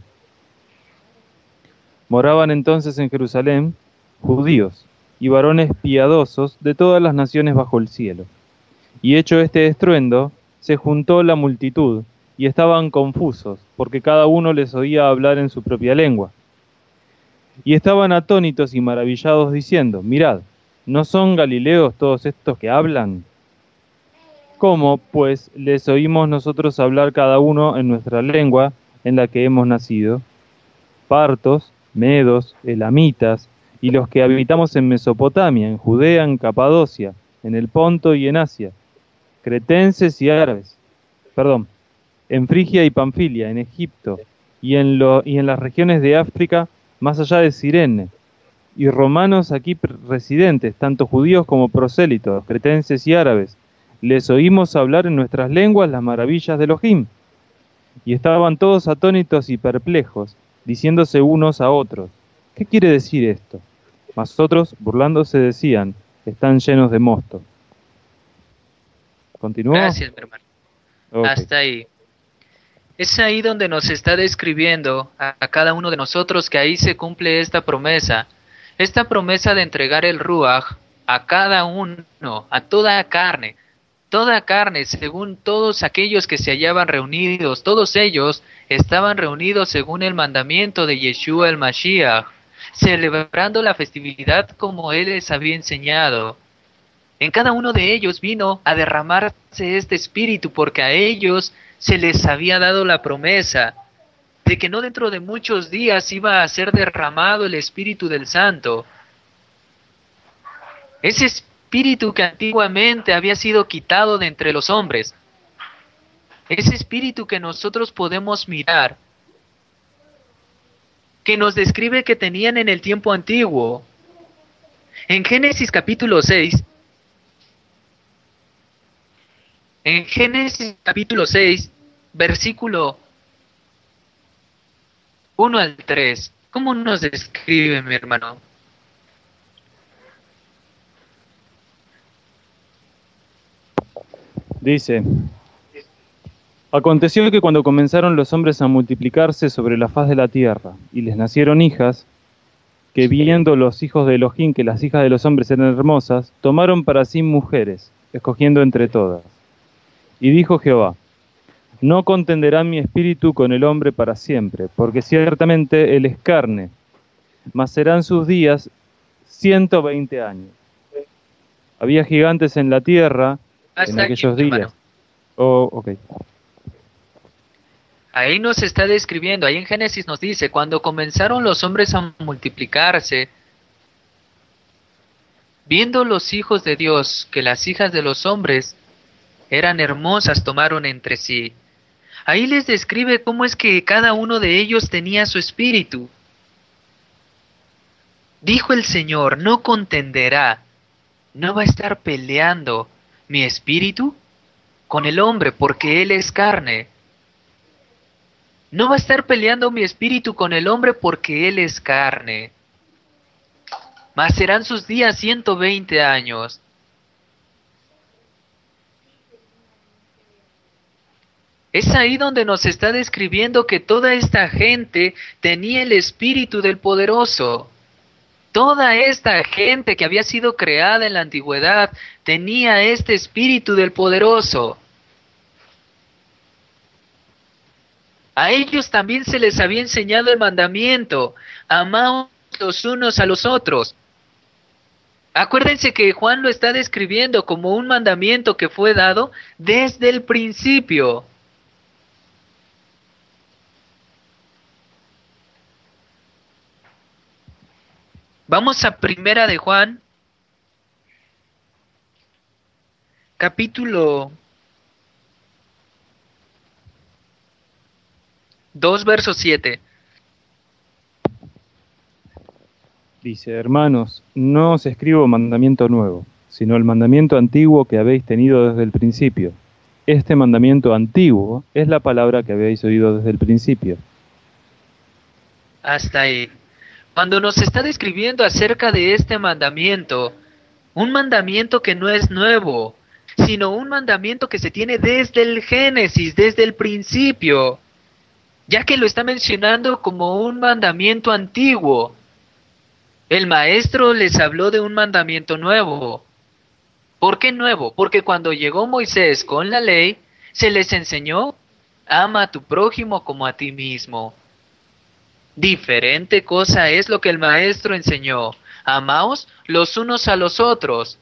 Moraban entonces en Jerusalén judíos y varones piadosos de todas las naciones bajo el cielo. Y hecho este estruendo, se juntó la multitud, y estaban confusos, porque cada uno les oía hablar en su propia lengua. Y estaban atónitos y maravillados, diciendo: Mirad, ¿no son galileos todos estos que hablan? ¿Cómo, pues, les oímos nosotros hablar cada uno en nuestra lengua en la que hemos nacido? Partos, medos, elamitas, y los que habitamos en Mesopotamia, en Judea, en Capadocia, en el Ponto y en Asia, cretenses y árabes, perdón, en Frigia y Panfilia, en Egipto, y en, lo, y en las regiones de África, más allá de Cirene, y romanos aquí residentes, tanto judíos como prosélitos, cretenses y árabes, les oímos hablar en nuestras lenguas las maravillas de Elohim. Y estaban todos atónitos y perplejos, diciéndose unos a otros: ¿qué quiere decir esto? Mas otros, burlándose, decían: están llenos de mosto. ¿Continúa? Gracias, mi hermano. Okay. Hasta ahí. Es ahí donde nos está describiendo a, a cada uno de nosotros que ahí se cumple esta promesa. Esta promesa de entregar el Ruach a cada uno, a toda carne. Toda carne, según todos aquellos que se hallaban reunidos, todos ellos estaban reunidos según el mandamiento de Yeshua el Mashiach, celebrando la festividad como él les había enseñado. En cada uno de ellos vino a derramarse este espíritu, porque a ellos se les había dado la promesa de que no dentro de muchos días iba a ser derramado el Espíritu del Santo. Ese, espíritu que antiguamente había sido quitado de entre los hombres. Ese espíritu que nosotros podemos mirar, que nos describe que tenían en el tiempo antiguo. En Génesis capítulo seis, en Génesis capítulo seis, versículo uno al tres, ¿cómo nos describe, mi hermano? Dice: aconteció que cuando comenzaron los hombres a multiplicarse sobre la faz de la tierra, y les nacieron hijas, que viendo los hijos de Elohim que las hijas de los hombres eran hermosas, tomaron para sí mujeres, escogiendo entre todas. Y dijo Jehová: no contenderá mi espíritu con el hombre para siempre, porque ciertamente él es carne, mas serán sus días ciento veinte años. Había gigantes en la tierra Hasta en aquí, aquellos mi días. hermano. Oh, ok. Ahí nos está describiendo, ahí en Génesis nos dice, cuando comenzaron los hombres a multiplicarse, viendo los hijos de Dios que las hijas de los hombres eran hermosas, tomaron entre sí. Ahí les describe cómo es que cada uno de ellos tenía su espíritu. Dijo el Señor: no contenderá, no va a estar peleando mi espíritu con el hombre, porque él es carne. No va a estar peleando mi espíritu con el hombre, porque él es carne. Mas serán sus días ciento veinte años. Es ahí donde nos está describiendo que toda esta gente tenía el espíritu del poderoso. Toda esta gente que había sido creada en la antigüedad tenía este espíritu del poderoso. A ellos también se les había enseñado el mandamiento: amaos los unos a los otros. Acuérdense que Juan lo está describiendo como un mandamiento que fue dado desde el principio. Vamos a Primera de Juan, capítulo dos, verso siete. Dice: hermanos, no os escribo mandamiento nuevo, sino el mandamiento antiguo que habéis tenido desde el principio. Este mandamiento antiguo es la palabra que habéis oído desde el principio. Hasta ahí. Cuando nos está describiendo acerca de este mandamiento, un mandamiento que no es nuevo, sino un mandamiento que se tiene desde el Génesis, desde el principio, ya que lo está mencionando como un mandamiento antiguo. El maestro les habló de un mandamiento nuevo. ¿Por qué nuevo? Porque cuando llegó Moisés con la ley, se les enseñó: ama a tu prójimo como a ti mismo. Diferente cosa es lo que el maestro enseñó: amaos los unos a los otros.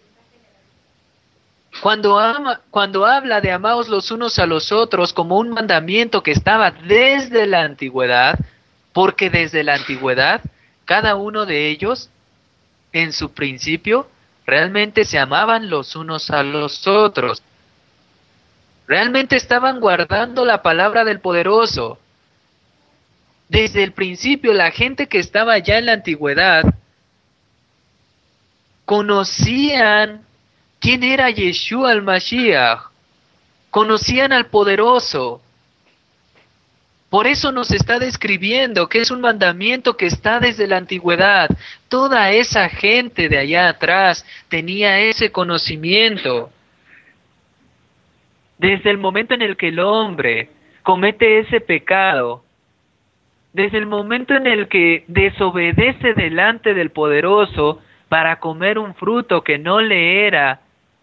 Cuando, ama, cuando habla de amaos los unos a los otros como un mandamiento que estaba desde la antigüedad, porque desde la antigüedad cada uno de ellos, en su principio, realmente se amaban los unos a los otros. Realmente estaban guardando la palabra del poderoso. Desde el principio, la gente que estaba ya en la antigüedad conocían quién era Yeshua el Mashiach, conocían al poderoso. Por eso nos está describiendo que es un mandamiento que está desde la antigüedad. Toda esa gente de allá atrás tenía ese conocimiento. Desde el momento en el que el hombre comete ese pecado, desde el momento en el que desobedece delante del poderoso para comer un fruto que no le era,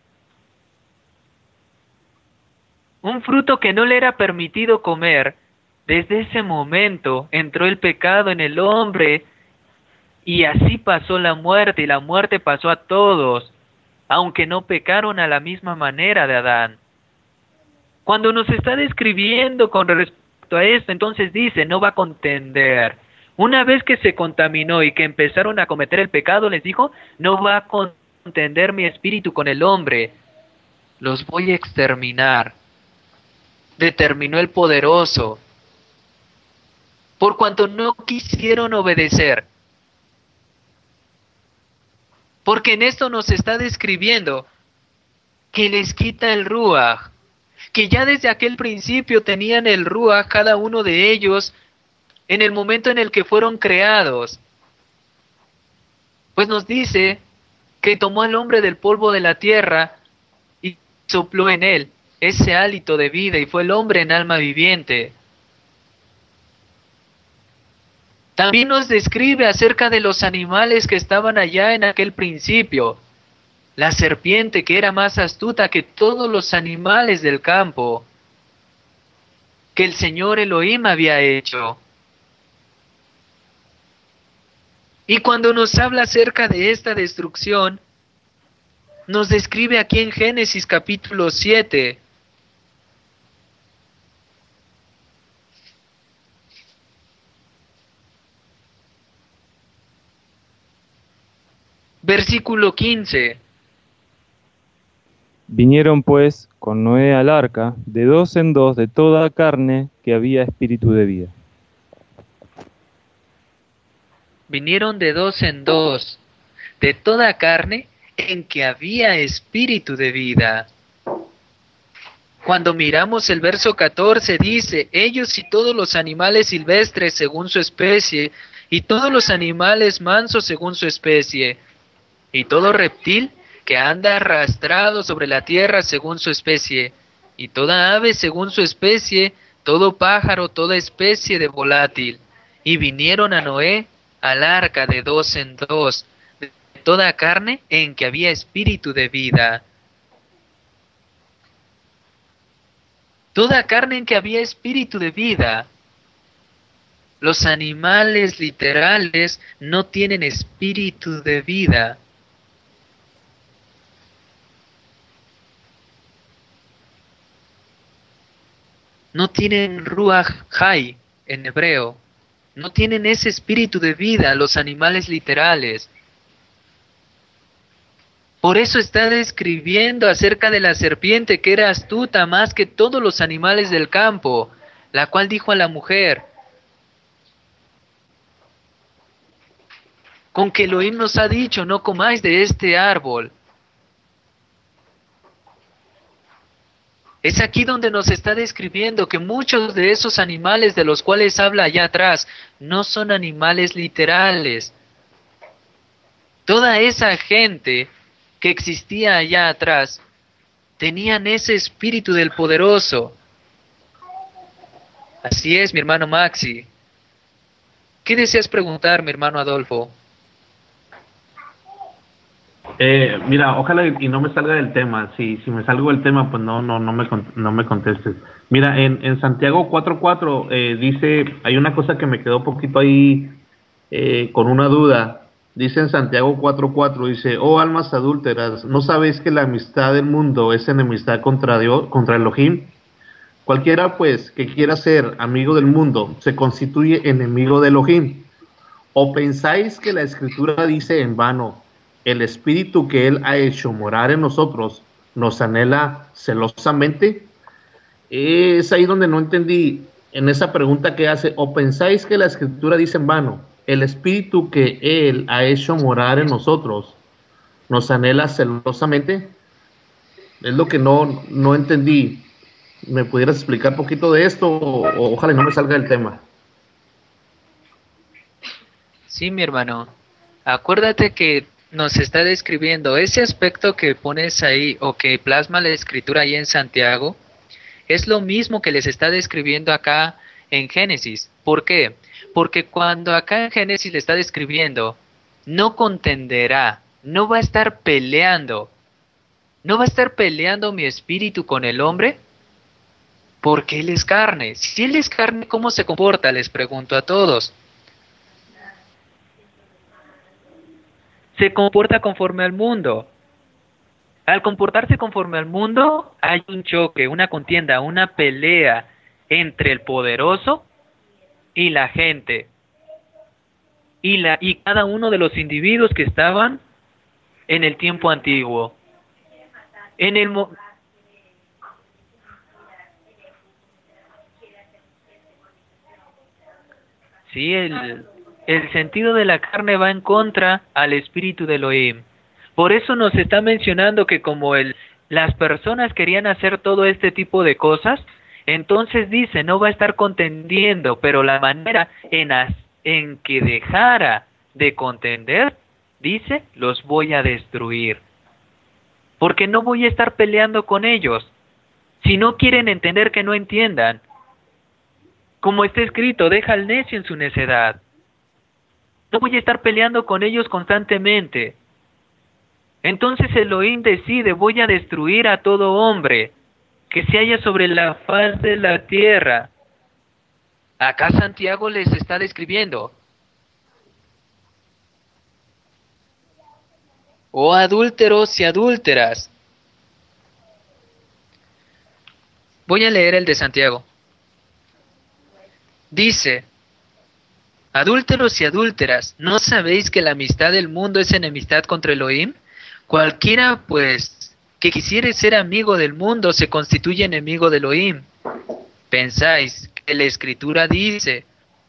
un fruto que no le era permitido comer, desde ese momento entró el pecado en el hombre y así pasó la muerte, y la muerte pasó a todos, aunque no pecaron a la misma manera de Adán. Cuando nos está describiendo con respecto a esto, entonces dice: no va a contender. Una vez que se contaminó y que empezaron a cometer el pecado, les dijo: no va a contender mi espíritu con el hombre, los voy a exterminar, determinó el poderoso, por cuanto no quisieron obedecer. Porque en esto nos está describiendo que les quita el Ruaj, que ya desde aquel principio tenían el Ruaj cada uno de ellos en el momento en el que fueron creados. Pues nos dice que tomó al hombre del polvo de la tierra y sopló en él ese hálito de vida y fue el hombre en alma viviente. También nos describe acerca de los animales que estaban allá en aquel principio. La serpiente que era más astuta que todos los animales del campo, que el Señor Elohim había hecho. Y cuando nos habla acerca de esta destrucción, nos describe aquí en Génesis capítulo siete. Versículo quince. Vinieron pues con Noé al arca, de dos en dos, de toda carne que había espíritu de vida. Vinieron de dos en dos, de toda carne en que había espíritu de vida. Cuando miramos el verso catorce dice, ellos y todos los animales silvestres según su especie, y todos los animales mansos según su especie, y todo reptil que anda arrastrado sobre la tierra según su especie, y toda ave según su especie, todo pájaro, toda especie de volátil. Y vinieron a Noé al arca de dos en dos, de toda carne en que había espíritu de vida. Toda carne en que había espíritu de vida. Los animales literales no tienen espíritu de vida. No tienen Ruach Hay en hebreo. No tienen ese espíritu de vida los animales literales. Por eso está describiendo acerca de la serpiente que era astuta más que todos los animales del campo, la cual dijo a la mujer, con que Elohim nos ha dicho, no comáis de este árbol. Es aquí donde nos está describiendo que muchos de esos animales de los cuales habla allá atrás no son animales literales. Toda esa gente que existía allá atrás tenían ese espíritu del poderoso. Así es, mi hermano Maxi. ¿Qué deseas preguntar, mi hermano Adolfo? Eh, mira, ojalá y no me salga del tema. Si si me salgo del tema, pues no no no me no me contestes. Mira, en, en Santiago cuatro cuatro eh, dice, hay una cosa que me quedó un poquito ahí eh, con una duda. Dice en Santiago cuatro cuatro, dice, oh almas adúlteras, ¿no sabéis que la amistad del mundo es enemistad contra Dios, contra Elohim? Cualquiera pues que quiera ser amigo del mundo se constituye enemigo de Elohim. ¿O pensáis que la Escritura dice en vano, el espíritu que Él ha hecho morar en nosotros nos anhela celosamente? Es ahí donde no entendí en esa pregunta que hace, ¿o pensáis que la Escritura dice en vano, el espíritu que Él ha hecho morar en nosotros nos anhela celosamente? Es lo que no, no entendí. ¿Me pudieras explicar un poquito de esto? O, o ojalá no me salga del tema. Sí, mi hermano. Acuérdate que nos está describiendo ese aspecto que pones ahí o que plasma la escritura ahí en Santiago. Es lo mismo que les está describiendo acá en Génesis. ¿Por qué? Porque cuando acá en Génesis le está describiendo, no contenderá, no va a estar peleando, no va a estar peleando mi espíritu con el hombre, porque él es carne. Si él es carne, ¿cómo se comporta? Les pregunto a todos. Se comporta conforme al mundo. Al comportarse conforme al mundo, hay un choque, una contienda, una pelea entre el poderoso y la gente. Y, la, y cada uno de los individuos que estaban en el tiempo antiguo. En el mo- sí, el, el sentido de la carne va en contra al espíritu de Elohim. Por eso nos está mencionando que como el, las personas querían hacer todo este tipo de cosas, entonces dice, no va a estar contendiendo, pero la manera en, as, en que dejara de contender, dice, los voy a destruir. Porque no voy a estar peleando con ellos. Si no quieren entender, que no entiendan. Como está escrito, deja al necio en su necedad. No voy a estar peleando con ellos constantemente. Entonces Elohim decide, voy a destruir a todo hombre que se halla sobre la faz de la tierra. Acá Santiago les está describiendo. Oh adúlteros y adúlteras. Voy a leer el de Santiago. Dice, adúlteros y adúlteras, ¿no sabéis que la amistad del mundo es enemistad contra Elohim? Cualquiera, pues, que quisiere ser amigo del mundo se constituye enemigo de Elohim. ¿Pensáis que la Escritura dice,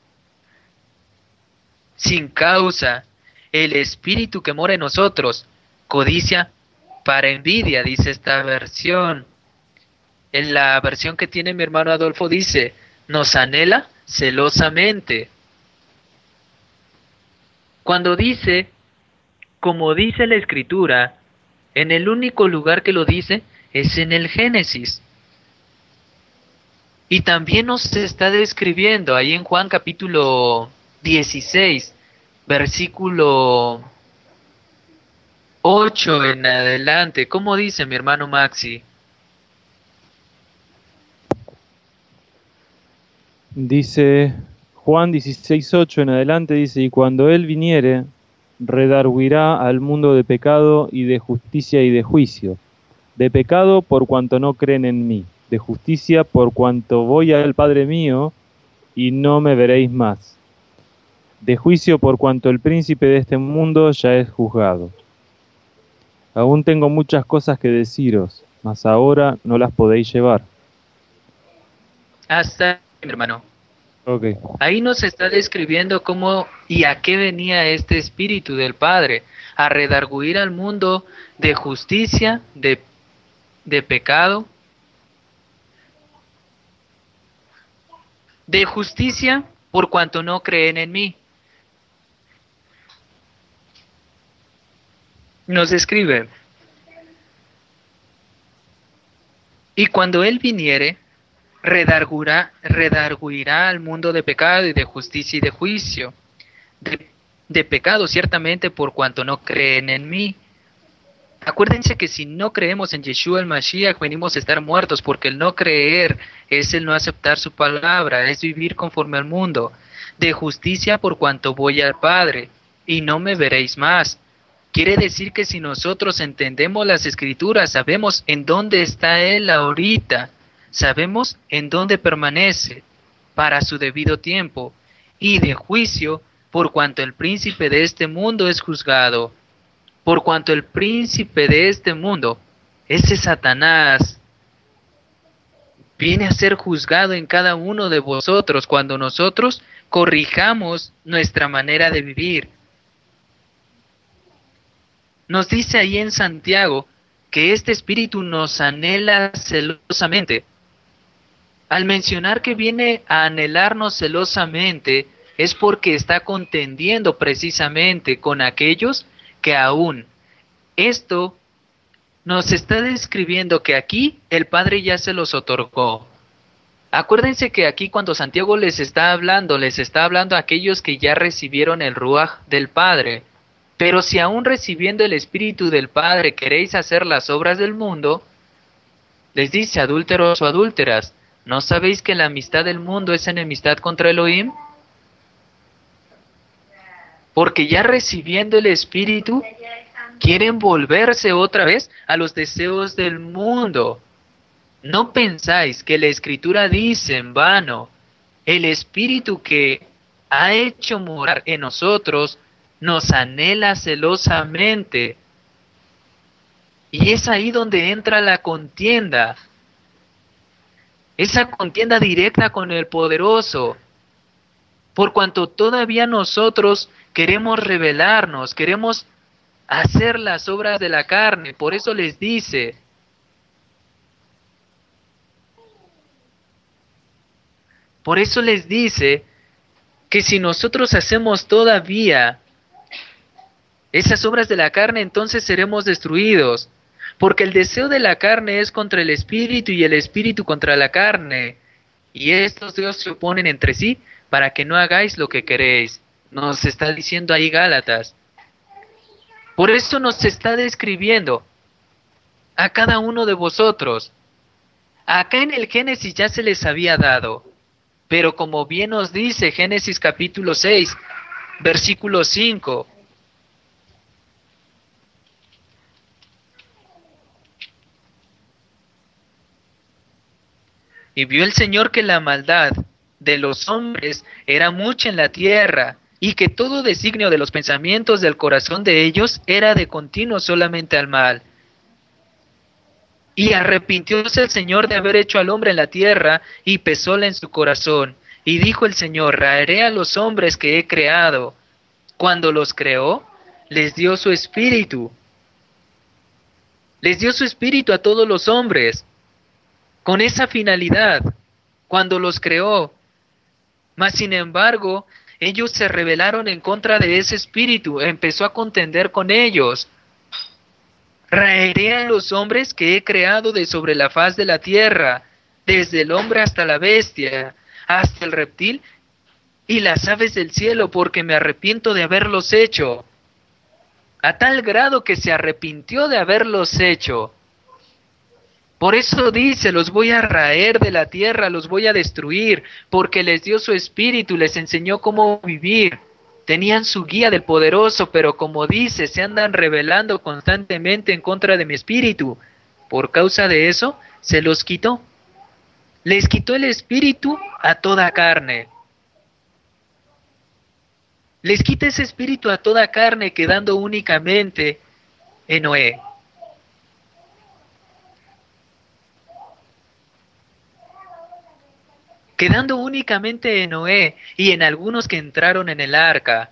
sin causa, el espíritu que mora en nosotros, codicia para envidia, dice esta versión? En la versión que tiene mi hermano Adolfo dice, nos anhela celosamente. Cuando dice, como dice la Escritura, en el único lugar que lo dice es en el Génesis. Y también nos está describiendo ahí en Juan capítulo dieciséis, versículo ocho en adelante. ¿Cómo dice mi hermano Maxi? Dice Juan dieciséis ocho en adelante, dice, y cuando Él viniere, redarguirá al mundo de pecado y de justicia y de juicio. De pecado por cuanto no creen en mí, de justicia por cuanto voy al Padre mío y no me veréis más. De juicio por cuanto el príncipe de este mundo ya es juzgado. Aún tengo muchas cosas que deciros, mas ahora no las podéis llevar. Hasta, mi hermano. Okay. Ahí nos está describiendo cómo y a qué venía este espíritu del Padre, a redarguir al mundo de justicia, de, de pecado, de justicia por cuanto no creen en mí. Nos escribe, y cuando Él viniere, redarguirá, redarguirá al mundo de pecado y de justicia y de juicio. De, de pecado ciertamente por cuanto no creen en mí. Acuérdense que si no creemos en Yeshua el Mashiach, venimos a estar muertos, porque el no creer es el no aceptar su palabra, es vivir conforme al mundo. De justicia por cuanto voy al Padre, y no me veréis más. Quiere decir que si nosotros entendemos las Escrituras, sabemos en dónde está Él ahorita, sabemos en dónde permanece para su debido tiempo, y de juicio por cuanto el príncipe de este mundo es juzgado. Por cuanto el príncipe de este mundo, ese Satanás, viene a ser juzgado en cada uno de vosotros cuando nosotros corrijamos nuestra manera de vivir. Nos dice ahí en Santiago que este espíritu nos anhela celosamente. Al mencionar que viene a anhelarnos celosamente, es porque está contendiendo precisamente con aquellos que aún. Esto nos está describiendo que aquí el Padre ya se los otorgó. Acuérdense que aquí cuando Santiago les está hablando, les está hablando a aquellos que ya recibieron el Ruaj del Padre. Pero si aún recibiendo el Espíritu del Padre queréis hacer las obras del mundo, les dice, adúlteros o adúlteras, ¿no sabéis que la amistad del mundo es enemistad contra Elohim? Porque ya recibiendo el Espíritu, quieren volverse otra vez a los deseos del mundo. No pensáis que la Escritura dice en vano, el Espíritu que ha hecho morar en nosotros, nos anhela celosamente. Y es ahí donde entra la contienda. Esa contienda directa con el poderoso. Por cuanto todavía nosotros queremos rebelarnos, queremos hacer las obras de la carne. Por eso les dice, por eso les dice que si nosotros hacemos todavía esas obras de la carne, entonces seremos destruidos. Porque el deseo de la carne es contra el espíritu y el espíritu contra la carne. Y estos dos se oponen entre sí para que no hagáis lo que queréis. Nos está diciendo ahí Gálatas. Por eso nos está describiendo a cada uno de vosotros. Acá en el Génesis ya se les había dado. Pero como bien nos dice Génesis capítulo seis, versículo cinco. Y vio el Señor que la maldad de los hombres era mucha en la tierra, y que todo designio de los pensamientos del corazón de ellos era de continuo solamente al mal. Y arrepintióse el Señor de haber hecho al hombre en la tierra, y pesóla en su corazón. Y dijo el Señor, raeré a los hombres que he creado. Cuando los creó, les dio su espíritu. Les dio su espíritu a todos los hombres, con esa finalidad, cuando los creó. Mas sin embargo, ellos se rebelaron en contra de ese espíritu, empezó a contender con ellos. Raeré a los hombres que he creado de sobre la faz de la tierra, desde el hombre hasta la bestia, hasta el reptil y las aves del cielo, porque me arrepiento de haberlos hecho. A tal grado que se arrepintió de haberlos hecho. Por eso dice, los voy a raer de la tierra, los voy a destruir, porque les dio su espíritu, les enseñó cómo vivir. Tenían su guía del poderoso, pero como dice, se andan rebelando constantemente en contra de mi espíritu. Por causa de eso, se los quitó. Les quitó el espíritu a toda carne. Les quita ese espíritu a toda carne, quedando únicamente en Noé. Quedando únicamente en Noé y en algunos que entraron en el arca.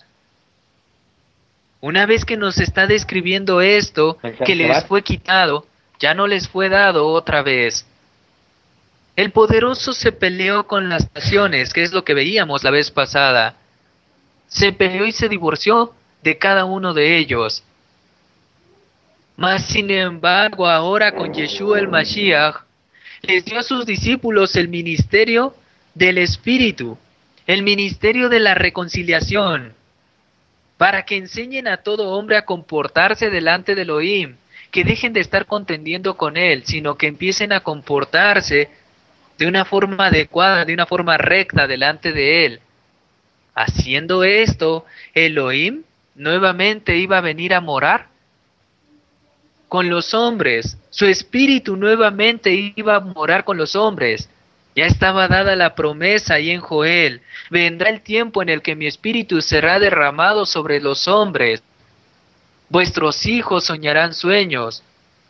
Una vez que nos está describiendo esto, que les fue quitado, ya no les fue dado otra vez. El poderoso se peleó con las naciones, que es lo que veíamos la vez pasada. Se peleó y se divorció de cada uno de ellos. Mas sin embargo, ahora con Yeshua el Mashiach, les dio a sus discípulos el ministerio del Espíritu, el ministerio de la reconciliación, para que enseñen a todo hombre a comportarse delante de Elohim, que dejen de estar contendiendo con él, sino que empiecen a comportarse de una forma adecuada, de una forma recta delante de él. Haciendo esto, Elohim nuevamente iba a venir a morar con los hombres, su espíritu nuevamente iba a morar con los hombres. Ya estaba dada la promesa ahí en Joel, vendrá el tiempo en el que mi espíritu será derramado sobre los hombres. Vuestros hijos soñarán sueños,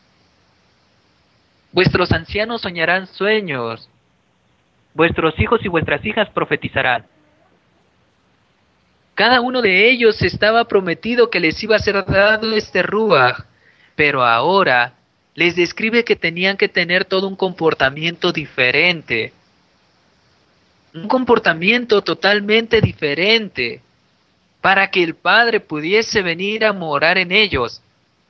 vuestros ancianos soñarán sueños, vuestros hijos y vuestras hijas profetizarán. Cada uno de ellos estaba prometido que les iba a ser dado este Ruach, pero ahora les describe que tenían que tener todo un comportamiento diferente. Un comportamiento totalmente diferente, para que el Padre pudiese venir a morar en ellos.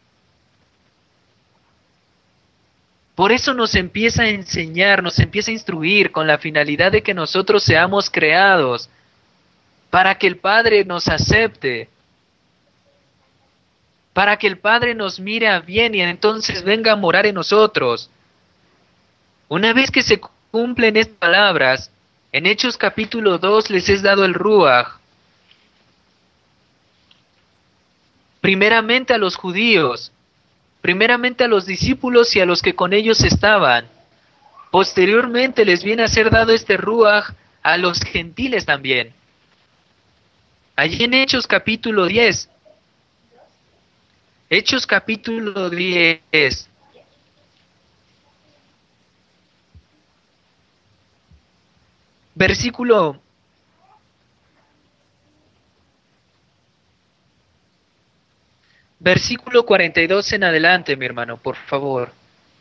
Por eso nos empieza a enseñar, nos empieza a instruir con la finalidad de que nosotros seamos creados, para que el Padre nos acepte, para que el Padre nos mire a bien y entonces venga a morar en nosotros. Una vez que se cumplen estas palabras, en Hechos capítulo dos les es dado el Ruach. Primeramente a los judíos, primeramente a los discípulos y a los que con ellos estaban. Posteriormente les viene a ser dado este Ruach a los gentiles también. Allí en Hechos capítulo diez, Hechos capítulo diez, Versículo Versículo cuarenta y dos en adelante, mi hermano, por favor.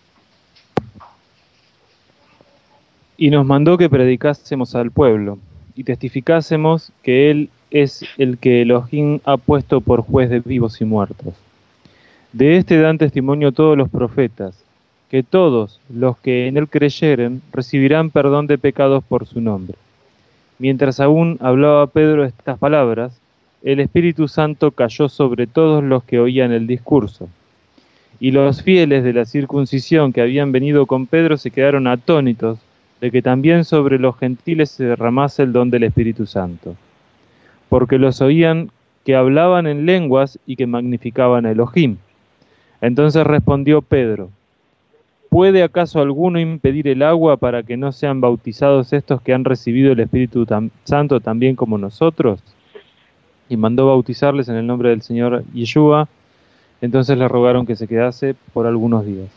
Y nos mandó que predicásemos al pueblo, y testificásemos que Él es el que Elohim ha puesto por juez de vivos y muertos. De este dan testimonio todos los profetas, que todos los que en Él creyeren recibirán perdón de pecados por su nombre. Mientras aún hablaba Pedro estas palabras, el Espíritu Santo cayó sobre todos los que oían el discurso. Y los fieles de la circuncisión que habían venido con Pedro se quedaron atónitos de que también sobre los gentiles se derramase el don del Espíritu Santo, porque los oían que hablaban en lenguas y que magnificaban a Elohim. Entonces respondió Pedro: ¿puede acaso alguno impedir el agua para que no sean bautizados estos que han recibido el Espíritu Santo también como nosotros? Y mandó bautizarles en el nombre del Señor Yeshua. Entonces le rogaron que se quedase por algunos días.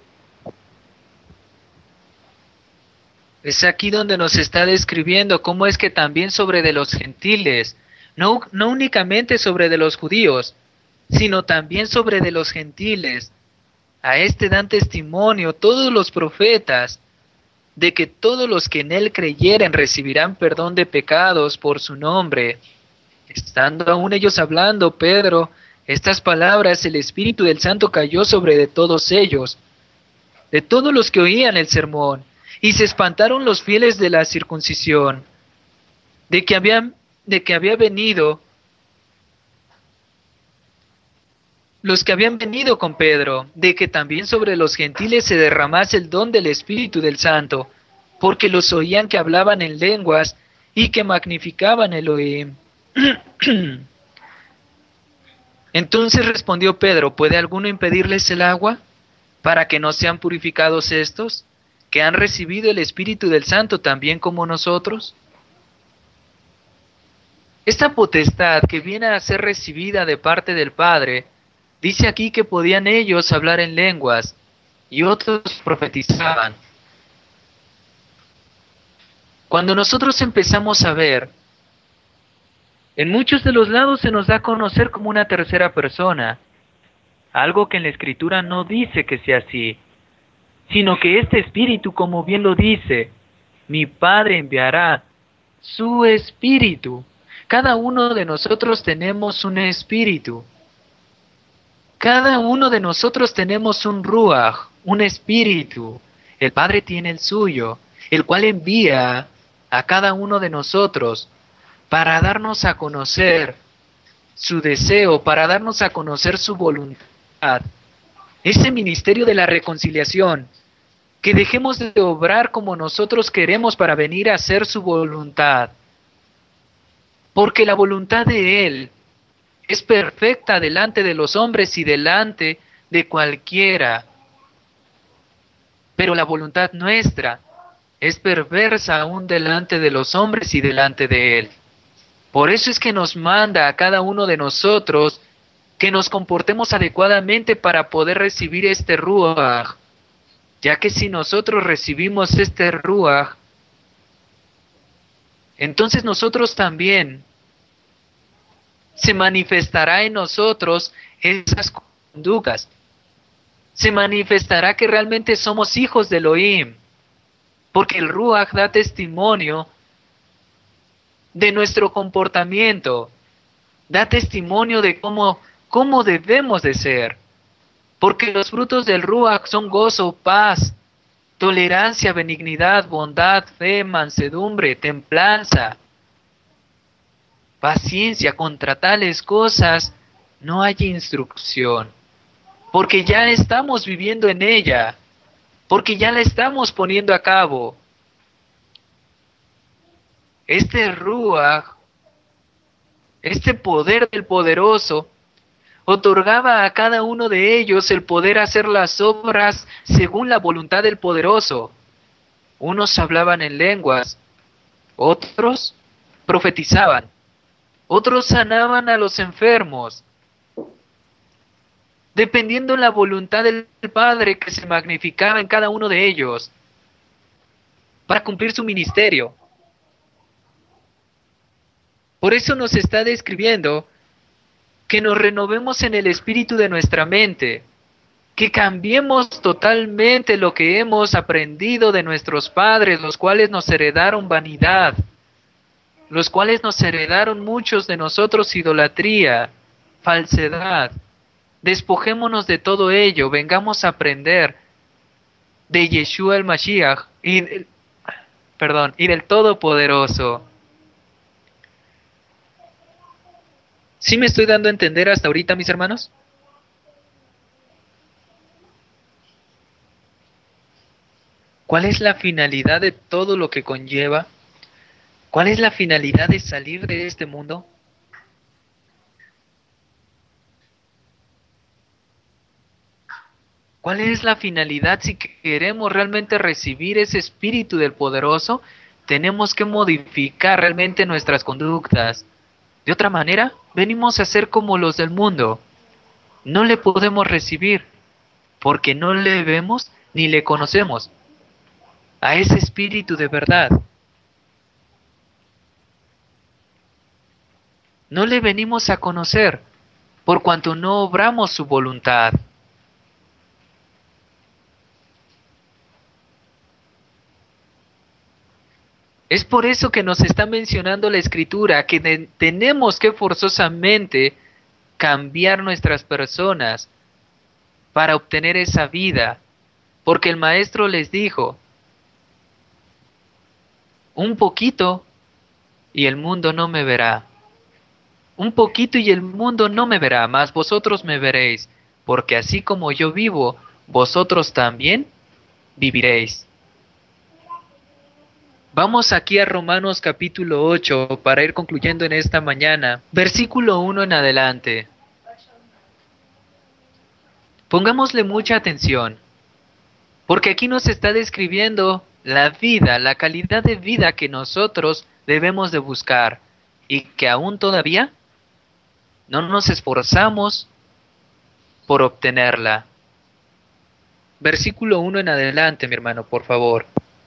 Es aquí donde nos está describiendo cómo es que también sobre de los gentiles, no, no únicamente sobre de los judíos, sino también sobre de los gentiles, a este dan testimonio todos los profetas, de que todos los que en él creyeren recibirán perdón de pecados por su nombre. Estando aún ellos hablando, Pedro, estas palabras, el Espíritu del Santo cayó sobre de todos ellos, de todos los que oían el sermón, y se espantaron los fieles de la circuncisión, de que habían, de que había venido, los que habían venido con Pedro, de que también sobre los gentiles se derramase el don del Espíritu del Santo, porque los oían que hablaban en lenguas y que magnificaban a Elohim. Entonces respondió Pedro: ¿puede alguno impedirles el agua para que no sean purificados estos, que han recibido el Espíritu del Santo también como nosotros? Esta potestad que viene a ser recibida de parte del Padre, dice aquí que podían ellos hablar en lenguas y otros profetizaban. Cuando nosotros empezamos a ver, en muchos de los lados se nos da a conocer como una tercera persona, algo que en la Escritura no dice que sea así, sino que este Espíritu, como bien lo dice, mi Padre enviará su Espíritu. Cada uno de nosotros tenemos un Espíritu. Cada uno de nosotros tenemos un Ruach, un Espíritu. El Padre tiene el suyo, el cual envía a cada uno de nosotros para darnos a conocer su deseo, para darnos a conocer su voluntad. Ese ministerio de la reconciliación, que dejemos de obrar como nosotros queremos para venir a hacer su voluntad. Porque la voluntad de Él es perfecta delante de los hombres y delante de cualquiera. Pero la voluntad nuestra es perversa aún delante de los hombres y delante de Él. Por eso es que nos manda a cada uno de nosotros que nos comportemos adecuadamente para poder recibir este Ruach, ya que si nosotros recibimos este Ruach, entonces nosotros también se manifestará en nosotros esas conductas, se manifestará que realmente somos hijos de Elohim, porque el Ruach da testimonio de nuestro comportamiento, da testimonio de cómo, cómo debemos de ser, porque los frutos del Ruach son gozo, paz, tolerancia, benignidad, bondad, fe, mansedumbre, templanza, paciencia. Contra tales cosas no hay instrucción, porque ya estamos viviendo en ella, porque ya la estamos poniendo a cabo. Este Ruach, este poder del poderoso, otorgaba a cada uno de ellos el poder hacer las obras según la voluntad del poderoso. Unos hablaban en lenguas, otros profetizaban, otros sanaban a los enfermos, dependiendo la voluntad del Padre que se magnificaba en cada uno de ellos para cumplir su ministerio. Por eso nos está describiendo que nos renovemos en el espíritu de nuestra mente, que cambiemos totalmente lo que hemos aprendido de nuestros padres, los cuales nos heredaron vanidad, los cuales nos heredaron muchos de nosotros idolatría, falsedad. Despojémonos de todo ello, vengamos a aprender de Yeshua el Mashiach y, perdón, y del Todopoderoso. ¿Sí me estoy dando a entender hasta ahorita, mis hermanos? ¿Cuál es la finalidad de todo lo que conlleva? ¿Cuál es la finalidad de salir de este mundo? ¿Cuál es la finalidad? Si queremos realmente recibir ese espíritu del poderoso, tenemos que modificar realmente nuestras conductas. De otra manera, venimos a ser como los del mundo. No le podemos recibir, porque no le vemos ni le conocemos a ese espíritu de verdad. No le venimos a conocer, por cuanto no obramos su voluntad. Es por eso que nos está mencionando la Escritura, que de, tenemos que forzosamente cambiar nuestras personas para obtener esa vida. Porque el Maestro les dijo, un poquito y el mundo no me verá. Un poquito y el mundo no me verá, mas vosotros me veréis, porque así como yo vivo, vosotros también viviréis. Vamos aquí a Romanos capítulo ocho para ir concluyendo en esta mañana. Versículo uno en adelante. Pongámosle mucha atención, porque aquí nos está describiendo la vida, la calidad de vida que nosotros debemos de buscar y que aún todavía no nos esforzamos por obtenerla. Versículo uno en adelante, mi hermano, por favor.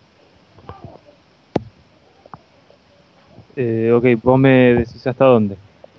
Eh, ok, vos me decís hasta dónde.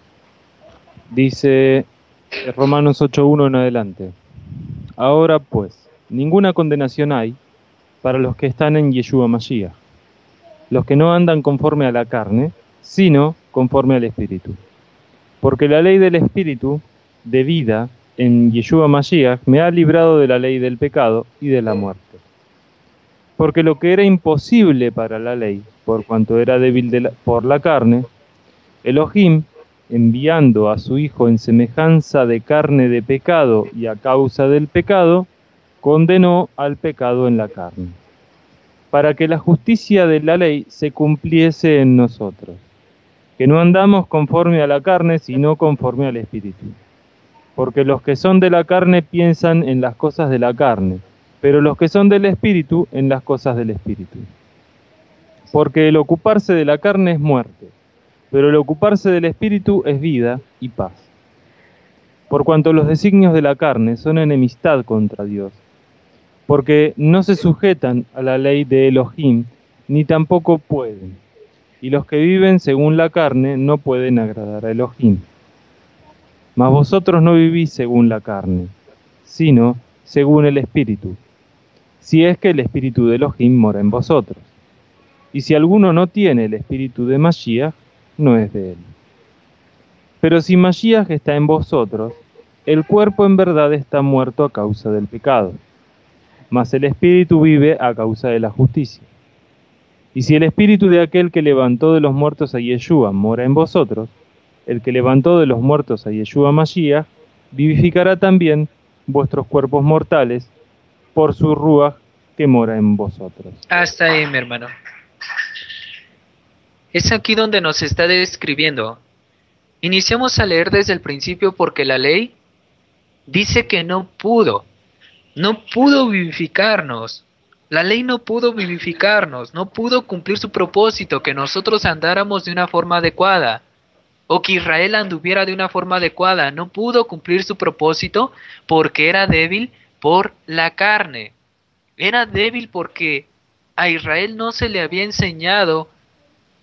Dice Romanos ocho uno en adelante. Ahora pues, ninguna condenación hay para los que están en Yeshua Mashiach, los que no andan conforme a la carne, sino conforme al Espíritu. Porque la ley del Espíritu de vida en Yeshua Mashiach me ha librado de la ley del pecado y de la muerte. Porque lo que era imposible para la ley, por cuanto era débil de la, por la carne, Elohim, enviando a su Hijo en semejanza de carne de pecado y a causa del pecado, condenó al pecado en la carne, para que la justicia de la ley se cumpliese en nosotros, que no andamos conforme a la carne, sino conforme al Espíritu. Porque los que son de la carne piensan en las cosas de la carne, pero los que son del Espíritu en las cosas del Espíritu. Porque el ocuparse de la carne es muerte, pero el ocuparse del Espíritu es vida y paz. Por cuanto los designios de la carne son enemistad contra Dios, porque no se sujetan a la ley de Elohim, ni tampoco pueden. Y los que viven según la carne no pueden agradar a Elohim. Mas vosotros no vivís según la carne, sino según el Espíritu, si es que el Espíritu de Elohim mora en vosotros. Y si alguno no tiene el Espíritu de Mashiach, no es de él. Pero si Mashiach está en vosotros, el cuerpo en verdad está muerto a causa del pecado, mas el Espíritu vive a causa de la justicia. Y si el Espíritu de aquel que levantó de los muertos a Yeshua mora en vosotros, el que levantó de los muertos a Yeshua Mashiach, vivificará también vuestros cuerpos mortales por su Ruach que mora en vosotros. Hasta ahí, mi hermano. Es aquí donde nos está describiendo. Iniciamos a leer desde el principio porque la ley dice que no pudo, no pudo vivificarnos. La ley no pudo vivificarnos, no pudo cumplir su propósito, que nosotros andáramos de una forma adecuada, o que Israel anduviera de una forma adecuada. No pudo cumplir su propósito porque era débil por la carne. Era débil porque a Israel no se le había enseñado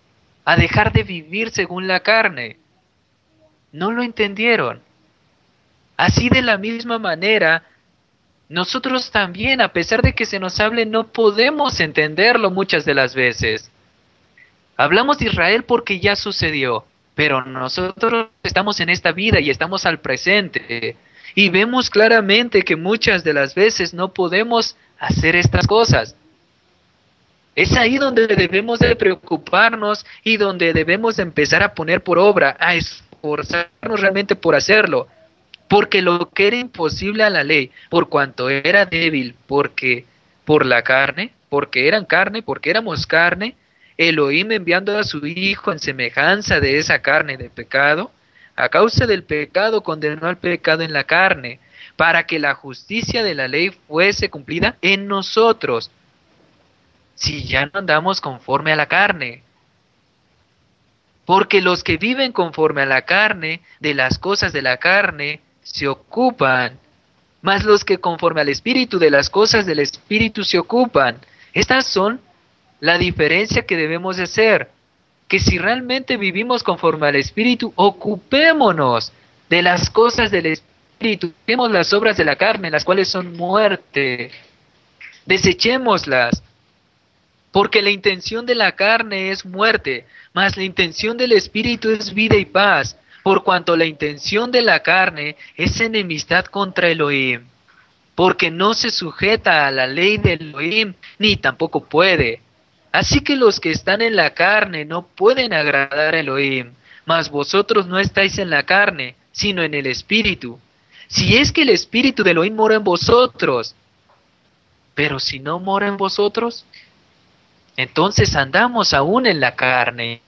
a dejar de vivir según la carne. No lo entendieron. Así de la misma manera, nosotros también, a pesar de que se nos hable, no podemos entenderlo muchas de las veces. Hablamos de Israel porque ya sucedió, pero nosotros estamos en esta vida y estamos al presente. Y vemos claramente que muchas de las veces no podemos hacer estas cosas. Es ahí donde debemos de preocuparnos y donde debemos de empezar a poner por obra, a esforzarnos realmente por hacerlo. Porque lo que era imposible a la ley, por cuanto era débil, porque por la carne, porque eran carne, porque éramos carne, Elohim enviando a su Hijo en semejanza de esa carne de pecado, a causa del pecado condenó al pecado en la carne, para que la justicia de la ley fuese cumplida en nosotros, si ya no andamos conforme a la carne. Porque los que viven conforme a la carne, de las cosas de la carne, se ocupan, mas los que conforme al Espíritu de las cosas del Espíritu se ocupan. Estas son la diferencia que debemos de hacer, que si realmente vivimos conforme al Espíritu, ocupémonos de las cosas del Espíritu, ocupemos las obras de la carne, las cuales son muerte, desechémoslas, porque la intención de la carne es muerte, mas la intención del Espíritu es vida y paz, por cuanto la intención de la carne es enemistad contra Elohim, porque no se sujeta a la ley de Elohim, ni tampoco puede. Así que los que están en la carne no pueden agradar a Elohim, mas vosotros no estáis en la carne, sino en el Espíritu. Si es que el Espíritu de Elohim mora en vosotros, pero si no mora en vosotros, entonces andamos aún en la carne.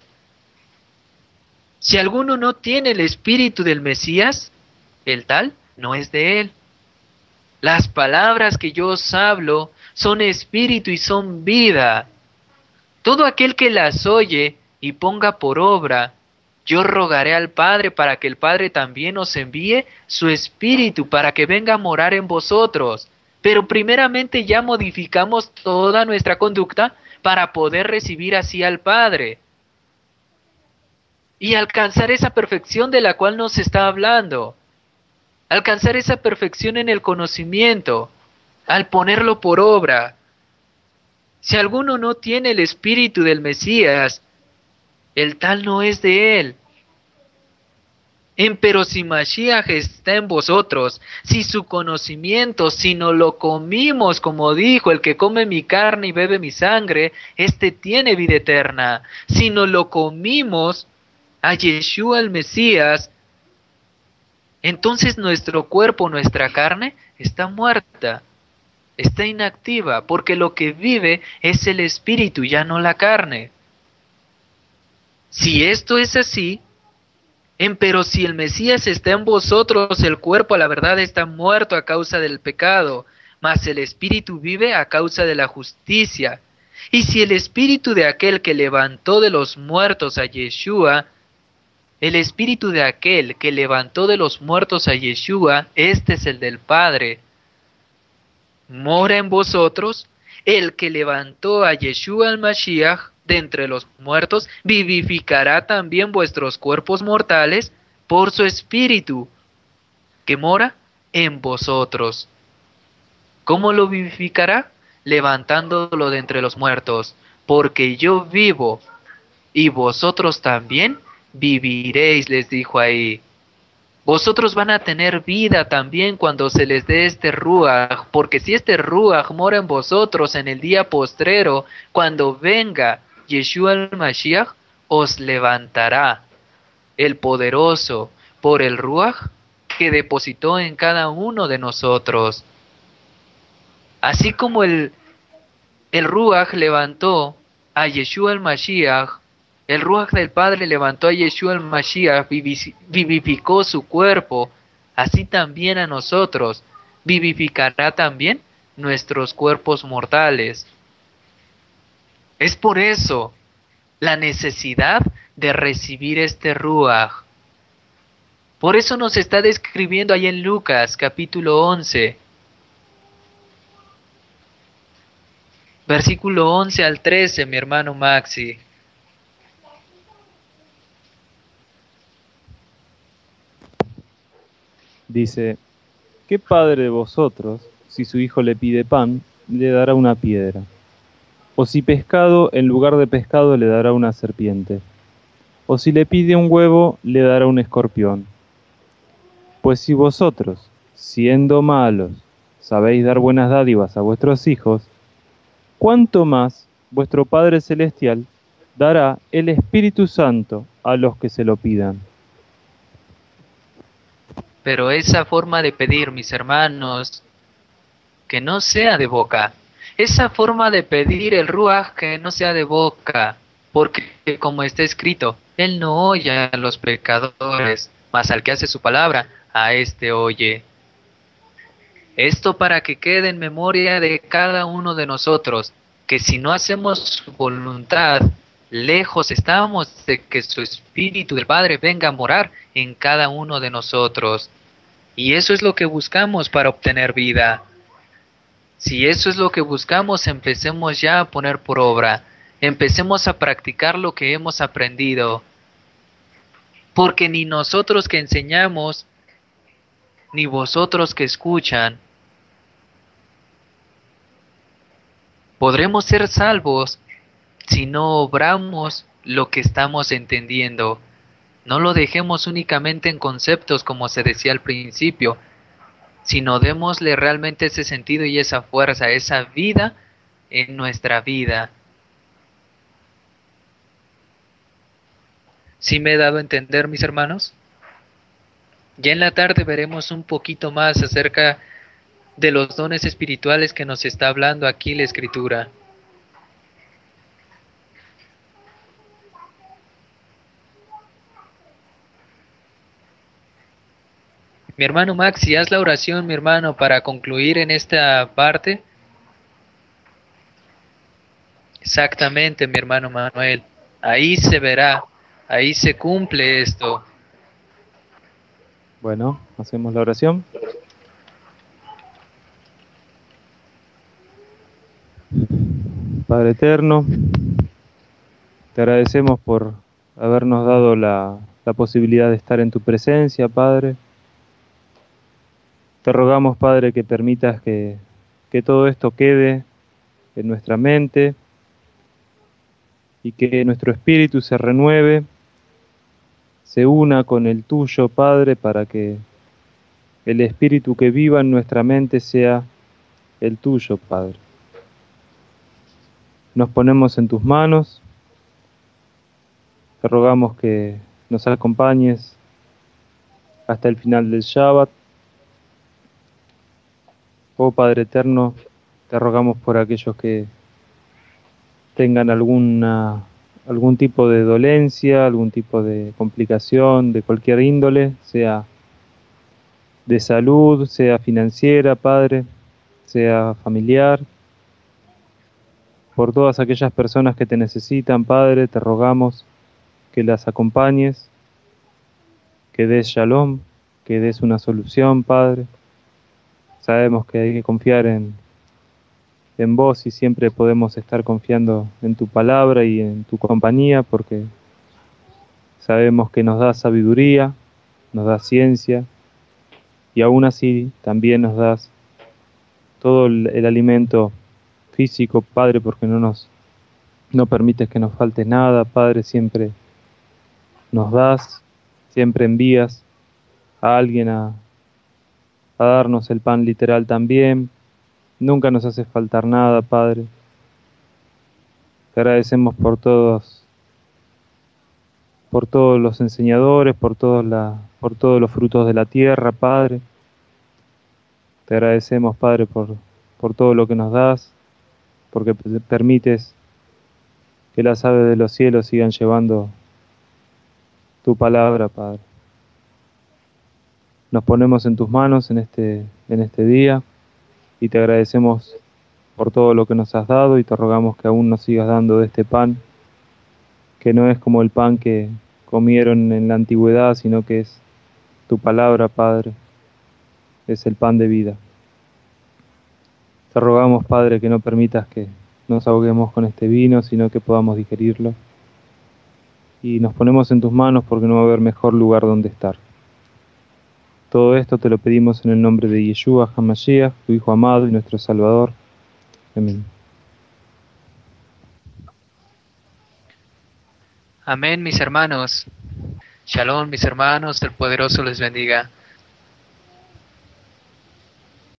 Si alguno no tiene el espíritu del Mesías, el tal no es de él. Las palabras que yo os hablo son espíritu y son vida. Todo aquel que las oye y ponga por obra, yo rogaré al Padre para que el Padre también os envíe su espíritu para que venga a morar en vosotros. Pero primeramente ya modificamos toda nuestra conducta para poder recibir así al Padre y alcanzar esa perfección de la cual nos está hablando, alcanzar esa perfección en el conocimiento, al ponerlo por obra. Si alguno no tiene el espíritu del Mesías, el tal no es de él. Empero si Mashiach está en vosotros, si su conocimiento, si no lo comimos, como dijo, el que come mi carne y bebe mi sangre, este tiene vida eterna. Si no lo comimos a Yeshua el Mesías, entonces nuestro cuerpo, nuestra carne, está muerta, está inactiva, porque lo que vive es el espíritu, ya no la carne. Si esto es así, empero si el Mesías está en vosotros, el cuerpo a la verdad está muerto a causa del pecado, mas el espíritu vive a causa de la justicia. Y si el espíritu de aquel que levantó de los muertos a Yeshua, el espíritu de aquel que levantó de los muertos a Yeshua, este es el del Padre, mora en vosotros, el que levantó a Yeshua el Mashiach de entre los muertos, vivificará también vuestros cuerpos mortales por su espíritu, que mora en vosotros. ¿Cómo lo vivificará? Levantándolo de entre los muertos, porque yo vivo, y vosotros también viviréis, les dijo ahí. Vosotros van a tener vida también cuando se les dé este Ruach, porque si este Ruach mora en vosotros en el día postrero, cuando venga Yeshua el Mashiach, os levantará el poderoso por el Ruach que depositó en cada uno de nosotros. Así como el, el Ruach levantó a Yeshua el Mashiach, el Ruach del Padre levantó a Yeshua el Mashiach, vivificó su cuerpo, así también a nosotros vivificará también nuestros cuerpos mortales. Es por eso la necesidad de recibir este Ruach. Por eso nos está describiendo ahí en Lucas capítulo once, versículo once al trece, mi hermano Maxi. Dice, ¿qué padre de vosotros, si su hijo le pide pan, le dará una piedra? O si pescado, en lugar de pescado le dará una serpiente. O si le pide un huevo, le dará un escorpión. Pues si vosotros, siendo malos, sabéis dar buenas dádivas a vuestros hijos, ¿cuánto más vuestro Padre Celestial dará el Espíritu Santo a los que se lo pidan? Pero esa forma de pedir, mis hermanos, que no sea de boca. Esa forma de pedir el Ruaj que no sea de boca. Porque como está escrito, Él no oye a los pecadores, mas al que hace su palabra, a éste oye. Esto para que quede en memoria de cada uno de nosotros, que si no hacemos su voluntad, lejos estamos de que su Espíritu del Padre venga a morar en cada uno de nosotros. Y eso es lo que buscamos para obtener vida. Si eso es lo que buscamos, empecemos ya a poner por obra. Empecemos a practicar lo que hemos aprendido. Porque ni nosotros que enseñamos, ni vosotros que escuchan, podremos ser salvos si no obramos lo que estamos entendiendo. No lo dejemos únicamente en conceptos como se decía al principio, sino démosle realmente ese sentido y esa fuerza, esa vida en nuestra vida. ¿Sí me he dado a entender, mis hermanos? Ya en la tarde veremos un poquito más acerca de los dones espirituales que nos está hablando aquí la Escritura. Mi hermano Maxi, haz la oración, mi hermano, para concluir en esta parte. Exactamente, mi hermano Manuel. Ahí se verá, ahí se cumple esto. Bueno, hacemos la oración. Padre eterno, te agradecemos por habernos dado la, la posibilidad de estar en tu presencia, Padre. Te rogamos, Padre, que permitas que, que todo esto quede en nuestra mente y que nuestro espíritu se renueve, se una con el tuyo, Padre, para que el espíritu que viva en nuestra mente sea el tuyo, Padre. Nos ponemos en tus manos, te rogamos que nos acompañes hasta el final del Shabbat. Oh Padre eterno, te rogamos por aquellos que tengan alguna, algún tipo de dolencia, algún tipo de complicación de cualquier índole, sea de salud, sea financiera, Padre, sea familiar. Por todas aquellas personas que te necesitan, Padre, te rogamos que las acompañes, que des shalom, que des una solución, Padre. Sabemos que hay que confiar en, en vos y siempre podemos estar confiando en tu palabra y en tu compañía porque sabemos que nos das sabiduría, nos das ciencia y aún así también nos das todo el, el alimento físico, Padre, porque no nos no permites que nos falte nada, Padre, siempre nos das, siempre envías a alguien a a darnos el pan literal también. Nunca nos hace faltar nada, Padre. Te agradecemos por todos, por todos los enseñadores, por todos, la, por todos los frutos de la tierra, Padre. Te agradecemos, Padre, por, por todo lo que nos das, porque permites que las aves de los cielos sigan llevando tu palabra, Padre. Nos ponemos en tus manos en este, en este día y te agradecemos por todo lo que nos has dado y te rogamos que aún nos sigas dando de este pan, que no es como el pan que comieron en la antigüedad, sino que es tu palabra, Padre, es el pan de vida. Te rogamos, Padre, que no permitas que nos ahoguemos con este vino, sino que podamos digerirlo. Y nos ponemos en tus manos porque no va a haber mejor lugar donde estar. Todo esto te lo pedimos en el nombre de Yeshua HaMashiach, tu Hijo amado y nuestro Salvador. Amén. Amén, mis hermanos. Shalom, mis hermanos, el poderoso les bendiga.